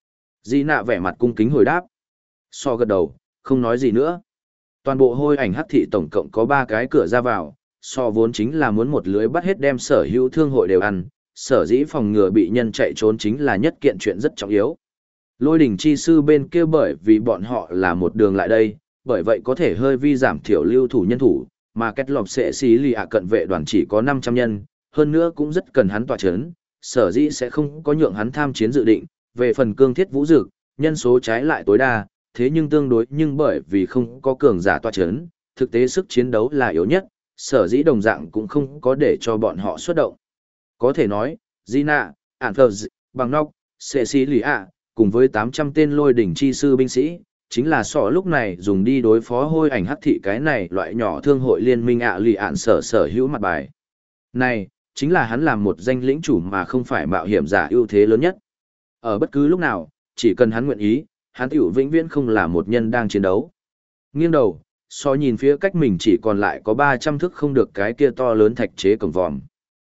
Di nạ vẻ mặt cung kính hồi đáp. So gật đầu, không nói gì nữa. Toàn bộ hôi ảnh hắc thị tổng cộng có 3 cái cửa ra vào, so vốn chính là muốn một lưới bắt hết đem sở hữu thương hội đều ăn, sở dĩ phòng ngừa bị nhân chạy trốn chính là nhất kiện chuyện rất trọng yếu. Lôi đỉnh chi sư bên kia bởi vì bọn họ là một đường lại đây, bởi vậy có thể hơi vi giảm thiểu lưu thủ nhân thủ, mà kết lọc sẽ xí lì ạ cận vệ đoàn chỉ có 500 nhân, hơn nữa cũng rất cần hắn tỏa chấn, sở dĩ sẽ không có nhượng hắn tham chiến dự định, về phần cương thiết vũ dực, nhân số trái lại tối đa, thế nhưng tương đối nhưng bởi vì không có cường giả tỏa chấn, thực tế sức chiến đấu là yếu nhất, sở dĩ đồng dạng cũng không có để cho bọn họ xuất động. Có thể nói, Gina, Anthers, Bằng Nóc, Cecilia, cùng với 800 tên lôi đỉnh chi sư binh sĩ, chính là sọ lúc này dùng đi đối phó hôi ảnh hắc thị cái này loại nhỏ thương hội liên minh lì ạn sở hữu mặt bài. Này, chính là hắn làm một danh lĩnh chủ mà không phải mạo hiểm giả ưu thế lớn nhất. Ở bất cứ lúc nào, chỉ cần hắn nguyện ý, hắn tiểu vĩnh viễn không là một nhân đang chiến đấu. Nghiêng đầu, so nhìn phía cách mình chỉ còn lại có 300 thước không được cái kia to lớn thạch chế cổng vòm.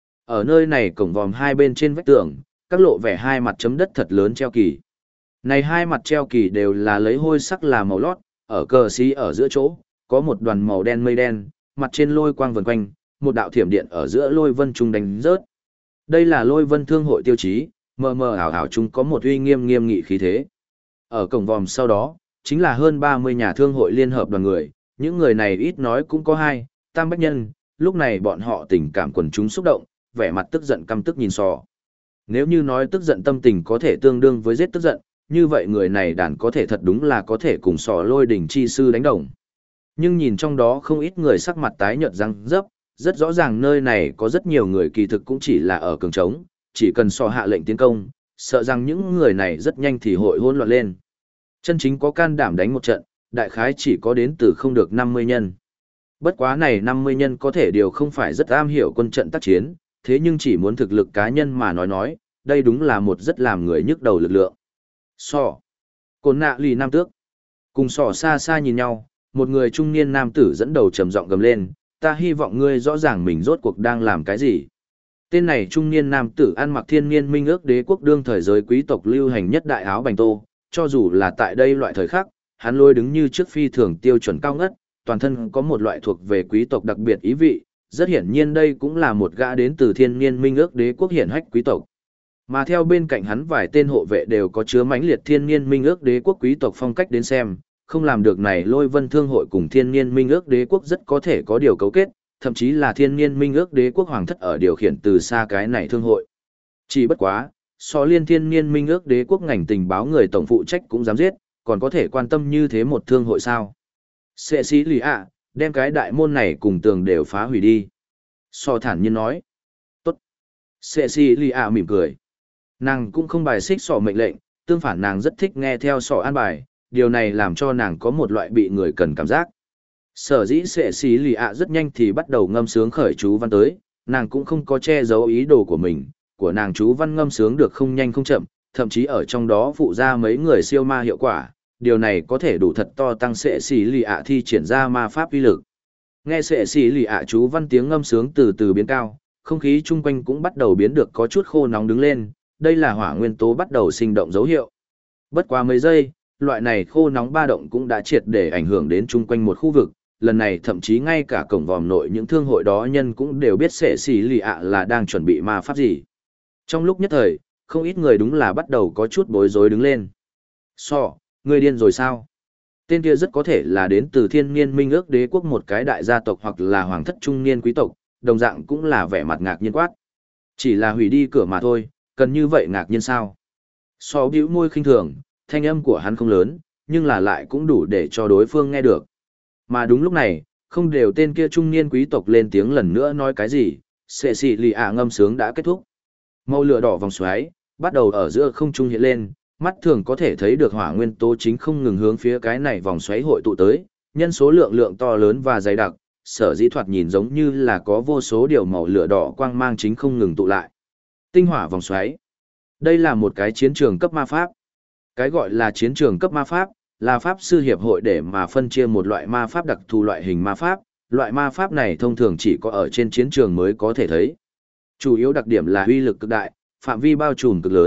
Ở nơi này cổng vòm hai bên trên vách tường, các lộ vẻ hai mặt chấm đất thật lớn treo kỳ. Này hai mặt treo kỳ đều là lấy hôi sắc là màu lót, ở cờ xí ở giữa chỗ, có một đoàn màu đen mây đen, mặt trên lôi quang vần quanh, một đạo thiểm điện ở giữa lôi vân trung đánh rớt. Đây là lôi vân thương hội tiêu chí, mờ mờ ảo ảo chúng có một uy nghiêm nghiêm nghị khí thế. Ở cổng vòm sau đó, chính là hơn 30 nhà thương hội liên hợp đoàn người, những người này ít nói cũng có 2, 3 bách nhân, lúc này bọn họ tình cảm quần chúng xúc động, vẻ mặt tức giận căm tức nhìn sò. Nếu như nói tức giận tâm tình có thể tương đương với giết tức giận, như vậy người này đàn có thể thật đúng là có thể cùng sò lôi đỉnh chi sư đánh đồng. Nhưng nhìn trong đó không ít người sắc mặt tái nhợt răng rớp, rất rõ ràng nơi này có rất nhiều người kỳ thực cũng chỉ là ở cường trống, chỉ cần sò hạ lệnh tiến công, sợ rằng những người này rất nhanh thì hội hỗn loạn lên. Chân chính có can đảm đánh một trận, đại khái chỉ có đến từ không được 50 nhân. Bất quá này 50 nhân có thể điều không phải rất am hiểu quân trận tác chiến, thế nhưng chỉ muốn thực lực cá nhân mà nói, đây đúng là một rất làm người nhức đầu lực lượng. Sò. Côn nạ lì nam tước. Cùng sò xa xa nhìn nhau, một người trung niên nam tử dẫn đầu trầm giọng gầm lên, ta hy vọng ngươi rõ ràng mình rốt cuộc đang làm cái gì. Tên này trung niên nam tử ăn mặc thiên niên minh ước đế quốc đương thời giới quý tộc lưu hành nhất đại áo bành tô, cho dù là tại đây loại thời khắc, hắn lôi đứng như trước phi thường tiêu chuẩn cao ngất, toàn thân có một loại thuộc về quý tộc đặc biệt ý vị, rất hiển nhiên đây cũng là một gã đến từ thiên niên minh ước đế quốc hiển hách quý tộc. Mà theo bên cạnh hắn vài tên hộ vệ đều có chứa mãnh liệt thiên niên minh ước đế quốc quý tộc phong cách đến xem, không làm được này lôi vân thương hội cùng thiên niên minh ước đế quốc rất có thể có điều cấu kết, thậm chí là thiên niên minh ước đế quốc hoàng thất ở điều khiển từ xa cái này thương hội. Chỉ bất quá, so liên thiên niên minh ước đế quốc ngành tình báo người tổng phụ trách cũng dám giết, còn có thể quan tâm như thế một thương hội sao. Sệ sĩ lì ạ, đem cái đại môn này cùng tường đều phá hủy đi. So thản nhiên nói. Tốt. Sệ sĩ lì ạ mỉm cười. Nàng cũng không bài xích sọ mệnh lệnh, tương phản nàng rất thích nghe theo sọ an bài, điều này làm cho nàng có một loại bị người cần cảm giác. Sở dĩ sệ sĩ lì ạ rất nhanh thì bắt đầu ngâm sướng khởi chú văn tới, nàng cũng không có che giấu ý đồ của mình, của nàng chú văn ngâm sướng được không nhanh không chậm, thậm chí ở trong đó phụ ra mấy người siêu ma hiệu quả, điều này có thể đủ thật to tăng sệ sĩ lì ạ thi triển ra ma pháp uy lực. Nghe sệ sĩ lì ạ chú văn tiếng ngâm sướng từ từ biến cao, không khí chung quanh cũng bắt đầu biến được có chút khô nóng đứng lên, đây là hỏa nguyên tố bắt đầu sinh động dấu hiệu. Bất quá mấy giây, loại này khô nóng ba động cũng đã triệt để ảnh hưởng đến chung quanh một khu vực, lần này thậm chí ngay cả cổng vòm nội những thương hội đó nhân cũng đều biết sệ sĩ lì ạ là đang chuẩn bị ma pháp gì. Trong lúc nhất thời, không ít người đúng là bắt đầu có chút bối rối đứng lên. Ngươi điên rồi sao? Tên kia rất có thể là đến từ thiên niên minh ước đế quốc một cái đại gia tộc hoặc là hoàng thất trung niên quý tộc, đồng dạng cũng là vẻ mặt ngạc nhiên quát. Chỉ là hủy đi cửa mà thôi, cần như vậy ngạc nhiên sao? Bĩu môi khinh thường, thanh âm của hắn không lớn, nhưng là lại cũng đủ để cho đối phương nghe được. Mà đúng lúc này, không đều tên kia trung niên quý tộc lên tiếng lần nữa nói cái gì, sệ sĩ lì ạ ngâm sướng đã kết thúc. Màu lửa đỏ vòng xoáy, bắt đầu ở giữa không trung hiện lên, mắt thường có thể thấy được hỏa nguyên tố chính không ngừng hướng phía cái này vòng xoáy hội tụ tới, nhân số lượng to lớn và dày đặc, sở dĩ thoạt nhìn giống như là có vô số điều màu lửa đỏ quang mang chính không ngừng tụ lại. Tinh hỏa vòng xoáy. Đây là một cái chiến trường cấp ma pháp. Cái gọi là chiến trường cấp ma pháp, là pháp sư hiệp hội để mà phân chia một loại ma pháp đặc thù loại hình ma pháp, loại ma pháp này thông thường chỉ có ở trên chiến trường mới có thể thấy. Chủ yếu đặc điểm là uy lực cực đại, phạm vi bao trùm cực lớn,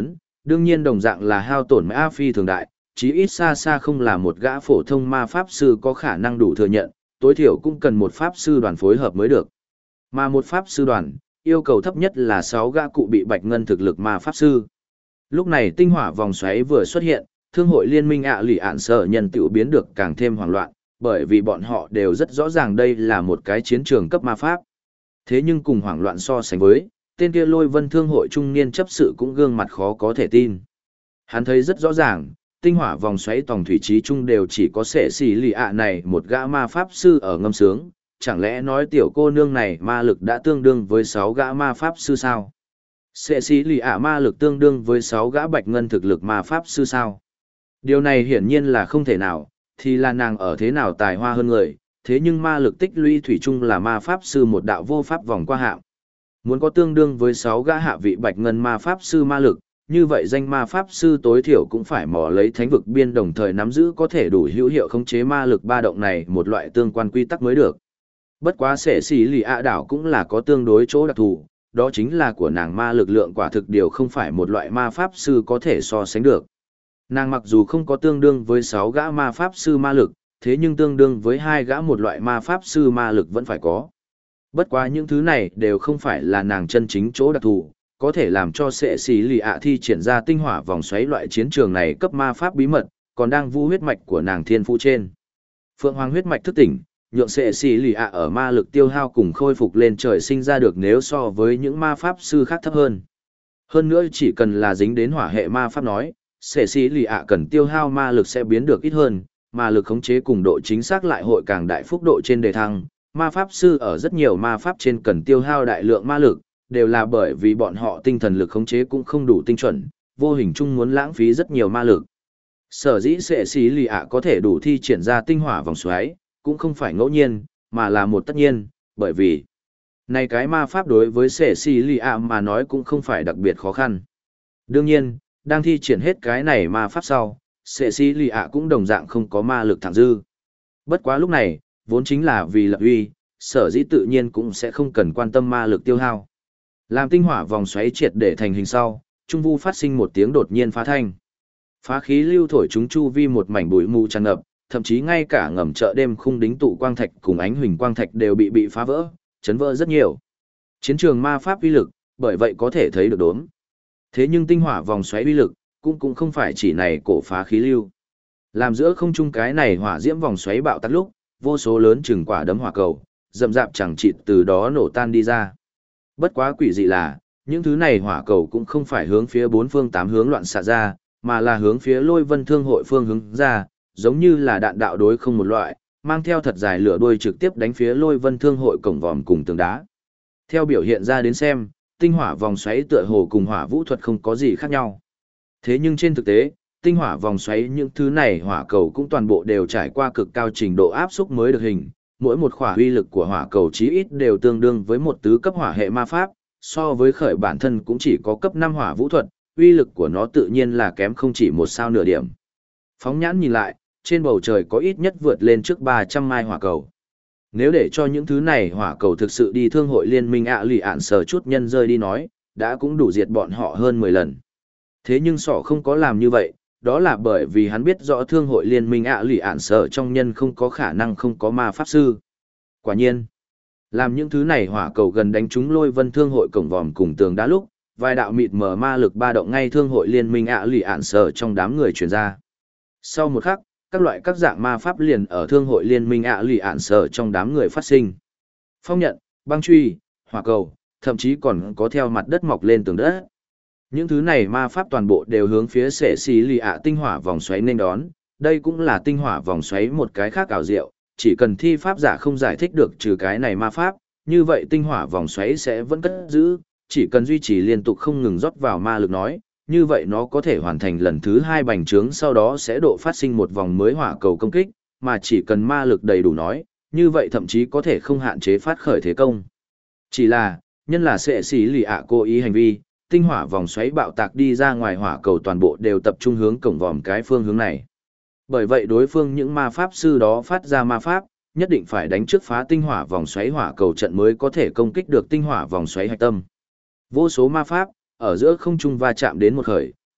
đương nhiên đồng dạng là hao tổn mã phi thường đại, chí ít xa xa không là một gã phổ thông ma pháp sư có khả năng đủ thừa nhận, tối thiểu cũng cần một pháp sư đoàn phối hợp mới được. Mà một pháp sư đoàn, yêu cầu thấp nhất là 6 gã cụ bị bạch ngân thực lực ma pháp sư. Lúc này tinh hỏa vòng xoáy vừa xuất hiện, thương hội liên minh lì ạn sở nhân tiểu biến được càng thêm hoảng loạn, bởi vì bọn họ đều rất rõ ràng đây là một cái chiến trường cấp ma pháp. Thế nhưng cùng hoảng loạn so sánh với, tên kia Lôi Vân thương hội trung niên chấp sự cũng gương mặt khó có thể tin. Hắn thấy rất rõ ràng, tinh hỏa vòng xoáy tòng thủy trí trung đều chỉ có sệ xì lì ạ này một gã ma pháp sư ở ngâm sướng, chẳng lẽ nói tiểu cô nương này ma lực đã tương đương với 6 gã ma pháp sư sao? Sệ xì lì ạ ma lực tương đương với 6 gã bạch ngân thực lực ma pháp sư sao? Điều này hiển nhiên là không thể nào, thì là nàng ở thế nào tài hoa hơn người, thế nhưng ma lực tích lũy thủy chung là ma pháp sư một đạo vô pháp vòng qua hạng. Muốn có tương đương với 6 gã hạ vị bạch ngân ma pháp sư ma lực, như vậy danh ma pháp sư tối thiểu cũng phải mò lấy thánh vực biên đồng thời nắm giữ có thể đủ hữu hiệu khống chế ma lực ba động này một loại tương quan quy tắc mới được. Bất quá sẻ xỉ lì ạ đảo cũng là có tương đối chỗ đặc thù, đó chính là của nàng ma lực lượng quả thực điều không phải một loại ma pháp sư có thể so sánh được. Nàng mặc dù không có tương đương với 6 gã ma pháp sư ma lực, thế nhưng tương đương với 2 gã một loại ma pháp sư ma lực vẫn phải có. Bất quá những thứ này đều không phải là nàng chân chính chỗ đặc thù, có thể làm cho sệ xì lì ạ thi triển ra tinh hỏa vòng xoáy loại chiến trường này cấp ma pháp bí mật, còn đang vu huyết mạch của nàng thiên phú trên. Phượng hoàng huyết mạch thức tỉnh, nhượng sệ xì lì ạ ở ma lực tiêu hao cùng khôi phục lên trời sinh ra được nếu so với những ma pháp sư khác thấp hơn. Hơn nữa chỉ cần là dính đến hỏa hệ ma pháp nói, sệ xì lì ạ cần tiêu hao ma lực sẽ biến được ít hơn, ma lực khống chế cùng độ chính xác lại hội càng đại phúc độ trên đề thăng. Ma pháp sư ở rất nhiều ma pháp trên cần tiêu hao đại lượng ma lực, đều là bởi vì bọn họ tinh thần lực khống chế cũng không đủ tinh chuẩn, vô hình chung muốn lãng phí rất nhiều ma lực. Sở dĩ sệ xì lì ạ có thể đủ thi triển ra tinh hỏa vòng xoáy, cũng không phải ngẫu nhiên, mà là một tất nhiên, bởi vì này cái ma pháp đối với sệ xì lì ạ mà nói cũng không phải đặc biệt khó khăn. Đương nhiên, đang thi triển hết cái này ma pháp sau, sệ xì lì ạ cũng đồng dạng không có ma lực thẳng dư. Bất quá lúc này, vốn chính là vì lập uy, sở dĩ tự nhiên cũng sẽ không cần quan tâm ma lực tiêu hao. Làm tinh hỏa vòng xoáy triệt để thành hình sau, trung vu phát sinh một tiếng đột nhiên phá thanh. Phá khí lưu thổi chúng chu vi một mảnh bụi mù tràn ngập, thậm chí ngay cả ngầm chợ đêm khung đính tụ quang thạch cùng ánh huỳnh quang thạch đều bị phá vỡ, chấn vỡ rất nhiều. Chiến trường ma pháp uy lực, bởi vậy có thể thấy được đốm. Thế nhưng tinh hỏa vòng xoáy uy lực, cũng không phải chỉ này cổ phá khí lưu. Làm giữa không trung cái này hỏa diễm vòng xoáy bạo tắt lúc, vô số lớn chừng quả đấm hỏa cầu, rậm rạp chẳng chịt từ đó nổ tan đi ra. Bất quá quỷ dị là, những thứ này hỏa cầu cũng không phải hướng phía bốn phương tám hướng loạn xạ ra, mà là hướng phía Lôi Vân Thương hội phương hướng ra, giống như là đạn đạo đối không một loại, mang theo thật dài lửa đuôi trực tiếp đánh phía Lôi Vân Thương hội cổng vòm cùng tường đá. Theo biểu hiện ra đến xem, tinh hỏa vòng xoáy tựa hồ cùng hỏa vũ thuật không có gì khác nhau. Thế nhưng trên thực tế, tinh hỏa vòng xoáy những thứ này hỏa cầu cũng toàn bộ đều trải qua cực cao trình độ áp xúc mới được hình, mỗi một khỏa uy lực của hỏa cầu chí ít đều tương đương với một tứ cấp hỏa hệ ma pháp, so với khởi bản thân cũng chỉ có cấp 5 hỏa vũ thuật, uy lực của nó tự nhiên là kém không chỉ một sao nửa điểm. Phóng nhãn nhìn lại, trên bầu trời có ít nhất vượt lên trước 300 mai hỏa cầu. Nếu để cho những thứ này hỏa cầu thực sự đi thương hội liên minh lì ạn sờ chút nhân rơi đi nói, đã cũng đủ diệt bọn họ hơn 10 lần. Thế nhưng sọ không có làm như vậy, đó là bởi vì hắn biết rõ thương hội liên minh lì ạn sở trong nhân không có khả năng không có ma pháp sư. Quả nhiên, làm những thứ này hỏa cầu gần đánh trúng Lôi Vân thương hội cổng vòm cùng tường đá lúc, vài đạo mịt mờ ma lực ba động ngay thương hội liên minh lì ạn sở trong đám người truyền ra. Sau một khắc, các dạng ma pháp liền ở thương hội liên minh lì ạn sở trong đám người phát sinh. Phong nhận, băng truy, hỏa cầu, thậm chí còn có theo mặt đất mọc lên tường đất. Những thứ này ma pháp toàn bộ đều hướng phía sệ xì lì ạ tinh hỏa vòng xoáy nên đón, đây cũng là tinh hỏa vòng xoáy một cái khác ảo diệu, chỉ cần thi pháp giả không giải thích được trừ cái này ma pháp, như vậy tinh hỏa vòng xoáy sẽ vẫn cất giữ, chỉ cần duy trì liên tục không ngừng rót vào ma lực nói, như vậy nó có thể hoàn thành lần thứ 2 bành trướng sau đó sẽ độ phát sinh một vòng mới hỏa cầu công kích, mà chỉ cần ma lực đầy đủ nói, như vậy thậm chí có thể không hạn chế phát khởi thế công. Chỉ là, nhân là sệ xì lì ạ cố ý hành vi, tinh hỏa vòng xoáy bạo tạc đi ra ngoài hỏa cầu toàn bộ đều tập trung hướng cổng vòm cái phương hướng này. Bởi vậy đối phương những ma pháp sư đó phát ra ma pháp, nhất định phải đánh trước phá tinh hỏa vòng xoáy hỏa cầu trận mới có thể công kích được tinh hỏa vòng xoáy hạch tâm. Vô số ma pháp, ở giữa không trung va chạm đến một khởi,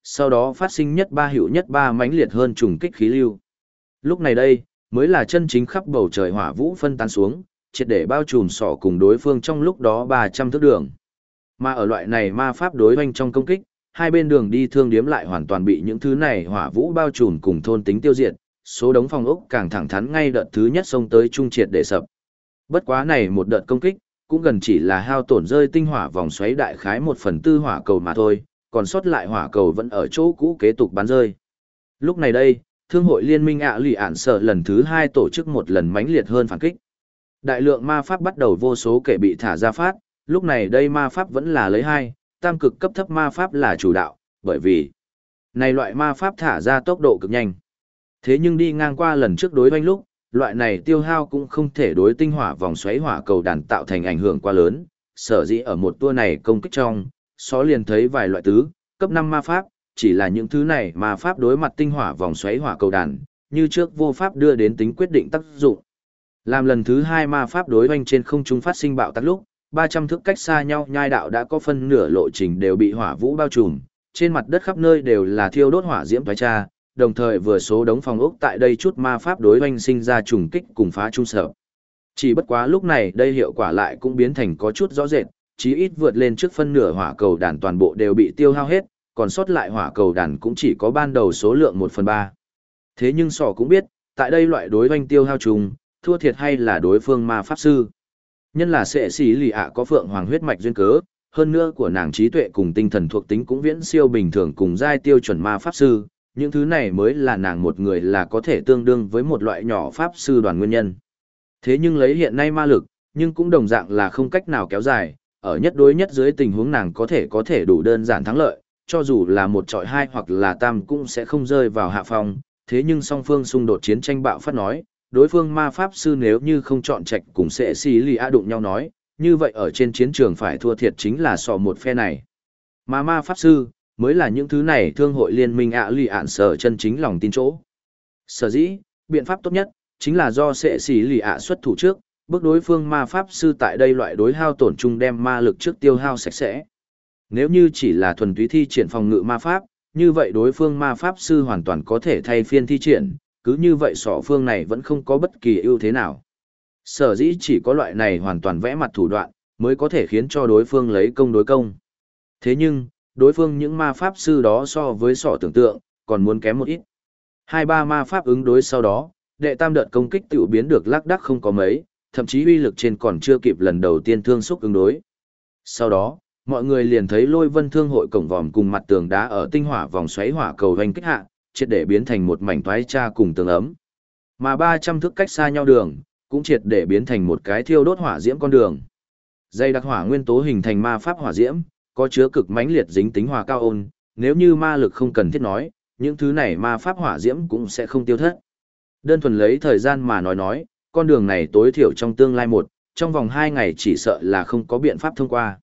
sau đó phát sinh nhất ba hữu nhất ba mãnh liệt hơn trùng kích khí lưu. Lúc này đây, mới là chân chính khắp bầu trời hỏa vũ phân tán xuống, triệt để bao trùm sỏ cùng đối phương trong lúc đó 300 thước đường. Mà ở loại này ma pháp đối hoành trong công kích, hai bên đường đi thương điếm lại hoàn toàn bị những thứ này hỏa vũ bao trùm cùng thôn tính tiêu diệt, số đống phòng ốc càng thẳng thắn ngay đợt thứ nhất xông tới trung triệt để sập. Bất quá này một đợt công kích, cũng gần chỉ là hao tổn rơi tinh hỏa vòng xoáy đại khái 1/4 hỏa cầu mà thôi, còn sót lại hỏa cầu vẫn ở chỗ cũ kế tục bắn rơi. Lúc này đây, Thương hội Liên minh lì ạn sở lần thứ 2 tổ chức một lần mãnh liệt hơn phản kích. Đại lượng ma pháp bắt đầu vô số kể bị thả ra phát, lúc này đây ma pháp vẫn là lấy 2, tam cực cấp thấp ma pháp là chủ đạo, bởi vì này loại ma pháp thả ra tốc độ cực nhanh. Thế nhưng đi ngang qua lần trước đối oanh lúc, loại này tiêu hao cũng không thể đối tinh hỏa vòng xoáy hỏa cầu đàn tạo thành ảnh hưởng quá lớn, sở dĩ ở một tour này công kích trong, xó liền thấy vài loại tứ, cấp 5 ma pháp, chỉ là những thứ này ma pháp đối mặt tinh hỏa vòng xoáy hỏa cầu đàn, như trước vô pháp đưa đến tính quyết định tác dụng. Làm lần thứ 2 ma pháp đối oanh trên không trung phát sinh bạo tạc lúc, 300 thước cách xa nhau nhai đạo đã có phân nửa lộ trình đều bị hỏa vũ bao trùm, trên mặt đất khắp nơi đều là thiêu đốt hỏa diễm thoái tra, đồng thời vừa số đống phòng ốc tại đây chút ma pháp đối oanh sinh ra trùng kích cùng phá trung sở. Chỉ bất quá lúc này đây hiệu quả lại cũng biến thành có chút rõ rệt, chí ít vượt lên trước phân nửa hỏa cầu đàn toàn bộ đều bị tiêu hao hết, còn sót lại hỏa cầu đàn cũng chỉ có ban đầu số lượng 1/3. Thế nhưng sỏ cũng biết, tại đây loại đối oanh tiêu hao trùng, thua thiệt hay là đối phương ma pháp sư. Nhân là sệ sĩ lì ạ có phượng hoàng huyết mạch duyên cớ, hơn nữa của nàng trí tuệ cùng tinh thần thuộc tính cũng viễn siêu bình thường cùng giai tiêu chuẩn ma pháp sư, những thứ này mới là nàng một người là có thể tương đương với một loại nhỏ pháp sư đoàn nguyên nhân. Thế nhưng lấy hiện nay ma lực, nhưng cũng đồng dạng là không cách nào kéo dài, ở nhất đối nhất dưới tình huống nàng có thể đủ đơn giản thắng lợi, cho dù là một trọi hai hoặc là tam cũng sẽ không rơi vào hạ phong, thế nhưng song phương xung đột chiến tranh bạo phát nói, đối phương ma pháp sư nếu như không chọn trạch cùng sẽ xì lì a đụng nhau nói, như vậy ở trên chiến trường phải thua thiệt chính là sọ một phe này. Mà ma pháp sư, mới là những thứ này thương hội liên minh lì ạn sở chân chính lòng tin chỗ. Sở dĩ, biện pháp tốt nhất, chính là do sẽ xì lì ạ xuất thủ trước, bước đối phương ma pháp sư tại đây loại đối hao tổn chung đem ma lực trước tiêu hao sạch sẽ. Nếu như chỉ là thuần túy thi triển phòng ngự ma pháp, như vậy đối phương ma pháp sư hoàn toàn có thể thay phiên thi triển, cứ như vậy sọ phương này vẫn không có bất kỳ ưu thế nào. Sở dĩ chỉ có loại này hoàn toàn vẽ mặt thủ đoạn, mới có thể khiến cho đối phương lấy công đối công. Thế nhưng, đối phương những ma pháp sư đó so với sọ tưởng tượng, còn muốn kém một ít. 2-3 ma pháp ứng đối sau đó, đệ tam đợt công kích tiểu biến được lác đác không có mấy, thậm chí uy lực trên còn chưa kịp lần đầu tiên thương xúc ứng đối. Sau đó, mọi người liền thấy Lôi Vân Thương hội cổng vòm cùng mặt tường đá ở tinh hỏa vòng xoáy hỏa cầu hoành kích hạ, triệt để biến thành một mảnh toái tra cùng tường ấm. Mà 300 thước cách xa nhau đường, cũng triệt để biến thành một cái thiêu đốt hỏa diễm con đường. Dây đặc hỏa nguyên tố hình thành ma pháp hỏa diễm, có chứa cực mãnh liệt dính tính hỏa cao ôn, nếu như ma lực không cần thiết nói, những thứ này ma pháp hỏa diễm cũng sẽ không tiêu thất. Đơn thuần lấy thời gian mà nói, con đường này tối thiểu trong tương lai trong vòng 2 ngày chỉ sợ là không có biện pháp thông qua.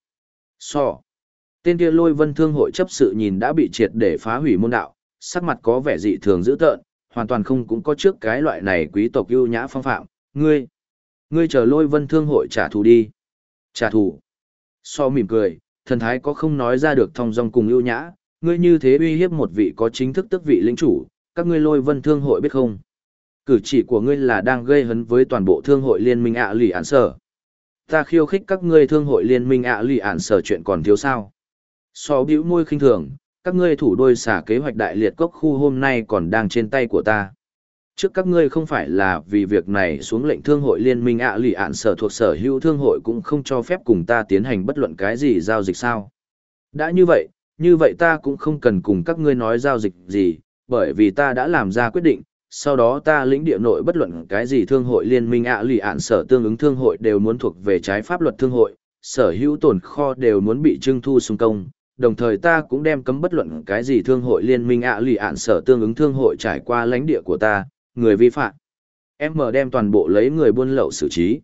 Tên kia Lôi Vân Thương hội chấp sự nhìn đã bị triệt để phá hủy môn đạo, sắc mặt có vẻ dị thường dữ tợn, hoàn toàn không cũng có trước cái loại này quý tộc ưu nhã phong phạm. Ngươi chờ Lôi Vân Thương hội trả thù đi. Trả thù. Mỉm cười, thần thái có không nói ra được thong dong cùng ưu nhã, ngươi như thế uy hiếp một vị có chính thức tước vị lĩnh chủ, các ngươi Lôi Vân Thương hội biết không? Cử chỉ của ngươi là đang gây hấn với toàn bộ thương hội liên minh lì ạn sở. Ta khiêu khích các ngươi thương hội liên minh lì ạn sở chuyện còn thiếu sao? Bĩu môi khinh thường, các ngươi thủ đôi xả kế hoạch đại liệt cốc khu hôm nay còn đang trên tay của ta. Trước các ngươi không phải là vì việc này xuống lệnh thương hội liên minh lì ạn sở thuộc sở hữu thương hội cũng không cho phép cùng ta tiến hành bất luận cái gì giao dịch sao? Đã như vậy ta cũng không cần cùng các ngươi nói giao dịch gì, bởi vì ta đã làm ra quyết định, sau đó ta lĩnh địa nội bất luận cái gì thương hội liên minh lì ạn sở tương ứng thương hội đều muốn thuộc về trái pháp luật thương hội, sở hữu tồn kho đều muốn bị trưng thu xung công, đồng thời ta cũng đem cấm bất luận cái gì thương hội liên minh lì ạn sở tương ứng thương hội trải qua lãnh địa của ta, người vi phạm. Em mở đem toàn bộ lấy người buôn lậu xử trí.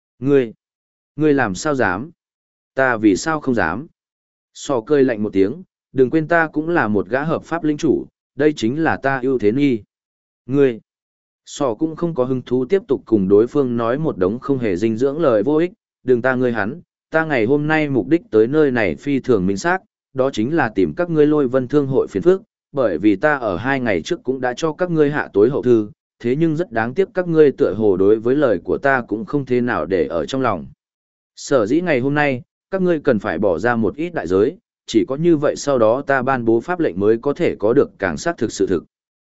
Ngươi làm sao dám? Ta vì sao không dám? Cơi lạnh một tiếng, đừng quên ta cũng là một gã hợp pháp lĩnh chủ, đây chính là ta ưu thế nghi. Ngươi, cũng không có hứng thú tiếp tục cùng đối phương nói một đống không hề dinh dưỡng lời vô ích, đừng ta ngươi hắn, ta ngày hôm nay mục đích tới nơi này phi thường minh xác, đó chính là tìm các ngươi Lôi Vân Thương hội phiền phức, bởi vì ta ở 2 ngày trước cũng đã cho các ngươi hạ tối hậu thư, thế nhưng rất đáng tiếc các ngươi tựa hồ đối với lời của ta cũng không thế nào để ở trong lòng. Sở dĩ ngày hôm nay, các ngươi cần phải bỏ ra một ít đại giới, chỉ có như vậy sau đó ta ban bố pháp lệnh mới có thể có được càng xác thực sự thực.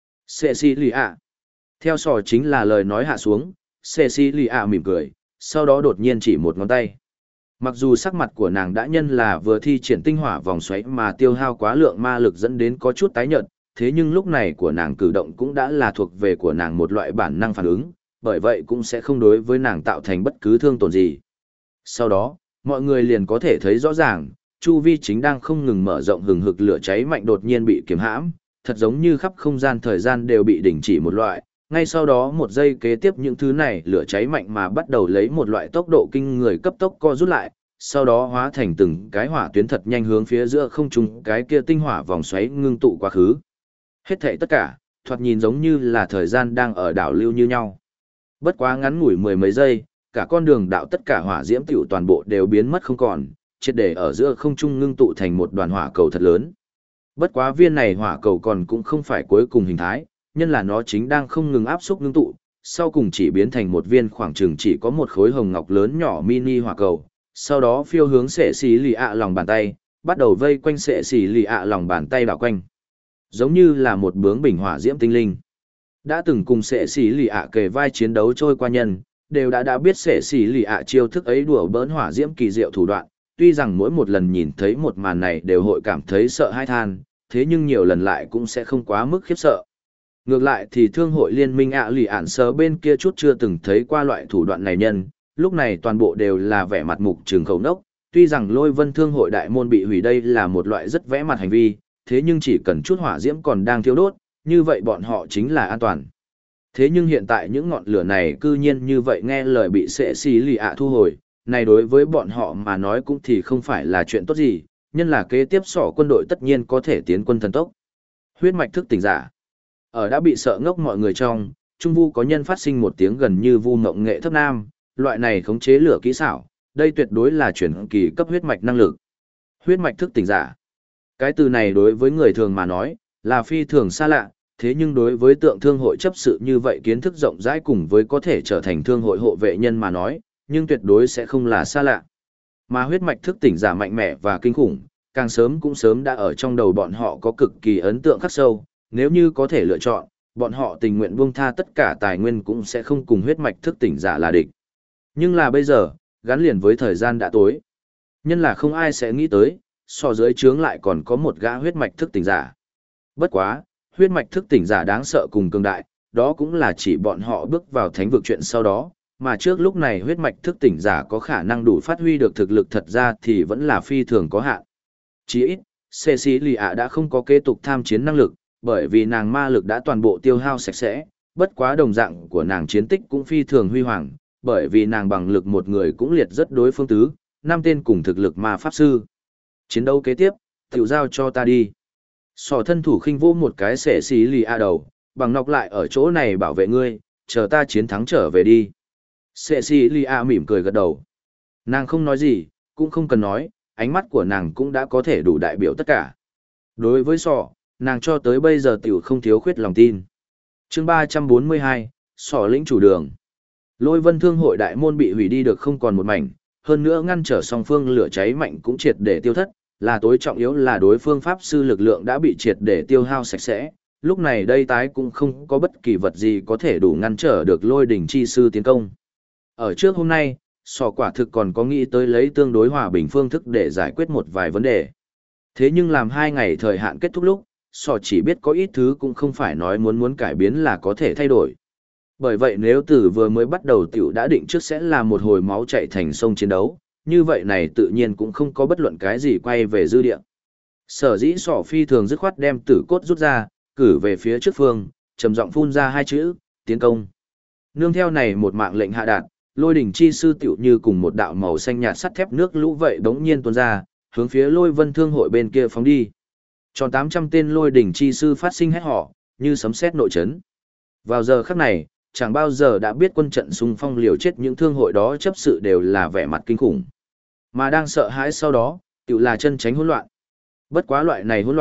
Cecilia. Theo sò chính là lời nói hạ xuống, Cecilia mỉm cười, sau đó đột nhiên chỉ một ngón tay. Mặc dù sắc mặt của nàng đã nhân là vừa thi triển tinh hỏa vòng xoáy mà tiêu hao quá lượng ma lực dẫn đến có chút tái nhợt, thế nhưng lúc này của nàng cử động cũng đã là thuộc về của nàng một loại bản năng phản ứng, bởi vậy cũng sẽ không đối với nàng tạo thành bất cứ thương tổn gì. Sau đó, mọi người liền có thể thấy rõ ràng, chu vi chính đang không ngừng mở rộng hừng hực lửa cháy mạnh đột nhiên bị kiềm hãm, thật giống như khắp không gian thời gian đều bị đình chỉ một loại. Ngay sau đó một giây kế tiếp những thứ này lửa cháy mạnh mà bắt đầu lấy một loại tốc độ kinh người cấp tốc co rút lại, sau đó hóa thành từng cái hỏa tuyến thật nhanh hướng phía giữa không trung cái kia tinh hỏa vòng xoáy ngưng tụ quá khứ. Hết thảy tất cả, thoạt nhìn giống như là thời gian đang ở đảo lưu như nhau. Bất quá ngắn ngủi mười mấy giây, cả con đường đạo tất cả hỏa diễm tiểu toàn bộ đều biến mất không còn, triệt để ở giữa không trung ngưng tụ thành một đoàn hỏa cầu thật lớn. Bất quá viên này hỏa cầu còn cũng không phải cuối cùng hình thái, nhân là nó chính đang không ngừng áp xúc ngưng tụ, sau cùng chỉ biến thành một viên khoảng chừng chỉ có một khối hồng ngọc lớn nhỏ mini hỏa cầu, sau đó phiêu hướng sệ xì lì ạ lòng bàn tay, bắt đầu vây quanh sệ xì lì ạ lòng bàn tay đảo quanh. Giống như là một bướng bình hỏa diễm tinh linh. Đã từng cùng sệ xì lì ạ kề vai chiến đấu trôi qua nhân, đều đã biết sệ xì lì ạ chiêu thức ấy đùa bỡn hỏa diễm kỳ diệu thủ đoạn, tuy rằng mỗi một lần nhìn thấy một màn này đều hội cảm thấy sợ hãi than, thế nhưng nhiều lần lại cũng sẽ không quá mức khiếp sợ. Ngược lại thì thương hội liên minh ạ lì ản sớ bên kia chút chưa từng thấy qua loại thủ đoạn này nhân, lúc này toàn bộ đều là vẻ mặt mục trừng khẩu nốc, tuy rằng lôi vân thương hội đại môn bị hủy đây là một loại rất vẽ mặt hành vi, thế nhưng chỉ cần chút hỏa diễm còn đang thiêu đốt, như vậy bọn họ chính là an toàn. Thế nhưng hiện tại những ngọn lửa này cư nhiên như vậy nghe lời bị sệ xì lì ạ thu hồi, này đối với bọn họ mà nói cũng thì không phải là chuyện tốt gì, nhân là kế tiếp sỏ quân đội tất nhiên có thể tiến quân thần tốc. Huyết mạch thức tỉnh giả. Ở đã bị sợ ngốc mọi người trong, trung vu có nhân phát sinh một tiếng gần như vu mộng nghệ thấp nam, loại này khống chế lửa kỹ xảo, đây tuyệt đối là chuyển kỳ cấp huyết mạch năng lực. Huyết mạch thức tỉnh giả. Cái từ này đối với người thường mà nói, là phi thường xa lạ, thế nhưng đối với tượng thương hội chấp sự như vậy kiến thức rộng rãi cùng với có thể trở thành thương hội hộ vệ nhân mà nói, nhưng tuyệt đối sẽ không là xa lạ. Mà huyết mạch thức tỉnh giả mạnh mẽ và kinh khủng, càng sớm cũng sớm đã ở trong đầu bọn họ có cực kỳ ấn tượng khắc sâu, nếu như có thể lựa chọn, bọn họ tình nguyện buông tha tất cả tài nguyên cũng sẽ không cùng huyết mạch thức tỉnh giả là địch. Nhưng là bây giờ, gắn liền với thời gian đã tối. Nhân là không ai sẽ nghĩ tới, so dưới trướng lại còn có một gã huyết mạch thức tỉnh giả. Bất quá, huyết mạch thức tỉnh giả đáng sợ cùng cường đại, đó cũng là chỉ bọn họ bước vào thánh vực chuyện sau đó, mà trước lúc này huyết mạch thức tỉnh giả có khả năng đủ phát huy được thực lực thật ra thì vẫn là phi thường có hạn. Chỉ ít, Cecilia đã không có kế tục tham chiến năng lực, bởi vì nàng ma lực đã toàn bộ tiêu hao sạch sẽ, bất quá đồng dạng của nàng chiến tích cũng phi thường huy hoàng, bởi vì nàng bằng lực một người cũng liệt rất đối phương tứ, 5 tên cùng thực lực ma pháp sư. Chiến đấu kế tiếp, tiểu giao cho ta đi. Sỏ thân thủ khinh vô một cái xẻ xí lì a đầu, bằng nọc lại ở chỗ này bảo vệ ngươi, chờ ta chiến thắng trở về đi. Xẻ xí lì a mỉm cười gật đầu. Nàng không nói gì, cũng không cần nói, ánh mắt của nàng cũng đã có thể đủ đại biểu tất cả. Đối với sỏ, nàng cho tới bây giờ tiểu không thiếu khuyết lòng tin. Chương 342, sỏ lĩnh chủ đường. Lôi vân thương hội đại môn bị hủy đi được không còn một mảnh, hơn nữa ngăn trở song phương lửa cháy mạnh cũng triệt để tiêu thất, là tối trọng yếu là đối phương pháp sư lực lượng đã bị triệt để tiêu hao sạch sẽ, lúc này đây tái cũng không có bất kỳ vật gì có thể đủ ngăn trở được lôi đỉnh chi sư tiến công. Ở trước hôm nay, sỏ quả thực còn có nghĩ tới lấy tương đối hòa bình phương thức để giải quyết một vài vấn đề. Thế nhưng làm 2 ngày thời hạn kết thúc lúc, sỏ chỉ biết có ít thứ cũng không phải nói muốn cải biến là có thể thay đổi. Bởi vậy nếu từ vừa mới bắt đầu tiểu đã định trước sẽ là một hồi máu chạy thành sông chiến đấu, như vậy này tự nhiên cũng không có bất luận cái gì quay về dư địa. Sở dĩ sỏ phi thường dứt khoát đem tử cốt rút ra, cử về phía trước phương, trầm giọng phun ra 2 chữ, tiến công. Nương theo này một mạng lệnh hạ đạt, lôi đỉnh chi sư tiểu như cùng một đạo màu xanh nhạt sắt thép nước lũ vậy bỗng nhiên tuôn ra, hướng phía lôi vân thương hội bên kia phóng đi. Tròn 800 tên lôi đỉnh chi sư phát sinh hét họ, như sấm sét nội chấn. Vào giờ khắc này, chẳng bao giờ đã biết quân trận xung phong liều chết những thương hội đó chấp sự đều là vẻ mặt kinh khủng. Mà đang sợ hãi sau đó, tự là chân tránh hỗn loạn. Bất quá loại này hỗn loạn,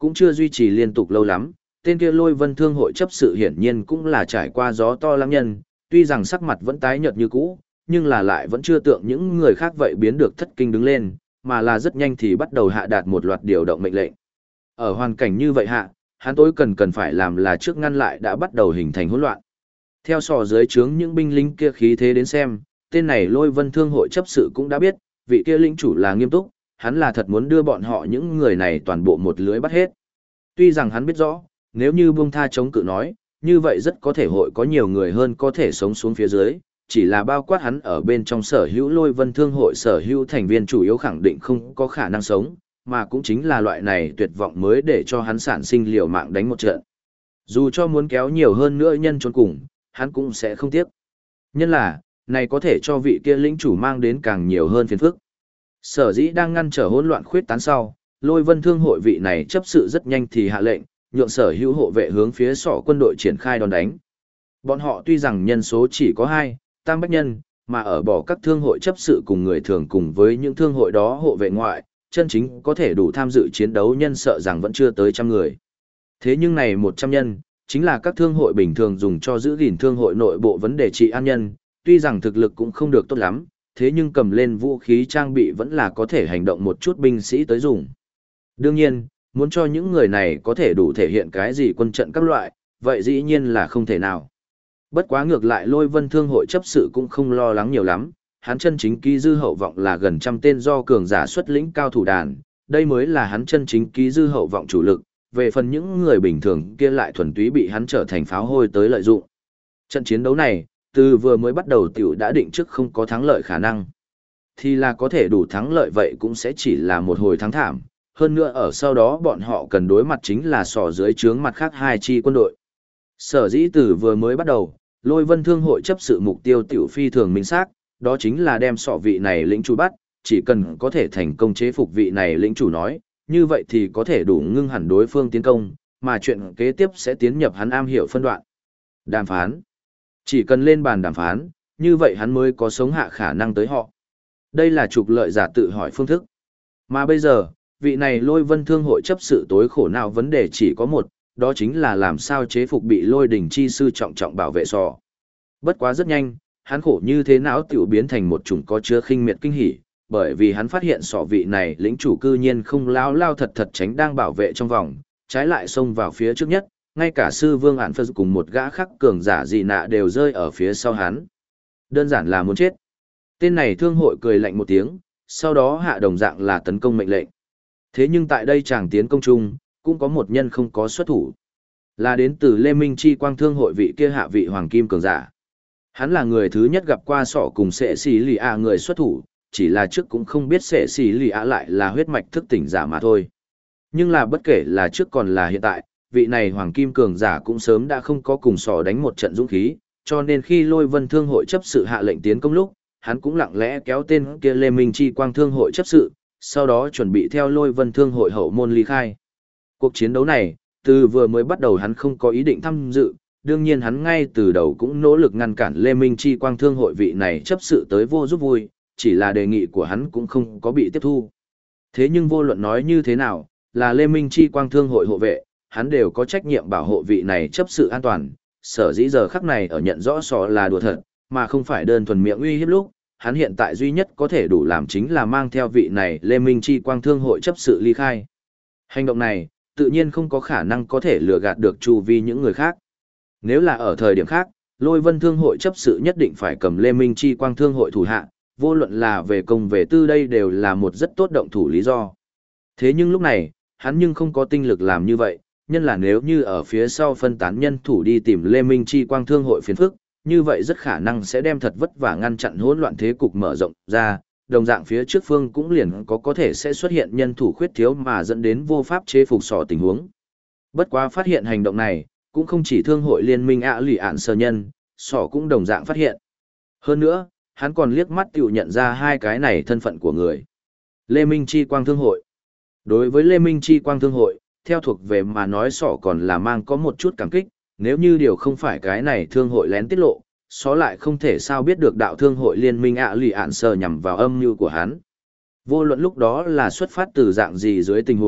cũng chưa duy trì liên tục lâu lắm, tên kia Lôi Vân Thương hội chấp sự hiển nhiên cũng là trải qua gió to lắm nhân, tuy rằng sắc mặt vẫn tái nhợt như cũ, nhưng là lại vẫn chưa tượng những người khác vậy biến được thất kinh đứng lên, mà là rất nhanh thì bắt đầu hạ đạt một loạt điều động mệnh lệnh. Ở hoàn cảnh như vậy hạ, hắn tối cần phải làm là trước ngăn lại đã bắt đầu hình thành hỗn loạn. Theo sò dưới trướng những binh lính kia khí thế đến xem, tên này Lôi Vân Thương hội chấp sự cũng đã biết, vị kia lĩnh chủ là nghiêm túc, hắn là thật muốn đưa bọn họ những người này toàn bộ một lưới bắt hết. Tuy rằng hắn biết rõ, nếu như buông tha chống cự nói, như vậy rất có thể hội có nhiều người hơn có thể sống xuống phía dưới, chỉ là bao quát hắn ở bên trong sở hữu Lôi Vân Thương hội sở hữu thành viên chủ yếu khẳng định không có khả năng sống, mà cũng chính là loại này tuyệt vọng mới để cho hắn sản sinh liều mạng đánh một trận. Dù cho muốn kéo nhiều hơn nữa nhân trốn cùng, hắn cũng sẽ không tiếc. Nhân là, này có thể cho vị kia lĩnh chủ mang đến càng nhiều hơn phiền phức. Sở dĩ đang ngăn trở hỗn loạn khuyết tán sau, Lôi Vân Thương hội vị này chấp sự rất nhanh thì hạ lệnh, nhượng sở hữu hộ vệ hướng phía sọ quân đội triển khai đòn đánh. Bọn họ tuy rằng nhân số chỉ có 2, tam bách nhân, mà ở bỏ các thương hội chấp sự cùng người thường cùng với những thương hội đó hộ vệ ngoại, chân chính có thể đủ tham dự chiến đấu nhân sợ rằng vẫn chưa tới 100 người. Thế nhưng này 100 nhân, chính là các thương hội bình thường dùng cho giữ gìn thương hội nội bộ vấn đề trị an nhân, tuy rằng thực lực cũng không được tốt lắm, thế nhưng cầm lên vũ khí trang bị vẫn là có thể hành động một chút binh sĩ tới dùng. Đương nhiên, muốn cho những người này có thể đủ thể hiện cái gì quân trận các loại, vậy dĩ nhiên là không thể nào. Bất quá ngược lại Lôi Vân Thương hội chấp sự cũng không lo lắng nhiều lắm, hắn chân chính ký dư hậu vọng là gần 100 tên do cường giả xuất lĩnh cao thủ đàn, đây mới là hắn chân chính ký dư hậu vọng chủ lực, về phần những người bình thường kia lại thuần túy bị hắn trở thành pháo hôi tới lợi dụng. Trận chiến đấu này, từ vừa mới bắt đầu tiểu đã định trước không có thắng lợi khả năng. Thì là có thể đủ thắng lợi vậy cũng sẽ chỉ là một hồi thắng thảm, hơn nữa ở sau đó bọn họ cần đối mặt chính là sò dưới trướng mặt khác 2 chi quân đội. Sở dĩ từ vừa mới bắt đầu, Lôi Vân Thương hội chấp sự mục tiêu tiểu phi thường minh xác, đó chính là đem sọ vị này lĩnh chủ bắt, chỉ cần có thể thành công chế phục vị này lĩnh chủ nói, như vậy thì có thể đủ ngưng hẳn đối phương tiến công, mà chuyện kế tiếp sẽ tiến nhập hắn am hiểu phân đoạn. Đàm phán. Chỉ cần lên bàn đàm phán, như vậy hắn mới có sống hạ khả năng tới họ. Đây là trục lợi giả tự hỏi phương thức. Mà bây giờ, vị này Lôi Vân Thương hội chấp sự tối khổ nào vấn đề chỉ có một, đó chính là làm sao chế phục bị Lôi Đỉnh chi sư trọng trọng bảo vệ sò. Bất quá rất nhanh, hắn khổ như thế não tiểu biến thành một chủng có chứa khinh miệt kinh hỉ, bởi vì hắn phát hiện sọ vị này lĩnh chủ cư nhiên không lao lao thật thật tránh đang bảo vệ trong vòng, trái lại xông vào phía trước nhất, ngay cả sư vương ản phật cùng một gã khắc cường giả dị nạ đều rơi ở phía sau hắn. Đơn giản là muốn chết. Tên này thương hội cười lạnh một tiếng, sau đó hạ đồng dạng là tấn công mệnh lệnh. Thế nhưng tại đây chàng tiến công chung, cũng có một nhân không có xuất thủ. Là đến từ Lê Minh Chi Quang Thương hội vị kia hạ vị hoàng kim cường giả. Hắn là người thứ nhất gặp qua sọ cùng sệ xì lì ạ người xuất thủ, chỉ là trước cũng không biết sệ xì lì ạ lại là huyết mạch thức tỉnh giả mà thôi. Nhưng là bất kể là trước còn là hiện tại, vị này hoàng kim cường giả cũng sớm đã không có cùng sọ đánh một trận dũng khí, cho nên khi Lôi Vân Thương hội chấp sự hạ lệnh tiến công lúc, hắn cũng lặng lẽ kéo tên kia Lê Minh Chi Quang Thương hội chấp sự, sau đó chuẩn bị theo Lôi Vân Thương hội hậu môn ly khai. Cuộc chiến đấu này, từ vừa mới bắt đầu hắn không có ý định tham dự, đương nhiên hắn ngay từ đầu cũng nỗ lực ngăn cản Lê Minh Chi Quang Thương hội vị này chấp sự tới vô giúp vui, chỉ là đề nghị của hắn cũng không có bị tiếp thu. Thế nhưng vô luận nói như thế nào, là Lê Minh Chi Quang Thương hội hộ vệ, hắn đều có trách nhiệm bảo hộ vị này chấp sự an toàn, sở dĩ giờ khắc này ở nhận rõ sọ là đùa thật, mà không phải đơn thuần miệng uy hiếp lúc, hắn hiện tại duy nhất có thể đủ làm chính là mang theo vị này Lê Minh Chi Quang Thương hội chấp sự ly khai. Hành động này, tự nhiên không có khả năng có thể lừa gạt được chu vi những người khác. Nếu là ở thời điểm khác, Lôi Vân Thương hội chấp sự nhất định phải cầm Lê Minh Chi Quang Thương hội thủ hạ, vô luận là về công về tư đây đều là một rất tốt động thủ lý do. Thế nhưng lúc này, hắn nhưng không có tinh lực làm như vậy, nhân là nếu như ở phía sau phân tán nhân thủ đi tìm Lê Minh Chi Quang Thương hội phiền phức, như vậy rất khả năng sẽ đem thật vất vả ngăn chặn hỗn loạn thế cục mở rộng ra, đồng dạng phía trước phương cũng liền có thể sẽ xuất hiện nhân thủ khuyết thiếu mà dẫn đến vô pháp chế phục sọ tình huống. Bất quá phát hiện hành động này, cũng không chỉ thương hội liên minh lì ạn sơ nhân, sọ cũng đồng dạng phát hiện. Hơn nữa, hắn còn liếc mắt tiểu nhận ra hai cái này thân phận của người. Lê Minh Chi Quang Thương hội. Đối với Lê Minh Chi Quang Thương hội, theo thuộc về mà nói sọ còn là mang có một chút cảm kích, nếu như điều không phải cái này thương hội lén tiết lộ, xó lại không thể sao biết được đạo thương hội liên minh lì ạn sờ nhằm vào âm mưu của hắn. Vô luận lúc đó là xuất phát từ dạng gì dưới tình huống,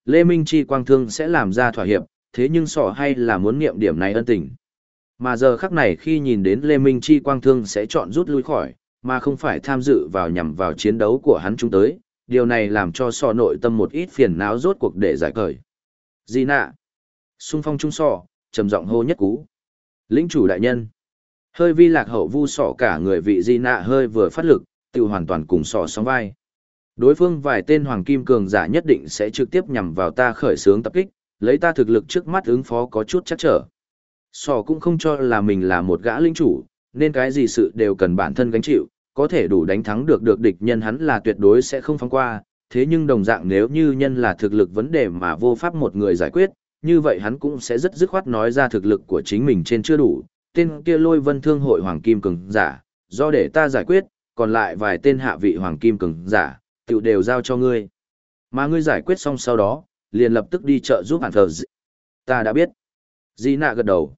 Lê Minh Chi quang thương sẽ làm ra thỏa hiệp, thế nhưng sọ hay là muốn niệm điểm này ân tình. Mà giờ khắc này khi nhìn đến Lê Minh Chi quang thương sẽ chọn rút lui khỏi, mà không phải tham dự vào nhằm vào chiến đấu của hắn chúng tới, điều này làm cho sọ nội tâm một ít phiền não rốt cuộc để giải cởi. Di nạ. Xung phong trung sọ, trầm giọng hô nhất cú. Lĩnh chủ đại nhân. Hơi vi lạc hậu vu sọ cả người vị Di nạ hơi vừa phát lực, tự hoàn toàn cùng sọ sóng vai. Đối phương vài tên hoàng kim cường giả nhất định sẽ trực tiếp nhằm vào ta khởi xướng tập kích, lấy ta thực lực trước mắt ứng phó có chút chắc trở. Sọ cũng không cho là mình là một gã lĩnh chủ, nên cái gì sự đều cần bản thân gánh chịu, có thể đủ đánh thắng được địch nhân hắn là tuyệt đối sẽ không phóng qua, thế nhưng đồng dạng nếu như nhân là thực lực vấn đề mà vô pháp một người giải quyết, như vậy hắn cũng sẽ rất dứt khoát nói ra thực lực của chính mình trên chưa đủ, tên kia Lôi Vân Thương hội hoàng kim cường giả, do để ta giải quyết, còn lại vài tên hạ vị hoàng kim cường giả, tự đều giao cho ngươi. Mà ngươi giải quyết xong sau đó, liền lập tức đi chợ giúp hàn thờ. Ta đã biết. Di nạ gật đầu.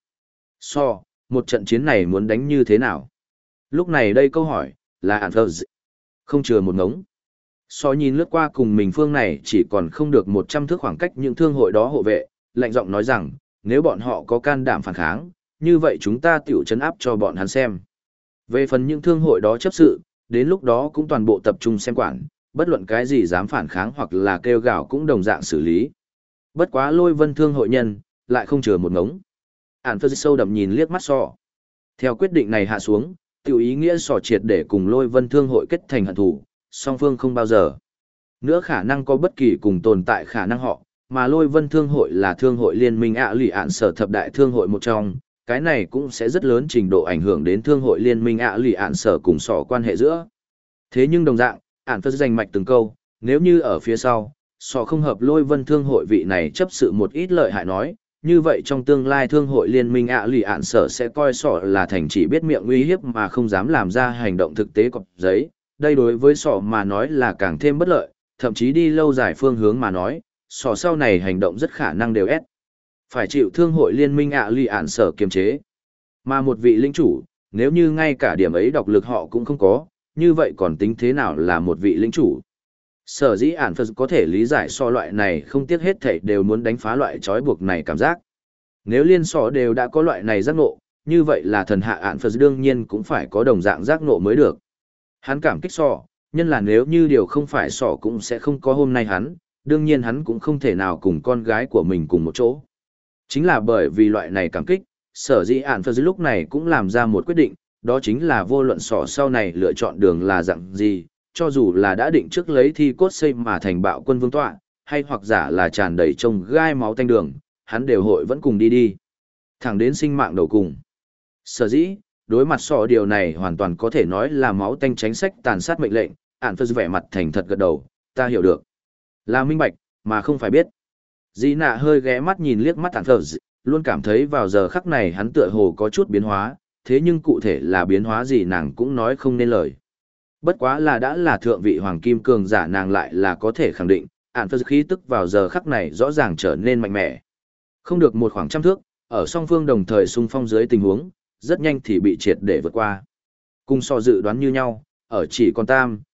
Một trận chiến này muốn đánh như thế nào? Lúc này đây câu hỏi, là hàn thờ. Không chừa một ngống. Nhìn lướt qua cùng mình phương này chỉ còn không được 100 thước khoảng cách những thương hội đó hộ vệ, lạnh giọng nói rằng, nếu bọn họ có can đảm phản kháng, như vậy chúng ta tiểu trấn áp cho bọn hắn xem. Về phần những thương hội đó chấp sự, đến lúc đó cũng toàn bộ tập trung xem quản, bất luận cái gì dám phản kháng hoặc là kêu gào cũng đồng dạng xử lý. Bất quá Lôi Vân thương hội nhân, lại không chừa một ngống. Ản Phơ sâu đậm nhìn liếc mắt Theo quyết định này hạ xuống, tiểu ý nghĩa triệt để cùng Lôi Vân thương hội kết thành hận thù, song phương không bao giờ nữa khả năng có bất kỳ cùng tồn tại khả năng họ, mà Lôi Vân thương hội là thương hội liên minh lì ạn sở thập đại thương hội một trong, cái này cũng sẽ rất lớn trình độ ảnh hưởng đến thương hội liên minh lì ạn sở cùng quan hệ giữa. Thế nhưng đồng dạng, ản Phơ giành mạch từng câu, nếu như ở phía sau, không hợp Lôi Vân thương hội vị này chấp sự một ít lợi hại nói, như vậy trong tương lai thương hội liên minh lì ạn sở sẽ coi là thành chỉ biết miệng uy hiếp mà không dám làm ra hành động thực tế cọp giấy. Đây đối với mà nói là càng thêm bất lợi, thậm chí đi lâu dài phương hướng mà nói, sau này hành động rất khả năng đều phải chịu thương hội liên minh lì ạn sở kiềm chế. Mà một vị lĩnh chủ, nếu như ngay cả điểm ấy độc lực họ cũng không có, như vậy còn tính thế nào là một vị lĩnh chủ? Sở dĩ ản Phật có thể lý giải loại này không tiếc hết thảy đều muốn đánh phá loại trói buộc này cảm giác. Nếu liên đều đã có loại này giác ngộ, như vậy là thần hạ ản Phật đương nhiên cũng phải có đồng dạng giác ngộ mới được. Hắn cảm kích nhân là nếu như điều không phải cũng sẽ không có hôm nay hắn, đương nhiên hắn cũng không thể nào cùng con gái của mình cùng một chỗ. Chính là bởi vì loại này cảm kích, sở dĩ ản Phật lúc này cũng làm ra một quyết định, đó chính là vô luận sau này lựa chọn đường là dạng gì, cho dù là đã định trước lấy thi cốt xây mà thành bạo quân vương tọa, hay hoặc giả là tràn đầy trông gai máu tanh đường, hắn đều hội vẫn cùng đi. Thẳng đến sinh mạng đầu cùng. Sở dĩ, đối mặt điều này hoàn toàn có thể nói là máu tanh tránh sách tàn sát mệnh lệnh, ản Phật vẻ mặt thành thật gật đầu, ta hiểu được. Là minh bạch, mà không phải biết. Di nạ hơi ghé mắt nhìn liếc mắt ản Phật, luôn cảm thấy vào giờ khắc này hắn tựa hồ có chút biến hóa, thế nhưng cụ thể là biến hóa gì nàng cũng nói không nên lời. Bất quá là đã là thượng vị hoàng kim cường giả nàng lại là có thể khẳng định, ản Phật khí tức vào giờ khắc này rõ ràng trở nên mạnh mẽ. Không được một khoảng trăm thước, ở song phương đồng thời xung phong dưới tình huống, rất nhanh thì bị triệt để vượt qua. Cùng dự đoán như nhau, ở chỉ còn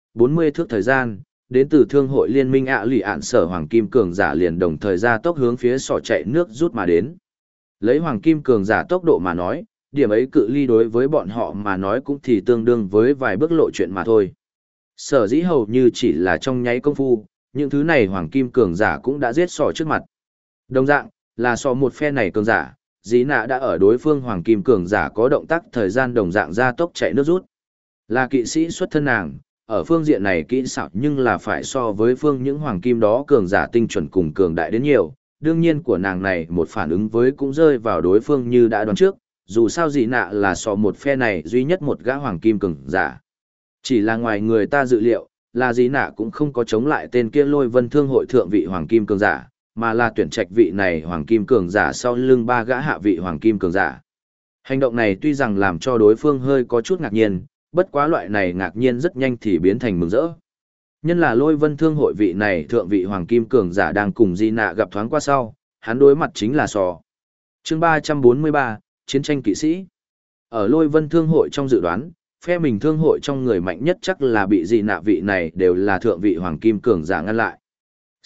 40 thước thời gian, đến từ thương hội liên minh lì ạn sở hoàng kim cường giả liền đồng thời ra tốc hướng phía chạy nước rút mà đến. Lấy hoàng kim cường giả tốc độ mà nói, điểm ấy cự ly đối với bọn họ mà nói cũng thì tương đương với vài bước lộ chuyện mà thôi. Sở dĩ hầu như chỉ là trong nháy công phu, những thứ này hoàng kim cường giả cũng đã giết trước mặt. Đồng dạng, là một phe này cường giả, dĩ nạ đã ở đối phương hoàng kim cường giả có động tác thời gian đồng dạng ra tốc chạy nước rút. Là kỵ sĩ xuất thân nàng, ở phương diện này kỹ xảo nhưng là phải với phương những hoàng kim đó cường giả tinh chuẩn cùng cường đại đến nhiều. Đương nhiên của nàng này một phản ứng với cũng rơi vào đối phương như đã đoán trước, dù sao dị nạ là một phe này duy nhất một gã hoàng kim cường giả. Chỉ là ngoài người ta dự liệu, là dị nạ cũng không có chống lại tên kia Lôi Vân thương hội thượng vị hoàng kim cường giả, mà là tuyển trạch vị này hoàng kim cường giả sau lưng 3 gã hạ vị hoàng kim cường giả. Hành động này tuy rằng làm cho đối phương hơi có chút ngạc nhiên, bất quá loại này ngạc nhiên rất nhanh thì biến thành mừng rỡ. Nhân là Lôi Vân thương hội vị này thượng vị hoàng kim cường giả đang cùng Di Nạ gặp thoáng qua sau, hắn đối mặt chính là Chương 343, Chiến tranh kỵ sĩ. Ở Lôi Vân thương hội trong dự đoán, phe mình thương hội trong người mạnh nhất chắc là bị Di Nạ vị này đều là thượng vị hoàng kim cường giả ngăn lại.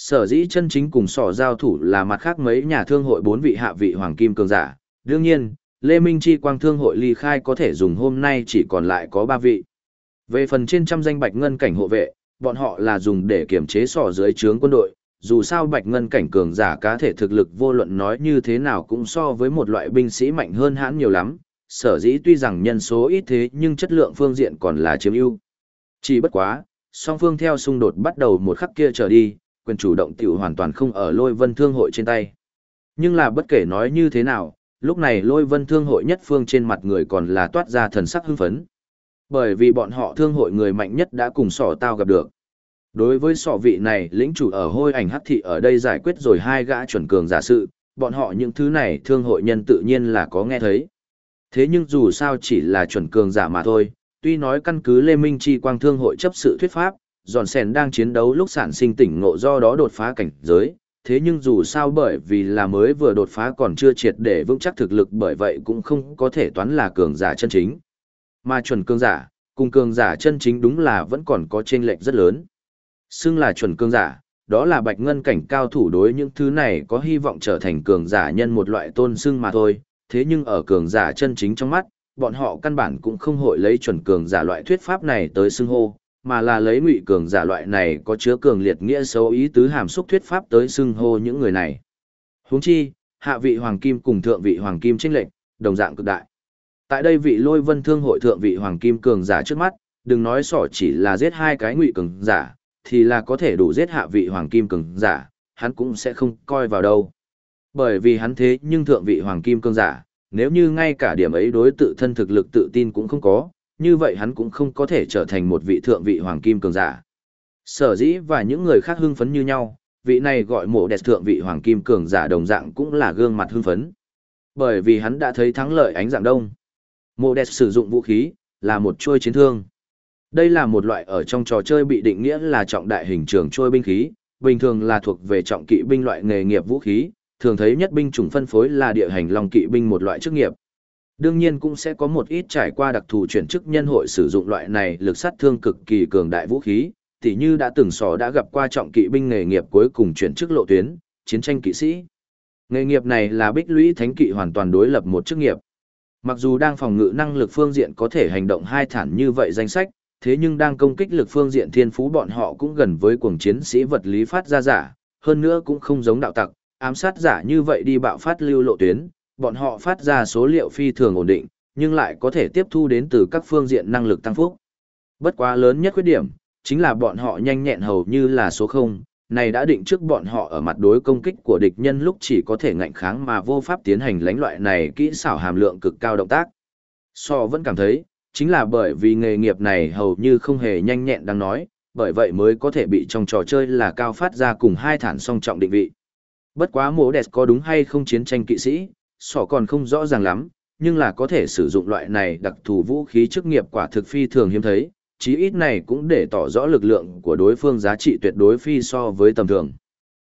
Sở dĩ chân chính cùng sỏ giao thủ là mặt khác mấy nhà thương hội 4 vị hạ vị hoàng kim cường giả. Đương nhiên, Lê Minh Chi Quang thương hội ly khai có thể dùng hôm nay chỉ còn lại có 3 vị. Về phần trên trăm danh bạch ngân cảnh hộ vệ, bọn họ là dùng để kiểm chế sỏ dưới trướng quân đội. Dù sao bạch ngân cảnh cường giả cá thể thực lực vô luận nói như thế nào cũng so với một loại binh sĩ mạnh hơn hãn nhiều lắm. Sở dĩ tuy rằng nhân số ít thế nhưng chất lượng phương diện còn là chiếm ưu. Chỉ bất quá, song phương theo xung đột bắt đầu một khắc kia trở đi, quyền chủ động tiểu hoàn toàn không ở Lôi Vân Thương hội trên tay. Nhưng là bất kể nói như thế nào, lúc này Lôi Vân Thương hội nhất phương trên mặt người còn là toát ra thần sắc hưng phấn. Bởi vì bọn họ thương hội người mạnh nhất đã cùng sỏ tao gặp được. Đối với sỏ vị này, lĩnh chủ ở hôi ảnh hắc thị ở đây giải quyết rồi 2 gã chuẩn cường giả sự, bọn họ những thứ này thương hội nhân tự nhiên là có nghe thấy. Thế nhưng dù sao chỉ là chuẩn cường giả mà thôi, tuy nói căn cứ Lê Minh Chi Quang thương hội chấp sự thuyết pháp, giòn sèn đang chiến đấu lúc sản sinh tỉnh ngộ do đó đột phá cảnh giới, thế nhưng dù sao bởi vì là mới vừa đột phá còn chưa triệt để vững chắc thực lực, bởi vậy cũng không có thể toán là cường giả chân chính. Mà chuẩn cường giả, cùng cường giả chân chính đúng là vẫn còn có chênh lệch rất lớn. Xưng là chuẩn cường giả, đó là bạch ngân cảnh cao thủ đối những thứ này có hy vọng trở thành cường giả nhân một loại tôn xưng mà thôi, thế nhưng ở cường giả chân chính trong mắt, bọn họ căn bản cũng không hội lấy chuẩn cường giả loại thuyết pháp này tới xưng hô, mà là lấy ngụy cường giả loại này có chứa cường liệt nghĩa xấu ý tứ hàm xúc thuyết pháp tới xưng hô những người này. Huống chi, hạ vị hoàng kim cùng thượng vị hoàng kim chênh lệch, đồng dạng cực đại. Tại đây vị Lôi Vân Thương hội thượng vị hoàng kim cường giả trước mắt, đừng nói sỏ chỉ là giết 2 cái ngụy cường giả, thì là có thể đủ giết hạ vị hoàng kim cường giả, hắn cũng sẽ không coi vào đâu. Bởi vì hắn thế nhưng thượng vị hoàng kim cường giả, nếu như ngay cả điểm ấy đối tự thân thực lực tự tin cũng không có, như vậy hắn cũng không có thể trở thành một vị thượng vị hoàng kim cường giả. Sở dĩ và những người khác hưng phấn như nhau, vị này gọi mộ đẹp thượng vị hoàng kim cường giả đồng dạng cũng là gương mặt hưng phấn. Bởi vì hắn đã thấy thắng lợi ánh dạng đông. Mộ đẹp sử dụng vũ khí, là một chuôi chiến thương. Đây là một loại ở trong trò chơi bị định nghĩa là trọng đại hình trường trôi binh khí, bình thường là thuộc về trọng kỵ binh loại nghề nghiệp vũ khí, thường thấy nhất binh chủng phân phối là địa hành long kỵ binh một loại chức nghiệp. Đương nhiên cũng sẽ có một ít trải qua đặc thù chuyển chức nhân hội sử dụng loại này lực sát thương cực kỳ cường đại vũ khí, tỉ như đã từng sò đã gặp qua trọng kỵ binh nghề nghiệp cuối cùng chuyển chức lộ tuyến, chiến tranh kỵ sĩ. Nghề nghiệp này là bích lũy thánh kỵ hoàn toàn đối lập một chức nghiệp. Mặc dù đang phòng ngự năng lực phương diện có thể hành động hai thản như vậy danh sách, thế nhưng đang công kích lực phương diện thiên phú bọn họ cũng gần với cuồng chiến sĩ vật lý phát ra giả, hơn nữa cũng không giống đạo tặc, ám sát giả như vậy đi bạo phát lưu lộ tuyến, bọn họ phát ra số liệu phi thường ổn định, nhưng lại có thể tiếp thu đến từ các phương diện năng lực tăng phúc. Bất quá lớn nhất khuyết điểm, chính là bọn họ nhanh nhẹn hầu như là số 0, này đã định trước bọn họ ở mặt đối công kích của địch nhân lúc chỉ có thể ngạnh kháng mà vô pháp tiến hành lánh loại này kỹ xảo hàm lượng cực cao động tác. So vẫn cảm thấy, chính là bởi vì nghề nghiệp này hầu như không hề nhanh nhẹn đang nói, bởi vậy mới có thể bị trong trò chơi là cao phát ra cùng hai thản song trọng định vị. Bất quá mố đẹp có đúng hay không chiến tranh kỵ sĩ, sỏ còn không rõ ràng lắm, nhưng là có thể sử dụng loại này đặc thù vũ khí chức nghiệp quả thực phi thường hiếm thấy, chí ít này cũng để tỏ rõ lực lượng của đối phương giá trị tuyệt đối phi so với tầm thường.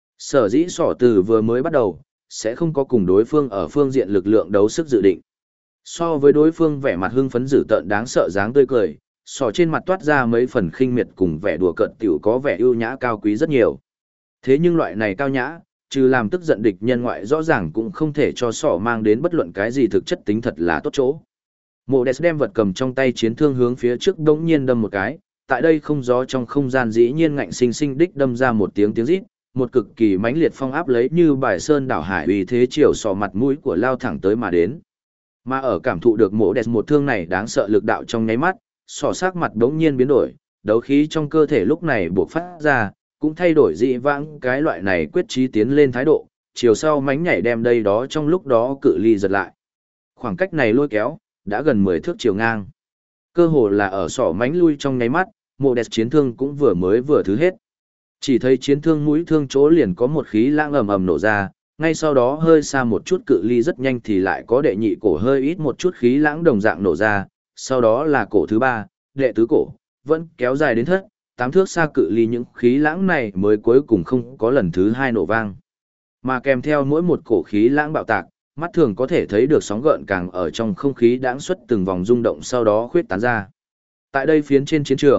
Sở dĩ sỏ từ vừa mới bắt đầu, sẽ không có cùng đối phương ở phương diện lực lượng đấu sức dự định. So với đối phương vẻ mặt hưng phấn dữ tợn đáng sợ dáng tươi cười, sỏ trên mặt toát ra mấy phần khinh miệt cùng vẻ đùa cợt tiểu có vẻ ưu nhã cao quý rất nhiều. Thế nhưng loại này cao nhã, trừ làm tức giận địch nhân ngoại rõ ràng cũng không thể cho sỏ mang đến bất luận cái gì thực chất tính thật là tốt chỗ. Mộ Đès đem vật cầm trong tay chiến thương hướng phía trước đống nhiên đâm một cái, tại đây không gió trong không gian dĩ nhiên ngạnh sinh sinh đích đâm ra một tiếng rít, một cực kỳ mãnh liệt phong áp lấy như bài sơn đảo hải uy thế chiều sỏ mặt mũi của lao thẳng tới mà đến. Mà ở cảm thụ được Mộ Đès một thương này đáng sợ lực đạo trong nháy mắt, sỏ sắc mặt đống nhiên biến đổi, đấu khí trong cơ thể lúc này buộc phát ra, cũng thay đổi dị vãng cái loại này quyết chí tiến lên thái độ, chiều sau mánh nhảy đem đây đó trong lúc đó cự ly giật lại. Khoảng cách này lôi kéo, đã gần 10 thước chiều ngang. Cơ hồ là ở sỏ mánh lui trong nháy mắt, Mộ Đès chiến thương cũng vừa thứ hết. Chỉ thấy chiến thương mũi thương chỗ liền có một khí lãng ầm ầm nổ ra, ngay sau đó hơi xa một chút cự ly rất nhanh thì lại có đệ nhị cổ hơi ít một chút khí lãng đồng dạng nổ ra, sau đó là cổ thứ ba, đệ tứ cổ, vẫn kéo dài đến thất, 8 thước xa cự ly những khí lãng này mới cuối cùng không có lần thứ hai nổ vang. Mà kèm theo mỗi một cổ khí lãng bạo tạc, mắt thường có thể thấy được sóng gợn càng ở trong không khí đãng xuất từng vòng rung động sau đó khuyết tán ra. Tại đây phiến trên chiến trường,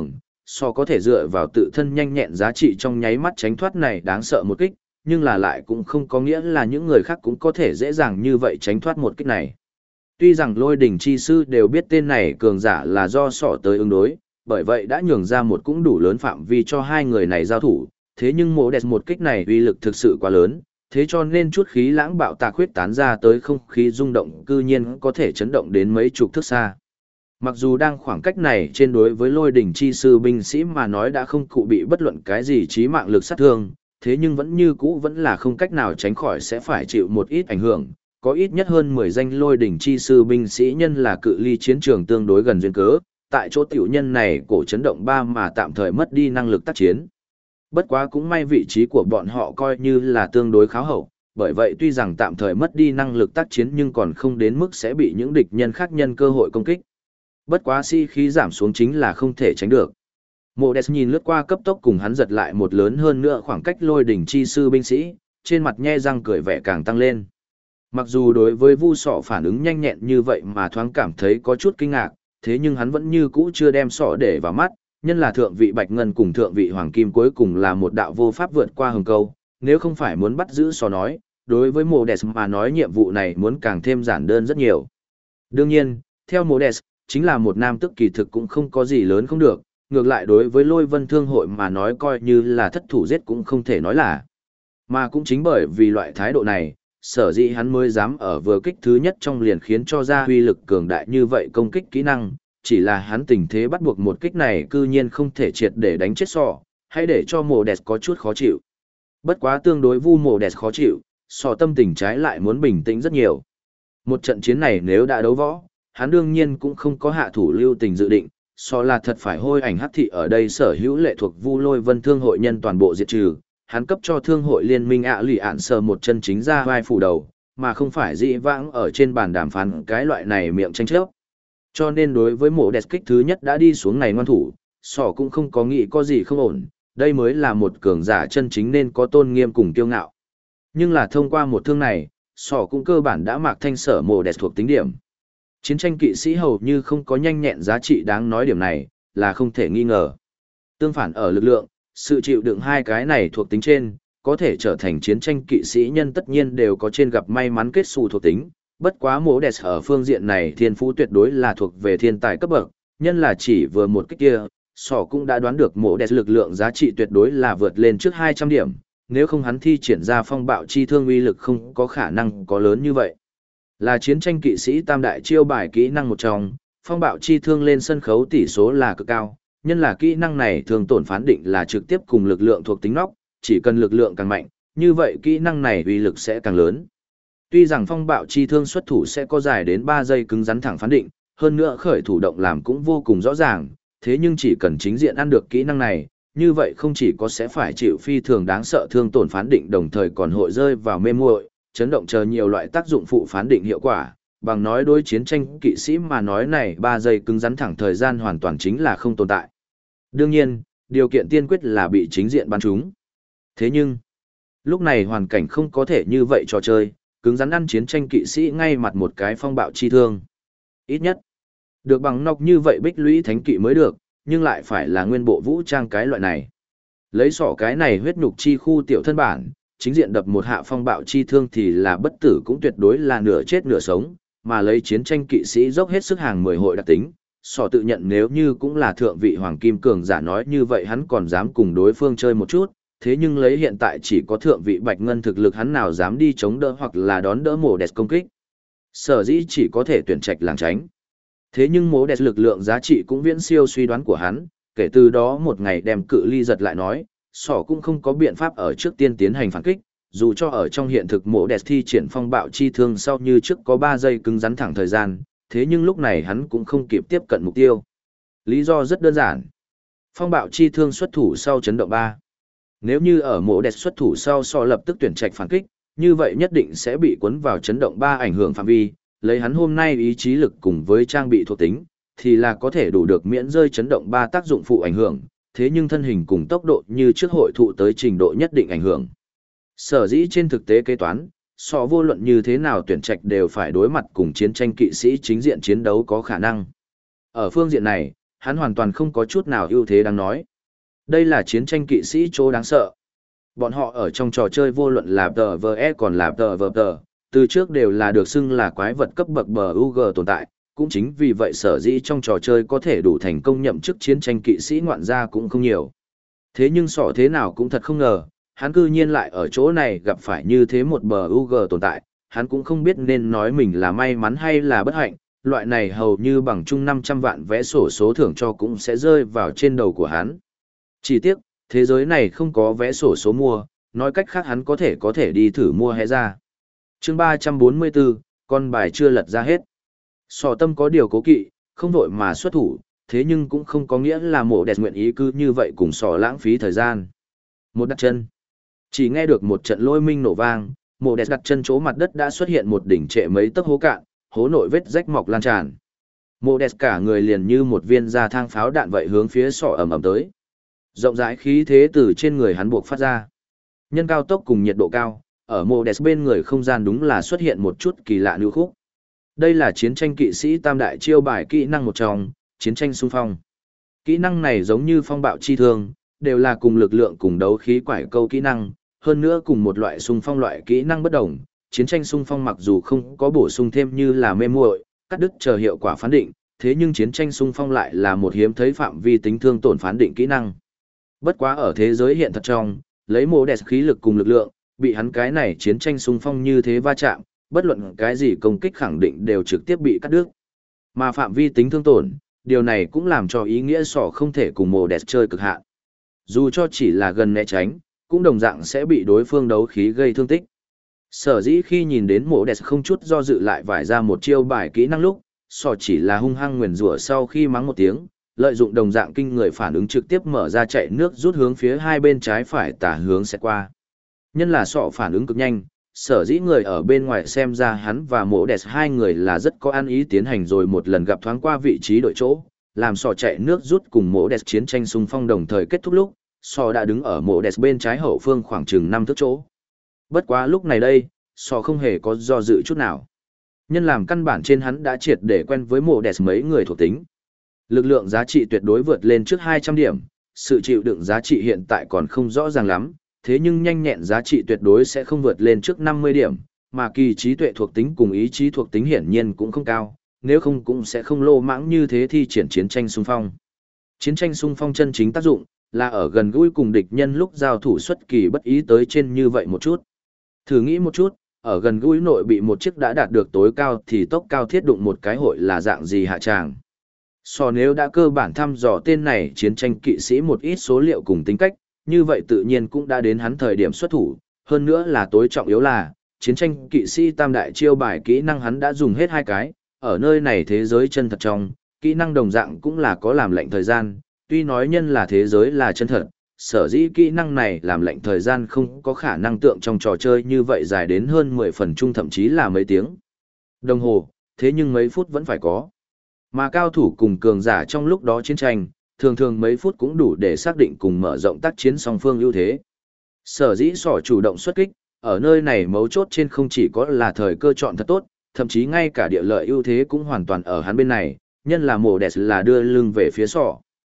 so có thể dựa vào tự thân nhanh nhẹn giá trị trong nháy mắt tránh thoát này đáng sợ một kích, nhưng là lại cũng không có nghĩa là những người khác cũng có thể dễ dàng như vậy tránh thoát một kích này. Tuy rằng lôi đỉnh chi sư đều biết tên này cường giả là do sọ tới ứng đối, bởi vậy đã nhường ra một cũng đủ lớn phạm vi cho hai người này giao thủ, thế nhưng mộ đẹp một kích này uy lực thực sự quá lớn, thế cho nên chút khí lãng bạo tạc huyết tán ra tới không khí rung động cư nhiên có thể chấn động đến mấy chục thước xa. Mặc dù đang khoảng cách này trên đối với lôi đỉnh chi sư binh sĩ mà nói đã không cụ bị bất luận cái gì chí mạng lực sát thương, thế nhưng vẫn như cũ vẫn là không cách nào tránh khỏi sẽ phải chịu một ít ảnh hưởng. Có ít nhất hơn 10 danh lôi đỉnh chi sư binh sĩ nhân là cự ly chiến trường tương đối gần duyên cớ, tại chỗ tiểu nhân này cổ chấn động ba mà tạm thời mất đi năng lực tác chiến. Bất quá cũng may vị trí của bọn họ coi như là tương đối khá hậu, bởi vậy tuy rằng tạm thời mất đi năng lực tác chiến nhưng còn không đến mức sẽ bị những địch nhân khác nhân cơ hội công kích. Bất quá khí giảm xuống chính là không thể tránh được. Mộ Đès nhìn lướt qua cấp tốc cùng hắn giật lại một lớn hơn nữa khoảng cách lôi đỉnh chi sư binh sĩ, trên mặt nhe răng cười vẻ càng tăng lên. Mặc dù đối với Vu Sọ phản ứng nhanh nhẹn như vậy mà thoáng cảm thấy có chút kinh ngạc, thế nhưng hắn vẫn như cũ chưa đem Sọ để vào mắt, nhân là thượng vị Bạch Ngân cùng thượng vị Hoàng Kim cuối cùng là một đạo vô pháp vượt qua hừng câu, nếu không phải muốn bắt giữ Sọ nói, đối với Mộ Đès mà nói nhiệm vụ này muốn càng thêm giản đơn rất nhiều. Đương nhiên, theo Mộ Đès, chính là một nam tức kỳ thực cũng không có gì lớn không được, ngược lại đối với Lôi Vân Thương hội mà nói coi như là thất thủ giết cũng không thể nói là. Mà cũng chính bởi vì loại thái độ này, sở dĩ hắn mới dám ở vừa kích thứ nhất trong liền khiến cho ra huy lực cường đại như vậy công kích kỹ năng, chỉ là hắn tình thế bắt buộc một kích này cư nhiên không thể triệt để đánh chết Sọ, hay để cho Mộ Đès có chút khó chịu. Bất quá tương đối Vu Mộ Đès khó chịu, Sọ tâm tình trái lại muốn bình tĩnh rất nhiều. Một trận chiến này nếu đã đấu võ, hắn đương nhiên cũng không có hạ thủ lưu tình dự định, Sọ là thật phải hôi ảnh hắc thị ở đây sở hữu lệ thuộc Vu Lôi Vân Thương hội nhân toàn bộ diệt trừ. Hắn cấp cho thương hội liên minh lì ạn sờ một chân chính ra vai phủ đầu, mà không phải dĩ vãng ở trên bàn đàm phán cái loại này miệng tranh chấp. Cho nên đối với Mộ Đès kích thứ nhất đã đi xuống này ngoan thủ, Sọ cũng không có nghĩ có gì không ổn, đây mới là một cường giả chân chính nên có tôn nghiêm cùng kiêu ngạo. Nhưng là thông qua một thương này, Sọ cũng cơ bản đã mạc thanh sở Mộ Đès thuộc tính điểm. Chiến tranh kỵ sĩ hầu như không có nhanh nhẹn giá trị đáng nói điểm này, là không thể nghi ngờ. Tương phản ở lực lượng, sự chịu đựng hai cái này thuộc tính trên, có thể trở thành chiến tranh kỵ sĩ nhân tất nhiên đều có trên gặp may mắn kết xù thuộc tính. Bất quá Mộ Đès ở phương diện này thiên phú tuyệt đối là thuộc về thiên tài cấp bậc, nhân là chỉ vừa một kích kia, Sọ cũng đã đoán được Mộ Đès lực lượng giá trị tuyệt đối là vượt lên trước 200 điểm, nếu không hắn thi triển ra phong bạo chi thương uy lực không có khả năng có lớn như vậy. Là chiến tranh kỵ sĩ tam đại chiêu bài kỹ năng một trong, phong bạo chi thương lên sân khấu tỷ số là cực cao, nhân là kỹ năng này thường tổn phán định là trực tiếp cùng lực lượng thuộc tính nóc, chỉ cần lực lượng càng mạnh, như vậy kỹ năng này uy lực sẽ càng lớn. Tuy rằng phong bạo chi thương xuất thủ sẽ có dài đến 3 giây cứng rắn thẳng phán định, hơn nữa khởi thủ động làm cũng vô cùng rõ ràng, thế nhưng chỉ cần chính diện ăn được kỹ năng này, như vậy không chỉ có sẽ phải chịu phi thường đáng sợ thương tổn phán định đồng thời còn hội rơi vào mê muội, chấn động chờ nhiều loại tác dụng phụ phán định hiệu quả, bằng nói đối chiến tranh kỵ sĩ mà nói này 3 giây cứng rắn thẳng thời gian hoàn toàn chính là không tồn tại. Đương nhiên, điều kiện tiên quyết là bị chính diện bắn trúng. Thế nhưng, lúc này hoàn cảnh không có thể như vậy trò chơi, cứng rắn ăn chiến tranh kỵ sĩ ngay mặt một cái phong bạo chi thương. Ít nhất, được bằng nọc như vậy bích lũy thánh kỵ mới được, nhưng lại phải là nguyên bộ vũ trang cái loại này. Lấy sỏ cái này huyết nhục chi khu tiểu thân bản, chính diện đập một hạ phong bạo chi thương thì là bất tử cũng tuyệt đối là nửa chết nửa sống, mà lấy chiến tranh kỵ sĩ dốc hết sức hàng 10 hội đặc tính. Sỏ tự nhận nếu như cũng là thượng vị hoàng kim cường giả nói như vậy hắn còn dám cùng đối phương chơi một chút, thế nhưng lấy hiện tại chỉ có thượng vị bạch ngân thực lực hắn nào dám đi chống đỡ hoặc là đón đỡ mổ đẹp công kích. Sở dĩ chỉ có thể tuyển trạch làng tránh. Thế nhưng mổ đẹp lực lượng giá trị cũng viễn siêu suy đoán của hắn, kể từ đó một ngày đem cự ly giật lại nói, sỏ cũng không có biện pháp ở trước tiên tiến hành phản kích, dù cho ở trong hiện thực mổ đẹp thi triển phong bạo chi thương sau như trước có 3 giây cứng rắn thẳng thời gian, thế nhưng lúc này hắn cũng không kịp tiếp cận mục tiêu. Lý do rất đơn giản. Phong bạo chi thương xuất thủ sau chấn động 3. Nếu như ở mổ đẹp xuất thủ sau sỏ lập tức tuyển trạch phản kích, như vậy nhất định sẽ bị cuốn vào chấn động 3 ảnh hưởng phạm vi, lấy hắn hôm nay ý chí lực cùng với trang bị thuộc tính, thì là có thể đủ được miễn rơi chấn động 3 tác dụng phụ ảnh hưởng, thế nhưng thân hình cùng tốc độ như trước hội thụ tới trình độ nhất định ảnh hưởng. Sở dĩ trên thực tế kế toán, sọ vô luận như thế nào tuyển trạch đều phải đối mặt cùng chiến tranh kỵ sĩ chính diện chiến đấu có khả năng. Ở phương diện này, hắn hoàn toàn không có chút nào ưu thế đáng nói. Đây là chiến tranh kỵ sĩ chỗ đáng sợ. Bọn họ ở trong trò chơi vô luận là PvE còn là PvP, từ trước đều là được xưng là quái vật cấp bậc BUG tồn tại, cũng chính vì vậy sở dĩ trong trò chơi có thể đủ thành công nhậm chức chiến tranh kỵ sĩ ngoạn gia cũng không nhiều. Thế nhưng sọ thế nào cũng thật không ngờ, hắn cư nhiên lại ở chỗ này gặp phải như thế một BUG tồn tại, hắn cũng không biết nên nói mình là may mắn hay là bất hạnh, loại này hầu như bằng chung 500 vạn vé sổ số thưởng cho cũng sẽ rơi vào trên đầu của hắn. Chỉ tiếc, thế giới này không có vé sổ số mua, nói cách khác hắn có thể đi thử mua hẽ ra. Chương 344, con bài chưa lật ra hết. Sọ tâm có điều cố kỵ, không vội mà xuất thủ, thế nhưng cũng không có nghĩa là mộ đẹp nguyện ý cứ như vậy cùng sọ lãng phí thời gian. Một đặt chân. Chỉ nghe được một trận lôi minh nổ vang, mộ đẹp đặt chân chỗ mặt đất đã xuất hiện một đỉnh trệ mấy tấc hố cạn, hố nội vết rách mọc lan tràn. Mộ đẹp cả người liền như một viên da thang pháo đạn vậy hướng phía sọ ầm ầm tới. Rộng rãi khí thế từ trên người hắn buộc phát ra. Nhân cao tốc cùng nhiệt độ cao, ở mộ đẹp bên người không gian đúng là xuất hiện một chút kỳ lạ nữ khúc. Đây là chiến tranh kỵ sĩ tam đại chiêu bài kỹ năng một trong, chiến tranh xung phong. Kỹ năng này giống như phong bạo chi thương, đều là cùng lực lượng cùng đấu khí quải câu kỹ năng, hơn nữa cùng một loại xung phong loại kỹ năng bất đồng. Chiến tranh xung phong mặc dù không có bổ sung thêm như là mê muội, cắt đứt chờ hiệu quả phán định, thế nhưng chiến tranh xung phong lại là một hiếm thấy phạm vi tính thương tổn phán định kỹ năng. Bất quá ở thế giới hiện thật trong, lấy mô đẹp khí lực cùng lực lượng, bị hắn cái này chiến tranh xung phong như thế va chạm, bất luận cái gì công kích khẳng định đều trực tiếp bị cắt đứt. Mà phạm vi tính thương tổn, điều này cũng làm cho ý nghĩa sỏ không thể cùng mô đẹp chơi cực hạn. Dù cho chỉ là gần né tránh, cũng đồng dạng sẽ bị đối phương đấu khí gây thương tích. Sở dĩ khi nhìn đến mô đẹp không chút do dự lại vải ra một chiêu bài kỹ năng lúc, sỏ chỉ là hung hăng nguyền rủa sau khi mắng một tiếng, lợi dụng đồng dạng kinh người phản ứng trực tiếp mở ra chạy nước rút hướng phía hai bên trái phải tả hướng sẽ qua. Nhân là sọ phản ứng cực nhanh, sở dĩ người ở bên ngoài xem ra hắn và mộ đẹp hai người là rất có ăn ý tiến hành rồi một lần gặp thoáng qua vị trí đội chỗ, làm sọ chạy nước rút cùng mộ đẹp chiến tranh xung phong đồng thời kết thúc lúc, sọ đã đứng ở mộ đẹp bên trái hậu phương khoảng chừng 5 thước chỗ. Bất quá lúc này đây, sọ không hề có do dự chút nào. Nhân làm căn bản trên hắn đã triệt để quen với mộ đẹp mấy người thuộc tính. Lực lượng giá trị tuyệt đối vượt lên trước 200 điểm, sự chịu đựng giá trị hiện tại còn không rõ ràng lắm, thế nhưng nhanh nhẹn giá trị tuyệt đối sẽ không vượt lên trước 50 điểm, mà kỳ trí tuệ thuộc tính cùng ý chí thuộc tính hiển nhiên cũng không cao, nếu không cũng sẽ không lô mãng như thế thi triển chiến tranh xung phong. Chiến tranh xung phong chân chính tác dụng là ở gần gũi cùng địch nhân lúc giao thủ xuất kỳ bất ý tới trên như vậy một chút. Thử nghĩ một chút, ở gần gũi nội bị một chiếc đã đạt được tối cao thì tốc cao thiết đụng một cái hội là dạng gì hạ tràng. Nếu đã cơ bản thăm dò tên này chiến tranh kỵ sĩ một ít số liệu cùng tính cách, như vậy tự nhiên cũng đã đến hắn thời điểm xuất thủ, hơn nữa là tối trọng yếu là, chiến tranh kỵ sĩ tam đại chiêu bài kỹ năng hắn đã dùng hết hai cái, ở nơi này thế giới chân thật trong, kỹ năng đồng dạng cũng là có làm lệnh thời gian, tuy nói nhân là thế giới là chân thật, sở dĩ kỹ năng này làm lệnh thời gian không có khả năng tượng trong trò chơi như vậy dài đến hơn 10 phần chung thậm chí là mấy tiếng đồng hồ, thế nhưng mấy phút vẫn phải có. Mà cao thủ cùng cường giả trong lúc đó chiến tranh, thường thường mấy phút cũng đủ để xác định cùng mở rộng tác chiến song phương ưu thế. Sở dĩ sỏ chủ động xuất kích, ở nơi này mấu chốt trên không chỉ có là thời cơ chọn thật tốt, thậm chí ngay cả địa lợi ưu thế cũng hoàn toàn ở hắn bên này, nhân là mổ đẹp là đưa lưng về phía sỏ.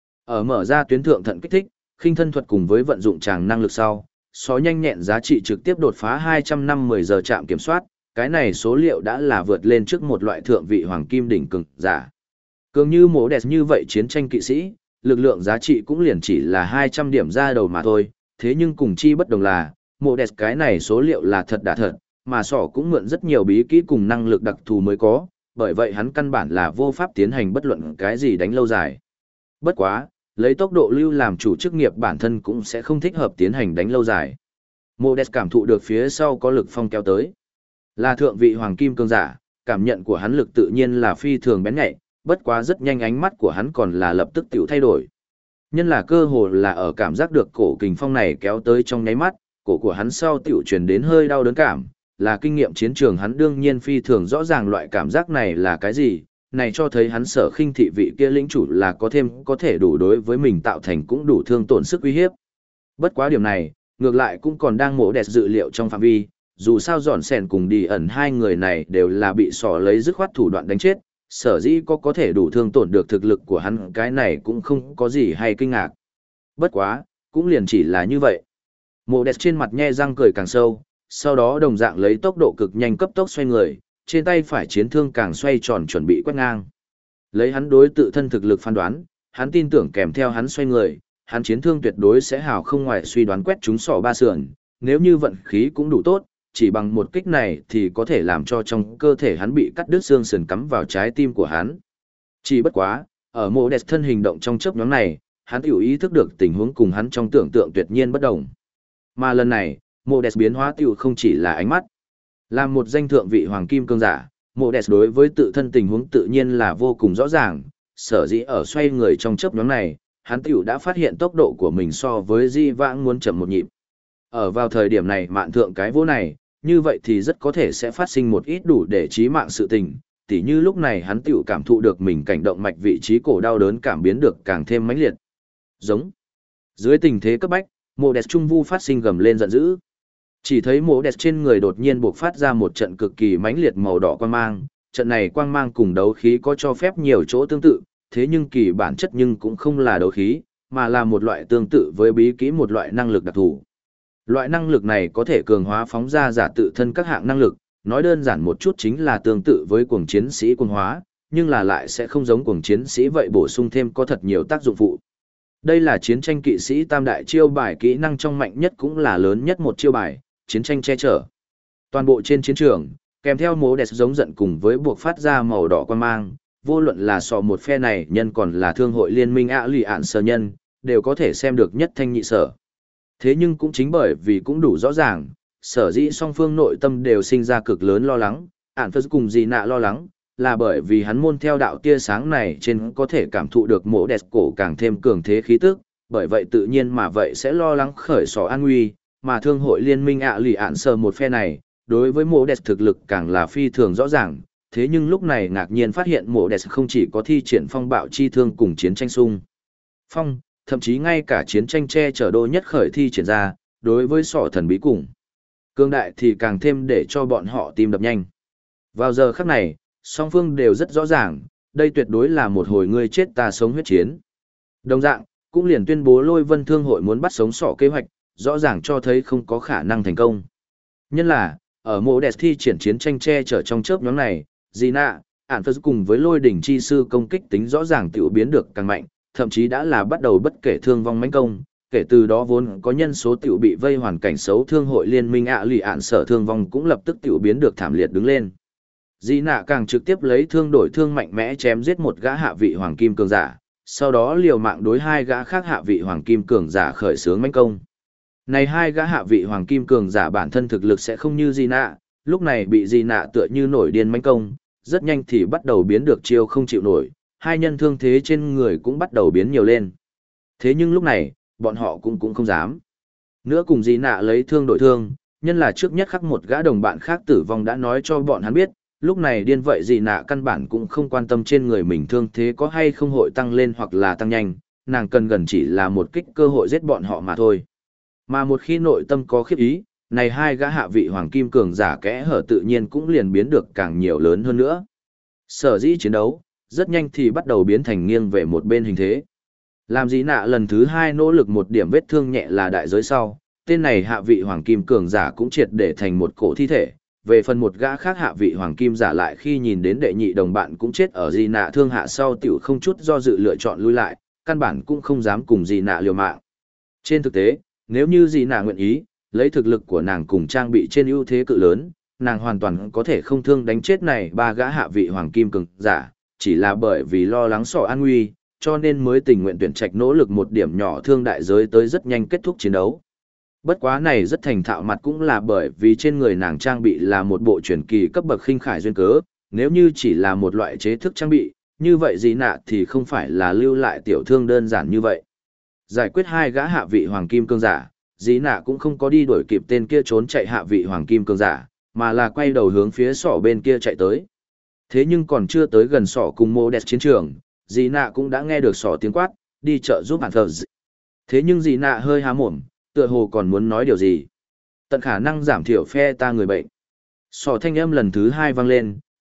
Ở mở ra tuyến thượng thận kích thích, khinh thân thuật cùng với vận dụng tràng năng lực sau, só nhanh nhẹn giá trị trực tiếp đột phá 250 giờ chạm kiểm soát, cái này số liệu đã là vượt lên trước một loại thượng vị hoàng kim đỉnh cường giả. Cường như mổ đẹp như vậy chiến tranh kỵ sĩ, lực lượng giá trị cũng liền chỉ là 200 điểm ra đầu mà thôi, thế nhưng cùng chi bất đồng là, mổ đẹp cái này số liệu là thật đã thật, mà sỏ cũng mượn rất nhiều bí kỹ cùng năng lực đặc thù mới có, bởi vậy hắn căn bản là vô pháp tiến hành bất luận cái gì đánh lâu dài. Bất quá, lấy tốc độ lưu làm chủ chức nghiệp bản thân cũng sẽ không thích hợp tiến hành đánh lâu dài. Mổ đẹp cảm thụ được phía sau có lực phong kéo tới. Là thượng vị hoàng kim cường giả, cảm nhận của hắn lực tự nhiên là phi thường bén nhạy, bất quá rất nhanh ánh mắt của hắn còn là lập tức tiểu thay đổi. Nhân là cơ hồ là ở cảm giác được cổ kình phong này kéo tới trong nháy mắt, cổ của hắn sau tiểu truyền đến hơi đau đớn cảm, là kinh nghiệm chiến trường hắn đương nhiên phi thường rõ ràng loại cảm giác này là cái gì, này cho thấy hắn sở khinh thị vị kia lĩnh chủ là có thể đủ đối với mình tạo thành cũng đủ thương tổn sức uy hiếp. Bất quá điểm này, ngược lại cũng còn đang mổ đẹp dự liệu trong phạm vi, dù sao dọn sèn cùng đi ẩn hai người này đều là bị sỏ lấy dứt khoát thủ đoạn đánh chết, sở dĩ có thể đủ thương tổn được thực lực của hắn, cái này cũng không có gì hay kinh ngạc. Bất quá, cũng liền chỉ là như vậy. Mộ đẹp trên mặt nhe răng cười càng sâu, sau đó đồng dạng lấy tốc độ cực nhanh cấp tốc xoay người, trên tay phải chiến thương càng xoay tròn chuẩn bị quét ngang. Lấy hắn đối tự thân thực lực phán đoán, hắn tin tưởng kèm theo hắn xoay người, hắn chiến thương tuyệt đối sẽ hào không ngoài suy đoán quét trúng sọ ba sườn, nếu như vận khí cũng đủ tốt, chỉ bằng một kích này thì có thể làm cho trong cơ thể hắn bị cắt đứt xương sườn cắm vào trái tim của hắn. Chỉ bất quá, ở mộ đẹp thân hình động trong chớp nhoáng này, hắn tiểu ý thức được tình huống cùng hắn trong tưởng tượng tuyệt nhiên bất đồng. Mà lần này, mộ đẹp biến hóa tiểu không chỉ là ánh mắt. Làm một danh thượng vị hoàng kim cương giả, mộ đẹp đối với tự thân tình huống tự nhiên là vô cùng rõ ràng, sở dĩ ở xoay người trong chớp nhoáng này, hắn tiểu đã phát hiện tốc độ của mình so với di vãng muốn chậm một nhịp. Ở vào thời điểm này mạn thượng cái vô này, như vậy thì rất có thể sẽ phát sinh một ít đủ để chí mạng sự tình, tỉ như lúc này hắn tiểu cảm thụ được mình cảnh động mạch vị trí cổ đau đớn cảm biến được càng thêm mãnh liệt. Giống. Dưới tình thế cấp bách, mộ đẹp trung vu phát sinh gầm lên giận dữ. Chỉ thấy mộ đẹp trên người đột nhiên bộc phát ra một trận cực kỳ mãnh liệt màu đỏ quang mang, trận này quang mang cùng đấu khí có cho phép nhiều chỗ tương tự, thế nhưng kỳ bản chất nhưng cũng không là đấu khí, mà là một loại tương tự với bí kỹ một loại năng lực đặc thù. Loại năng lực này có thể cường hóa phóng ra giả tự thân các hạng năng lực, nói đơn giản một chút chính là tương tự với cuồng chiến sĩ cuồng hóa, nhưng là lại sẽ không giống cuồng chiến sĩ vậy bổ sung thêm có thật nhiều tác dụng phụ. Đây là chiến tranh kỵ sĩ tam đại chiêu bài kỹ năng trong mạnh nhất cũng là lớn nhất một chiêu bài, chiến tranh che chở. Toàn bộ trên chiến trường, kèm theo mố đẹp giống giận cùng với buộc phát ra màu đỏ quan mang, vô luận là so một phe này nhân còn là thương hội liên minh ạ lì ạn sở nhân, đều có thể xem được nhất thanh nhị sở. Thế nhưng cũng chính bởi vì cũng đủ rõ ràng, sở dĩ song phương nội tâm đều sinh ra cực lớn lo lắng, ạn phật cùng gì nạ lo lắng, là bởi vì hắn môn theo đạo tia sáng này trên có thể cảm thụ được mộ đẹp cổ càng thêm cường thế khí tức, bởi vậy tự nhiên mà vậy sẽ lo lắng khởi sỏ an nguy, mà thương hội liên minh ạ lì ạn sờ một phe này, đối với mộ đẹp thực lực càng là phi thường rõ ràng, thế nhưng lúc này ngạc nhiên phát hiện mộ đẹp không chỉ có thi triển phong bạo chi thương cùng chiến tranh xung phong, thậm chí ngay cả chiến tranh che chở đô nhất khởi thi triển ra, đối với sỏ thần bí cùng cương đại thì càng thêm để cho bọn họ tim đập nhanh. Vào giờ khắc này, song phương đều rất rõ ràng, đây tuyệt đối là một hồi ngươi chết ta sống huyết chiến. Đồng dạng, cũng liền tuyên bố Lôi Vân Thương hội muốn bắt sống sỏ kế hoạch, rõ ràng cho thấy không có khả năng thành công. Nhân là, ở mộ đẹp thi triển chiến tranh che chở trong chớp nhóm này, Gina, ản phật cùng với lôi đỉnh chi sư công kích tính rõ ràng tiểu biến được càng mạnh, thậm chí đã là bắt đầu bất kể thương vong mãnh công, kể từ đó vốn có nhân số tiểu bị vây hoàn cảnh xấu thương hội liên minh ạ lì ạn sở thương vong cũng lập tức tiểu biến được thảm liệt đứng lên. Gina càng trực tiếp lấy thương đổi thương mạnh mẽ chém giết một gã hạ vị hoàng kim cường giả, sau đó liều mạng đối hai gã khác hạ vị hoàng kim cường giả khởi xướng mãnh công. Này hai gã hạ vị hoàng kim cường giả bản thân thực lực sẽ không như Gina, lúc này bị Gina tựa như nổi điên mãnh công, rất nhanh thì bắt đầu biến được chiêu không chịu nổi, hai nhân thương thế trên người cũng bắt đầu biến nhiều lên. Thế nhưng lúc này, bọn họ cũng không dám. Nữa cùng Gina lấy thương đổi thương, nhân là trước nhất khắc một gã đồng bạn khác tử vong đã nói cho bọn hắn biết, lúc này điên vậy Gina căn bản cũng không quan tâm trên người mình thương thế có hay không hội tăng lên hoặc là tăng nhanh, nàng cần gần chỉ là một kích cơ hội giết bọn họ mà thôi. Mà một khi nội tâm có khiếp ý, này hai gã hạ vị hoàng kim cường giả kẽ hở tự nhiên cũng liền biến được càng nhiều lớn hơn nữa. Sở dĩ chiến đấu, rất nhanh thì bắt đầu biến thành nghiêng về một bên hình thế. Làm gì nạ lần thứ hai nỗ lực một điểm vết thương nhẹ là đại giới sau, tên này hạ vị hoàng kim cường giả cũng triệt để thành một cổ thi thể. Về phần một gã khác hạ vị hoàng kim giả lại khi nhìn đến đệ nhị đồng bạn cũng chết ở gì nạ thương hạ sau tiểu không chút do dự lựa chọn lui lại, căn bản cũng không dám cùng gì nạ liều mạng. Trên thực tế, nếu như gì nạ nguyện ý, lấy thực lực của nàng cùng trang bị trên ưu thế cự lớn, nàng hoàn toàn có thể không thương đánh chết này ba gã hạ vị hoàng kim cường giả, chỉ là bởi vì lo lắng sọ an nguy, cho nên mới tình nguyện tuyển trạch nỗ lực một điểm nhỏ thương đại giới tới rất nhanh kết thúc chiến đấu. Bất quá này rất thành thạo mặt cũng là bởi vì trên người nàng trang bị là một bộ truyền kỳ cấp bậc khinh khải duyên cớ, nếu như chỉ là một loại chế thức trang bị, như vậy gì nạ thì không phải là lưu lại tiểu thương đơn giản như vậy. Giải quyết hai gã hạ vị hoàng kim cường giả, dĩ nạ cũng không có đi đuổi kịp tên kia trốn chạy hạ vị hoàng kim cường giả, mà là quay đầu hướng phía sỏ bên kia chạy tới. Thế nhưng còn chưa tới gần sỏ cùng mô đẹp chiến trường, dĩ nạ cũng đã nghe được sỏ tiếng quát, đi chợ giúp bạn thờ. Thế nhưng dĩ nạ hơi há mồm, tựa hồ còn muốn nói điều gì. Tận khả năng giảm thiểu phe ta người bệnh. Sỏ thanh âm lần thứ hai vang lên,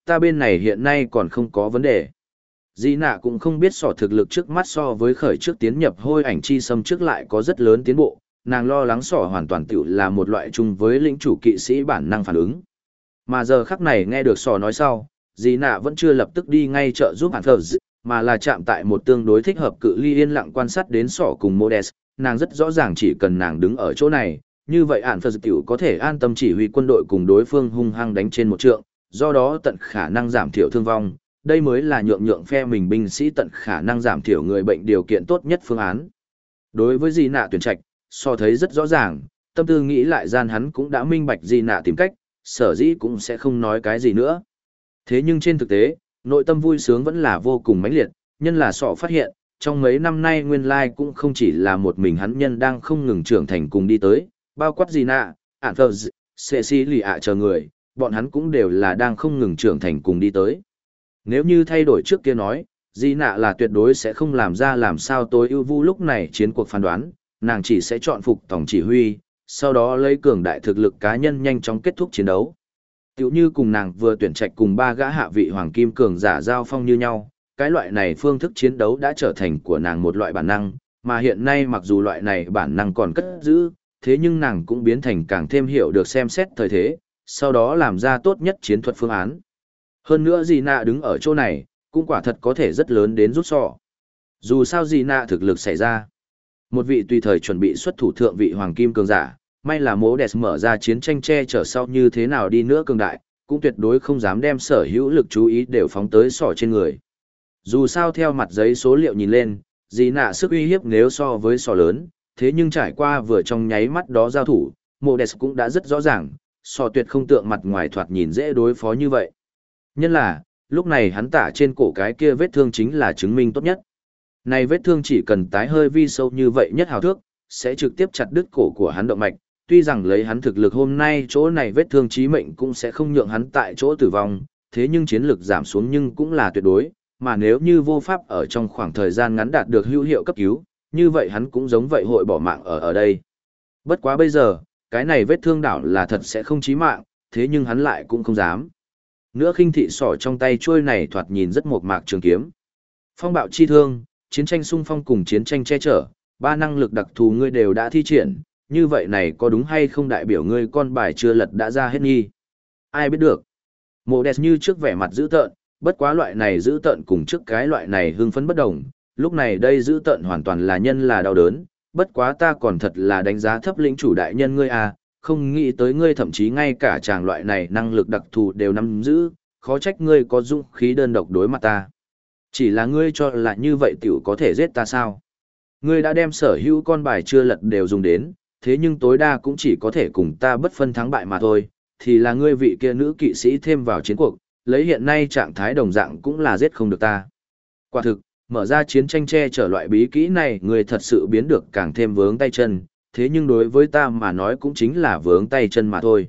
ta bên này hiện nay còn không có vấn đề. Di nạ cũng không biết sỏ thực lực trước mắt so với khởi trước tiến nhập hôi ảnh chi xâm trước lại có rất lớn tiến bộ, nàng lo lắng sỏ hoàn toàn tiểu là một loại chung với lĩnh chủ kỵ sĩ bản năng phản ứng. Mà giờ khắc này nghe được sỏ nói sau, Di nạ vẫn chưa lập tức đi ngay trợ giúp hẳn phờ, mà là chạm tại một tương đối thích hợp cự ly yên lặng quan sát đến sỏ cùng Modes, nàng rất rõ ràng chỉ cần nàng đứng ở chỗ này, như vậy hẳn phờ tiểu có thể an tâm chỉ huy quân đội cùng đối phương hung hăng đánh trên một trượng, do đó tận khả năng giảm thiểu thương vong. Đây mới là nhượng phe mình binh sĩ tận khả năng giảm thiểu người bệnh điều kiện tốt nhất phương án. Đối với Di nạ tuyển trạch, so thấy rất rõ ràng, tâm tư nghĩ lại gian hắn cũng đã minh bạch Di nạ tìm cách, sở dĩ cũng sẽ không nói cái gì nữa. Thế nhưng trên thực tế, nội tâm vui sướng vẫn là vô cùng mãnh liệt, nhân là sọ phát hiện, trong mấy năm nay nguyên lai cũng không chỉ là một mình hắn nhân đang không ngừng trưởng thành cùng đi tới, bao quát Di nạ, ản thờ, Cecilia chờ người, bọn hắn cũng đều là đang không ngừng trưởng thành cùng đi tới. Nếu như thay đổi trước kia nói, Di nạ là tuyệt đối sẽ không làm ra làm sao tối ưu vu lúc này chiến cuộc phán đoán, nàng chỉ sẽ chọn phục tổng chỉ huy, sau đó lấy cường đại thực lực cá nhân nhanh chóng kết thúc chiến đấu. Tiểu như cùng nàng vừa tuyển trạch cùng 3 gã hạ vị hoàng kim cường giả giao phong như nhau, cái loại này phương thức chiến đấu đã trở thành của nàng một loại bản năng, mà hiện nay mặc dù loại này bản năng còn cất giữ, thế nhưng nàng cũng biến thành càng thêm hiểu được xem xét thời thế, sau đó làm ra tốt nhất chiến thuật phương án. Hơn nữa Di nạ đứng ở chỗ này, cũng quả thật có thể rất lớn đến rút sọ. Dù sao Di nạ thực lực xảy ra. Một vị tùy thời chuẩn bị xuất thủ thượng vị hoàng kim cường giả, may là Modes mở ra chiến tranh che chở sau như thế nào đi nữa cường đại, cũng tuyệt đối không dám đem sở hữu lực chú ý đều phóng tới sọ trên người. Dù sao theo mặt giấy số liệu nhìn lên, Di nạ sức uy hiếp nếu so với sọ lớn, thế nhưng trải qua vừa trong nháy mắt đó giao thủ, Modes cũng đã rất rõ ràng, sọ tuyệt không tượng mặt ngoài thoạt nhìn dễ đối phó như vậy. Nhân là, lúc này hắn tả trên cổ cái kia vết thương chính là chứng minh tốt nhất. Này vết thương chỉ cần tái hơi vi sâu như vậy nhất hào thước, sẽ trực tiếp chặt đứt cổ của hắn động mạch, tuy rằng lấy hắn thực lực hôm nay chỗ này vết thương chí mệnh cũng sẽ không nhượng hắn tại chỗ tử vong, thế nhưng chiến lực giảm xuống nhưng cũng là tuyệt đối, mà nếu như vô pháp ở trong khoảng thời gian ngắn đạt được hữu hiệu cấp cứu, như vậy hắn cũng giống vậy hội bỏ mạng ở đây. Bất quá bây giờ, cái này vết thương đảo là thật sẽ không chí mạng, thế nhưng hắn lại cũng không dám. Nữa khinh thị sỏ trong tay trôi này thoạt nhìn rất mộc mạc trường kiếm. Phong bạo chi thương, chiến tranh xung phong cùng chiến tranh che chở, 3 năng lực đặc thù ngươi đều đã thi triển, như vậy này có đúng hay không đại biểu ngươi con bài chưa lật đã ra hết nghi. Ai biết được. Modes như trước vẻ mặt dữ tợn, bất quá loại này dữ tợn cùng trước cái loại này hưng phấn bất đồng, lúc này đây dữ tợn hoàn toàn là nhân là đau đớn, bất quá ta còn thật là đánh giá thấp lĩnh chủ đại nhân ngươi à, không nghĩ tới ngươi thậm chí ngay cả chàng loại này năng lực đặc thù đều nắm giữ, khó trách ngươi có dũng khí đơn độc đối mặt ta. Chỉ là ngươi cho là như vậy tiểu có thể giết ta sao? Ngươi đã đem sở hữu con bài chưa lật đều dùng đến, thế nhưng tối đa cũng chỉ có thể cùng ta bất phân thắng bại mà thôi, thì là ngươi vị kia nữ kỵ sĩ thêm vào chiến cuộc, lấy hiện nay trạng thái đồng dạng cũng là giết không được ta. Quả thực, mở ra chiến tranh che chở loại bí kỹ này ngươi thật sự biến được càng thêm vướng tay chân, thế nhưng đối với ta mà nói cũng chính là vướng tay chân mà thôi.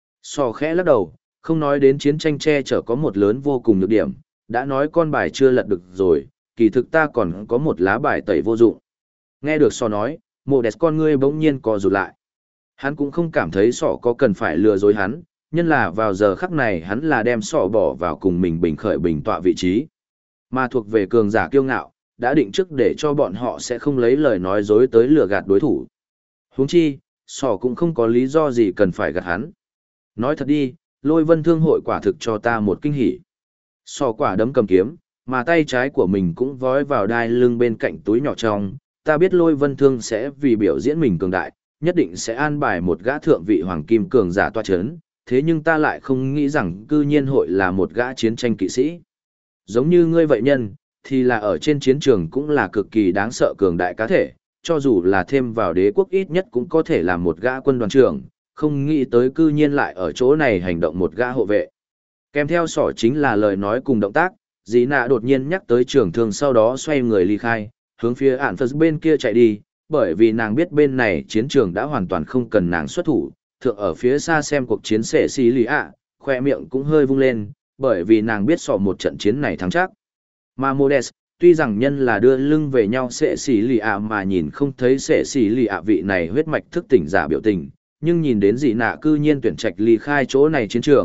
Sò khẽ lắc đầu, không nói đến chiến tranh che chở có một lớn vô cùng nhược điểm, đã nói con bài chưa lật được rồi, kỳ thực ta còn có một lá bài tẩy vô dụng. Nghe được sò nói, Modes con ngươi bỗng nhiên co rụt lại. Hắn cũng không cảm thấy sọ có cần phải lừa dối hắn, nhân là vào giờ khắc này hắn là đem sọ bỏ vào cùng mình bình khởi bình tọa vị trí. Mà thuộc về cường giả kiêu ngạo, đã định trước để cho bọn họ sẽ không lấy lời nói dối tới lừa gạt đối thủ. Huống chi, sọ cũng không có lý do gì cần phải gạt hắn. Nói thật đi, Lôi Vân Thương hội quả thực cho ta một kinh hỉ. Sọ quả đấm cầm kiếm, mà tay trái của mình cũng vói vào đai lưng bên cạnh túi nhỏ trong. Ta biết Lôi Vân Thương sẽ vì biểu diễn mình cường đại, nhất định sẽ an bài một gã thượng vị hoàng kim cường giả toa chấn, thế nhưng ta lại không nghĩ rằng cư nhiên hội là một gã chiến tranh kỵ sĩ. Giống như ngươi vậy nhân, thì là ở trên chiến trường cũng là cực kỳ đáng sợ cường đại cá thể, cho dù là thêm vào đế quốc ít nhất cũng có thể là một gã quân đoàn trưởng, không nghĩ tới cư nhiên lại ở chỗ này hành động một gã hộ vệ. Kèm theo sỏ chính là lời nói cùng động tác, dĩ nạ đột nhiên nhắc tới trường thương sau đó xoay người ly khai, hướng phía ản phật bên kia chạy đi, bởi vì nàng biết bên này chiến trường đã hoàn toàn không cần nàng xuất thủ, thượng ở phía xa xem cuộc chiến sệ xì lì ạ, khoe miệng cũng hơi vung lên, bởi vì nàng biết sỏ một trận chiến này thắng chắc. Mà Modes, tuy rằng nhân là đưa lưng về nhau sệ xì lì ạ mà nhìn không thấy sệ xì lì ạ vị này huyết mạch thức tỉnh giả biểu tình, nhưng nhìn đến dị nạ cư nhiên tuyển trạch ly khai chỗ này chiến trường,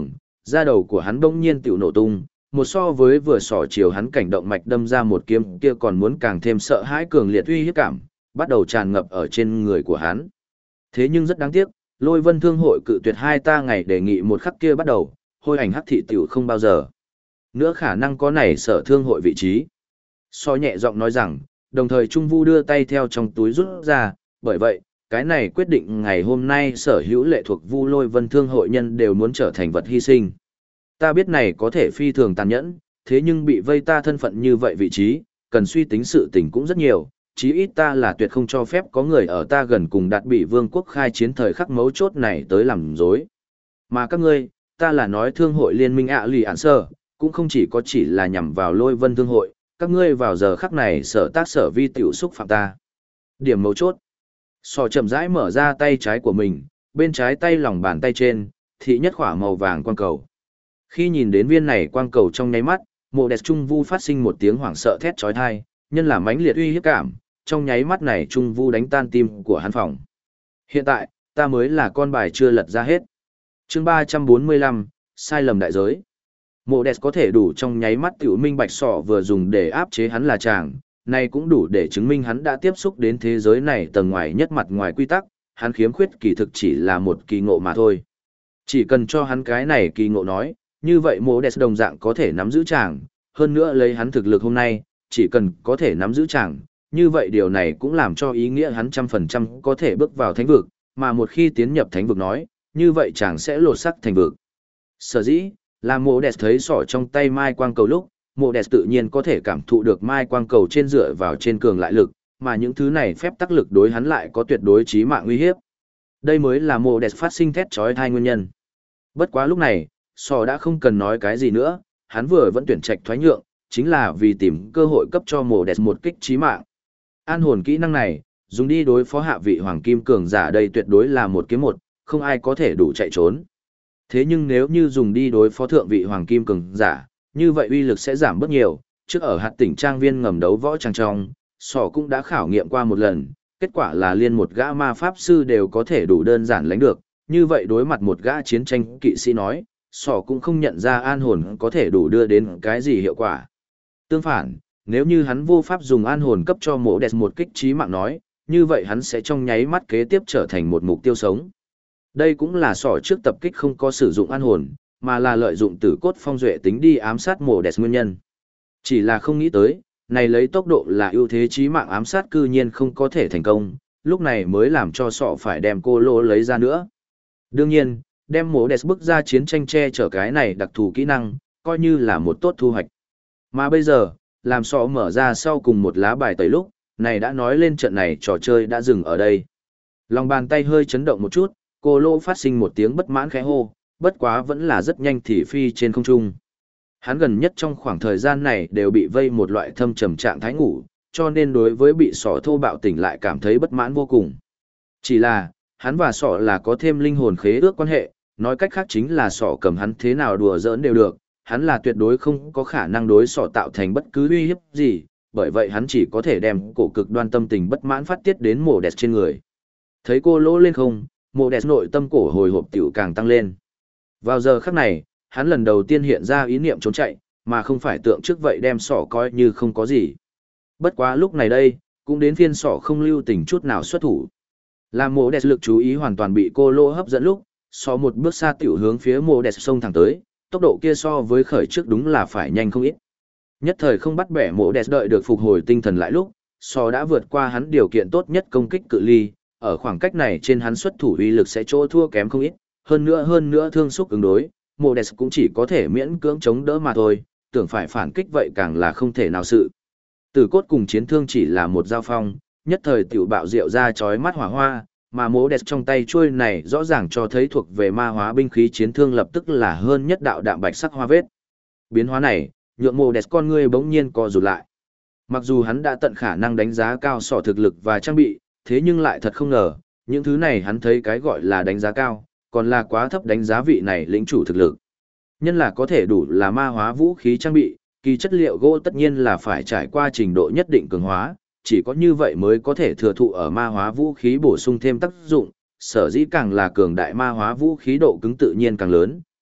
da đầu của hắn bỗng nhiên tiểu nổ tung, một so với vừa sỏ chiều hắn cảnh động mạch đâm ra một kiếm kia còn muốn càng thêm sợ hãi cường liệt uy hiếp cảm, bắt đầu tràn ngập ở trên người của hắn. Thế nhưng rất đáng tiếc, Lôi Vân Thương hội cự tuyệt hai ta ngày đề nghị một khắc kia bắt đầu, hôi ảnh hắc thị tiểu không bao giờ nữa khả năng có này sở thương hội vị trí. So nhẹ giọng nói rằng, đồng thời Trung Vu đưa tay theo trong túi rút ra, bởi vậy, cái này quyết định ngày hôm nay sở hữu lệ thuộc Vu Lôi Vân Thương hội nhân đều muốn trở thành vật hy sinh. Ta biết này có thể phi thường tàn nhẫn, thế nhưng bị vây ta thân phận như vậy vị trí, cần suy tính sự tình cũng rất nhiều, chí ít ta là tuyệt không cho phép có người ở ta gần cùng đạt bị vương quốc khai chiến thời khắc mấu chốt này tới làm dối. Mà các ngươi, ta là nói thương hội liên minh ạ lì ản sơ, cũng không chỉ có chỉ là nhằm vào Lôi Vân Thương hội, các ngươi vào giờ khắc này sở tác sở vi tiểu xúc phạm ta. Điểm mấu chốt. Sò chậm rãi mở ra tay trái của mình, bên trái tay lòng bàn tay trên, thị nhất khỏa màu vàng quang cầu. Khi nhìn đến viên này quang cầu trong nháy mắt, Mộ Đẹp Trung Vu phát sinh một tiếng hoảng sợ thét chói tai, nhân là mãnh liệt uy hiếp cảm, trong nháy mắt này Trung Vu đánh tan tim của hắn phòng. Hiện tại, ta mới là con bài chưa lật ra hết. Chương 345, sai lầm đại giới. Mộ Đẹp có thể đủ trong nháy mắt tiểu minh bạch sọ vừa dùng để áp chế hắn là chàng, này cũng đủ để chứng minh hắn đã tiếp xúc đến thế giới này tầng ngoài nhất mặt ngoài quy tắc, hắn khiếm khuyết kỳ thực chỉ là một kỳ ngộ mà thôi. Chỉ cần cho hắn cái này kỳ ngộ nói, như vậy Mộ Đẹp đồng dạng có thể nắm giữ chàng, hơn nữa lấy hắn thực lực hôm nay, chỉ cần có thể nắm giữ chàng, như vậy điều này cũng làm cho ý nghĩa hắn 100% có thể bước vào thánh vực, mà một khi tiến nhập thánh vực nói, như vậy chàng sẽ lột sắc thành vực. Sở dĩ, là Mộ Đẹp thấy sọ trong tay mai quang cầu lúc, Mộ Đẹp tự nhiên có thể cảm thụ được mai quang cầu trên dựa vào trên cường lại lực, mà những thứ này phép tắc lực đối hắn lại có tuyệt đối chí mạng uy hiếp. Đây mới là Mộ Đẹp phát sinh thét chói tai nguyên nhân. Bất quá lúc này, sọ đã không cần nói cái gì nữa, hắn vừa vẫn tuyển trạch thoái nhượng, chính là vì tìm cơ hội cấp cho Mộ Đẹp một kích chí mạng. An hồn kỹ năng này, dùng đi đối phó hạ vị hoàng kim cường giả đây tuyệt đối là một kiếm một, không ai có thể đủ chạy trốn. Thế nhưng nếu như dùng đi đối phó thượng vị hoàng kim cường giả, như vậy uy lực sẽ giảm bớt nhiều. Trước ở hạt tỉnh trang viên ngầm đấu võ trang trong, sỏ cũng đã khảo nghiệm qua một lần, kết quả là liên một gã ma pháp sư đều có thể đủ đơn giản lãnh được. Như vậy đối mặt một gã chiến tranh kỵ sĩ nói, sỏ cũng không nhận ra an hồn có thể đủ đưa đến cái gì hiệu quả. Tương phản, nếu như hắn vô pháp dùng an hồn cấp cho Mộ Đẹp một kích chí mạng nói, như vậy hắn sẽ trong nháy mắt kế tiếp trở thành một mục tiêu sống. Đây cũng là sỏ trước tập kích không có sử dụng an hồn, mà là lợi dụng tử cốt phong duệ tính đi ám sát Mộ Đẹp nguyên nhân. Chỉ là không nghĩ tới, này lấy tốc độ là ưu thế chí mạng ám sát cư nhiên không có thể thành công, lúc này mới làm cho sọ phải đem cô lô lấy ra nữa. Đương nhiên, đem Mộ Đẹp bước ra chiến tranh che chở cái này đặc thù kỹ năng, coi như là một tốt thu hoạch. Mà bây giờ, làm sọ mở ra sau cùng một lá bài tẩy lúc, này đã nói lên trận này trò chơi đã dừng ở đây. Lòng bàn tay hơi chấn động một chút, cô lô phát sinh một tiếng bất mãn khẽ hô, bất quá vẫn là rất nhanh thì phi trên không trung. Hắn gần nhất trong khoảng thời gian này đều bị vây một loại thâm trầm trạng thái ngủ, cho nên đối với bị sỏ thô bạo tỉnh lại cảm thấy bất mãn vô cùng. Chỉ là, hắn và sỏ là có thêm linh hồn khế ước quan hệ, nói cách khác chính là sỏ cầm hắn thế nào đùa giỡn đều được, hắn là tuyệt đối không có khả năng đối sỏ tạo thành bất cứ uy hiếp gì, bởi vậy hắn chỉ có thể đem cổ cực đoan tâm tình bất mãn phát tiết đến Mộ Đẹp trên người. Thấy cô lỗ lên không, Mộ Đẹp nội tâm cổ hồi hộp tiểu càng tăng lên. Vào giờ khắc này, hắn lần đầu tiên hiện ra ý niệm trốn chạy, mà không phải tượng trước vậy đem sỏ coi như không có gì. Bất quá lúc này đây, cũng đến phiên sỏ không lưu tình chút nào xuất thủ. Làm Mộ Đẹp lực chú ý hoàn toàn bị cô lỗ hấp dẫn lúc, sỏ một bước xa tiểu hướng phía Mộ Đẹp xông thẳng tới, tốc độ kia so với khởi trước đúng là phải nhanh không ít. Nhất thời không bắt bẻ Mộ Đẹp đợi được phục hồi tinh thần lại lúc, sỏ đã vượt qua hắn điều kiện tốt nhất công kích cự ly, ở khoảng cách này trên hắn xuất thủ uy lực sẽ chỗ thua kém không ít, hơn nữa thương xúc ứng đối, Mộ Đẹp cũng chỉ có thể miễn cưỡng chống đỡ mà thôi, tưởng phải phản kích vậy càng là không thể nào sự. Tử cốt cùng chiến thương chỉ là một giao phong, nhất thời tiểu bạo diệu ra chói mắt hỏa hoa, mà Mộ Đẹp trong tay chuôi này rõ ràng cho thấy thuộc về ma hóa binh khí chiến thương lập tức là hơn nhất đạo đạm bạch sắc hoa vết. Biến hóa này, nhượng Mộ Đẹp con ngươi bỗng nhiên co rụt lại. Mặc dù hắn đã tận khả năng đánh giá cao sỏ thực lực và trang bị, thế nhưng lại thật không ngờ, những thứ này hắn thấy cái gọi là đánh giá cao, còn là quá thấp đánh giá vị này lĩnh chủ thực lực. Nhân là có thể đủ là ma hóa vũ khí trang bị, kỳ chất liệu gỗ tất nhiên là phải trải qua trình độ nhất định cường hóa, chỉ có như vậy mới có thể thừa thụ ở ma hóa vũ khí bổ sung thêm tác dụng, sở dĩ càng là cường đại ma hóa vũ khí độ cứng tự nhiên càng lớn,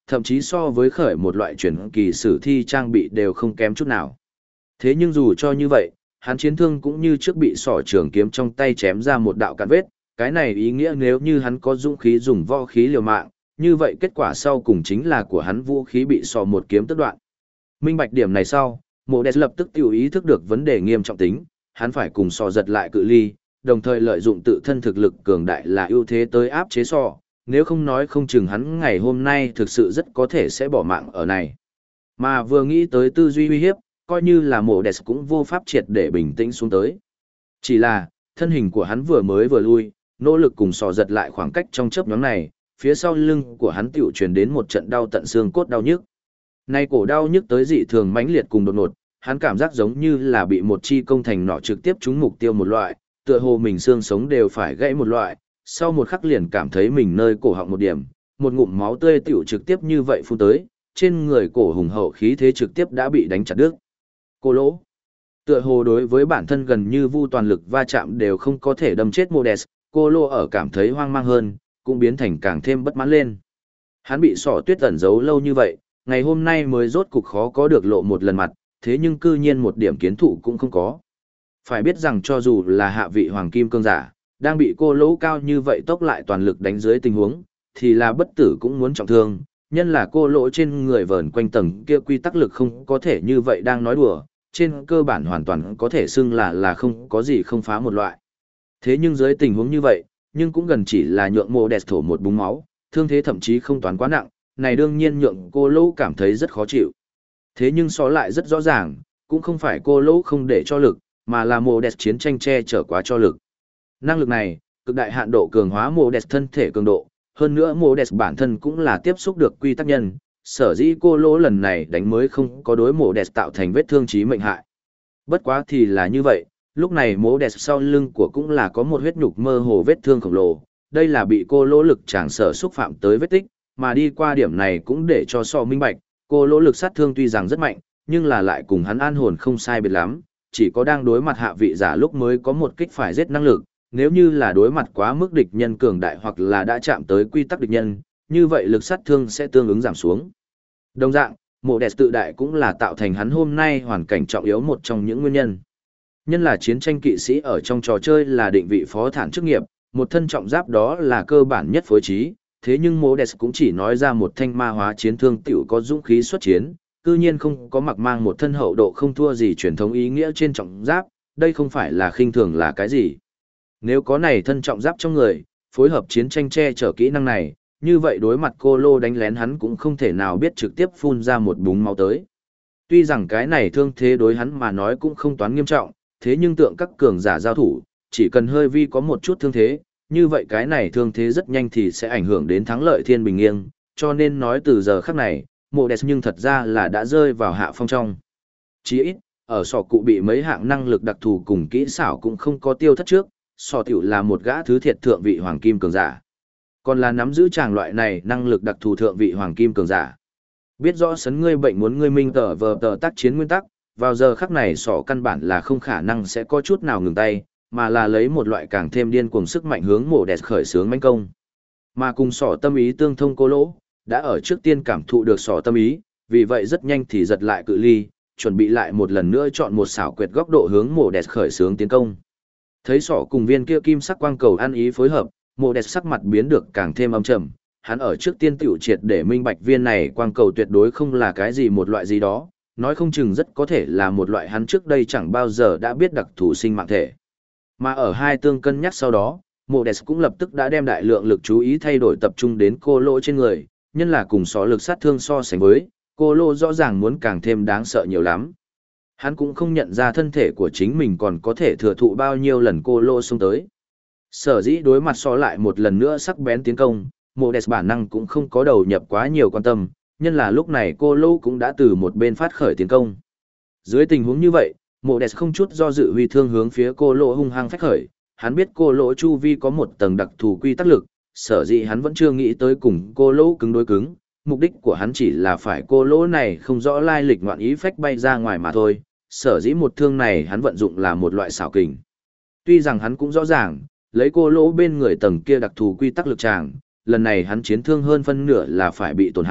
thậm chí so với khởi một loại truyền kỳ sử thi trang bị đều không kém chút nào. Thế nhưng dù cho như vậy, hắn chiến thương cũng như trước bị sỏ trường kiếm trong tay chém ra một đạo cạn vết, cái này ý nghĩa nếu như hắn có dũng khí dùng võ khí liều mạng, như vậy kết quả sau cùng chính là của hắn vũ khí bị sỏ một kiếm tất đoạn. Minh bạch điểm này sau, Mộ Đès lập tức tiểu ý thức được vấn đề nghiêm trọng tính, hắn phải cùng sỏ giật lại cự ly, đồng thời lợi dụng tự thân thực lực cường đại là ưu thế tới áp chế sỏ, nếu không nói không chừng hắn ngày hôm nay thực sự rất có thể sẽ bỏ mạng ở này. Mà vừa nghĩ tới tư duy uy hiếp, coi như là Mộ Đès cũng vô pháp triệt để bình tĩnh xuống tới. Chỉ là, thân hình của hắn vừa mới vừa lui, nỗ lực cùng sò giật lại khoảng cách trong chớp nhoáng này, phía sau lưng của hắn tiểu truyền đến một trận đau tận xương cốt đau nhức. Nay cổ đau nhức tới dị thường mãnh liệt cùng đột ngột, hắn cảm giác giống như là bị một chi công thành nỏ trực tiếp trúng mục tiêu một loại, tựa hồ mình xương sống đều phải gãy một loại, sau một khắc liền cảm thấy mình nơi cổ họng một điểm, một ngụm máu tươi tiểu trực tiếp như vậy phun tới, trên người cổ hùng hậu khí thế trực tiếp đã bị đánh chặt đứt. Cô lỗ. Tựa hồ đối với bản thân gần như vu toàn lực va chạm đều không có thể đâm chết Mộ Đès, cô lô ở cảm thấy hoang mang hơn, cũng biến thành càng thêm bất mãn lên. Hắn bị sỏ tuyết ẩn giấu lâu như vậy, ngày hôm nay mới rốt cục khó có được lộ một lần mặt, thế nhưng cư nhiên một điểm kiến thủ cũng không có. Phải biết rằng cho dù là hạ vị hoàng kim cương giả, đang bị cô lỗ cao như vậy tốc lại toàn lực đánh dưới tình huống, thì là bất tử cũng muốn trọng thương, nhân là cô lỗ trên người vờn quanh tầng kia quy tắc lực không có thể như vậy đang nói đùa, trên cơ bản hoàn toàn có thể xưng là không có gì không phá một loại. Thế nhưng dưới tình huống như vậy, nhưng cũng gần chỉ là nhượng Mộ Đès thổ một búng máu, thương thế thậm chí không toán quá nặng, này đương nhiên nhượng cô lỗ cảm thấy rất khó chịu. Thế nhưng so lại rất rõ ràng, cũng không phải cô lỗ không để cho lực, mà là Mộ Đès chiến tranh che chở quá cho lực. Năng lực này, cực đại hạn độ cường hóa Mộ Đès thân thể cường độ, hơn nữa Mộ Đès bản thân cũng là tiếp xúc được quy tắc nhân, sở dĩ cô lỗ lần này đánh mới không có đối Mộ Đès tạo thành vết thương chí mệnh hại. Bất quá thì là như vậy, lúc này Mộ Đès sau lưng của cũng là có một huyết nhục mơ hồ vết thương khổng lồ, đây là bị cô lỗ lực tràng sở xúc phạm tới vết tích, mà đi qua điểm này cũng để cho so minh bạch, cô lỗ lực sát thương tuy rằng rất mạnh, nhưng là lại cùng hắn an hồn không sai biệt lắm, chỉ có đang đối mặt hạ vị giả lúc mới có một kích phải giết năng lực, nếu như là đối mặt quá mức địch nhân cường đại hoặc là đã chạm tới quy tắc địch nhân, như vậy lực sát thương sẽ tương ứng giảm xuống. Đồng dạng, Mộ Đès tự đại cũng là tạo thành hắn hôm nay hoàn cảnh trọng yếu một trong những nguyên nhân. Nhân là chiến tranh kỵ sĩ ở trong trò chơi là định vị phó thản chức nghiệp, một thân trọng giáp đó là cơ bản nhất phối trí, thế nhưng Mộ Đès cũng chỉ nói ra một thanh ma hóa chiến thương tiểu có dũng khí xuất chiến, cư nhiên không có mặc mang một thân hậu độ không thua gì truyền thống ý nghĩa trên trọng giáp, đây không phải là khinh thường là cái gì. Nếu có này thân trọng giáp trong người, phối hợp chiến tranh che chở kỹ năng này, như vậy đối mặt cô lô đánh lén hắn cũng không thể nào biết trực tiếp phun ra một búng máu tới. Tuy rằng cái này thương thế đối hắn mà nói cũng không toán nghiêm trọng, thế nhưng tượng các cường giả giao thủ, chỉ cần hơi vi có một chút thương thế, như vậy cái này thương thế rất nhanh thì sẽ ảnh hưởng đến thắng lợi thiên bình nghiêng, cho nên nói từ giờ khắc này, Mộ Đès nhưng thật ra là đã rơi vào hạ phong trong. Chỉ ít, ở sọ cụ bị mấy hạng năng lực đặc thù cùng kỹ xảo cũng không có tiêu thất trước, sọ tiểu là một gã thứ thiệt thượng vị hoàng kim cường giả. Còn là nắm giữ tràng loại này năng lực đặc thù thượng vị hoàng kim cường giả. Biết rõ sấn ngươi bệnh muốn ngươi minh tờ vờ tờ tác chiến nguyên tắc, vào giờ khắc này sọ căn bản là không khả năng sẽ có chút nào ngừng tay, mà là lấy một loại càng thêm điên cuồng sức mạnh hướng Mộ Đès khởi xướng mãnh công. Mà cùng sọ tâm ý tương thông cô lỗ, đã ở trước tiên cảm thụ được sọ tâm ý, vì vậy rất nhanh thì giật lại cự ly, chuẩn bị lại một lần nữa chọn một xảo quyệt góc độ hướng Mộ Đès khởi xướng tiến công. Thấy sọ cùng viên kia kim sắc quang cầu ăn ý phối hợp, Mộ Đès sắc mặt biến được càng thêm âm trầm, hắn ở trước tiên tiểu triệt để minh bạch viên này quang cầu tuyệt đối không là cái gì một loại gì đó, nói không chừng rất có thể là một loại hắn trước đây chẳng bao giờ đã biết đặc thù sinh mạng thể. Mà ở hai tương cân nhắc sau đó, Mộ Đès cũng lập tức đã đem đại lượng lực chú ý thay đổi tập trung đến cô lỗ trên người, nhân là cùng sọ lực sát thương so sánh với, cô lỗ rõ ràng muốn càng thêm đáng sợ nhiều lắm. Hắn cũng không nhận ra thân thể của chính mình còn có thể thừa thụ bao nhiêu lần cô lỗ xông tới. Sở dĩ đối mặt so lại một lần nữa sắc bén tiến công, Mộ Đès bản năng cũng không có đầu nhập quá nhiều quan tâm, nhân là lúc này cô lỗ cũng đã từ một bên phát khởi tiến công. Dưới tình huống như vậy, Mộ Đès không chút do dự huy thương hướng phía cô lỗ hung hăng phách khởi, hắn biết cô lỗ chu vi có một tầng đặc thù quy tắc lực, sở dĩ hắn vẫn chưa nghĩ tới cùng cô lỗ cứng đối cứng, mục đích của hắn chỉ là phải cô lỗ này không rõ lai lịch ngoạn ý phách bay ra ngoài mà thôi, sở dĩ một thương này hắn vận dụng là một loại xảo kình. Tuy rằng hắn cũng rõ ràng, lấy cô lỗ bên người tầng kia đặc thù quy tắc lực tràng, lần này hắn chiến thương hơn phân nửa là phải bị tổn hại,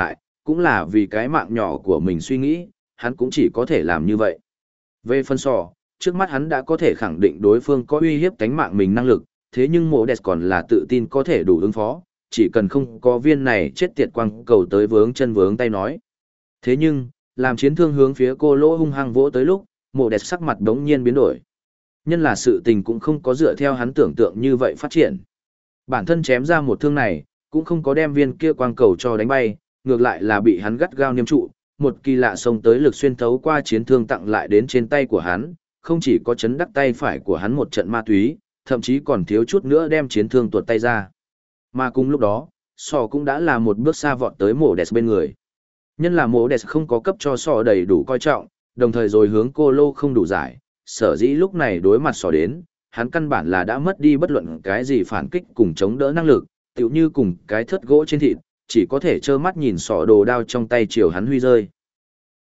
cũng là vì cái mạng nhỏ của mình suy nghĩ, hắn cũng chỉ có thể làm như vậy. Về phần sò, trước mắt hắn đã có thể khẳng định đối phương có uy hiếp cánh mạng mình năng lực, thế nhưng mộ đẹp còn là tự tin có thể đủ ứng phó, chỉ cần không có viên này chết tiệt quang cầu tới vướng chân vướng tay nói. Thế nhưng, làm chiến thương hướng phía cô lỗ hung hăng vỗ tới lúc, mộ đẹp sắc mặt đống nhiên biến đổi. Nhân là sự tình cũng không có dựa theo hắn tưởng tượng như vậy phát triển. Bản thân chém ra một thương này, cũng không có đem viên kia quang cầu cho đánh bay, ngược lại là bị hắn gắt gao niêm trụ, một kỳ lạ xông tới lực xuyên thấu qua chiến thương tặng lại đến trên tay của hắn, không chỉ có chấn đắc tay phải của hắn một trận ma túy, thậm chí còn thiếu chút nữa đem chiến thương tuột tay ra. Mà cùng lúc đó, sò cũng đã là một bước xa vọt tới mổ đẹp bên người. Nhân là mổ đẹp không có cấp cho sò đầy đủ coi trọng, đồng thời rồi hướng cô lô không đủ giải, sở dĩ lúc này đối mặt sò đến, hắn căn bản là đã mất đi bất luận cái gì phản kích cùng chống đỡ năng lực, tựu như cùng cái thớt gỗ trên thịt, chỉ có thể trơ mắt nhìn sọ đồ đao trong tay chiều hắn huy rơi.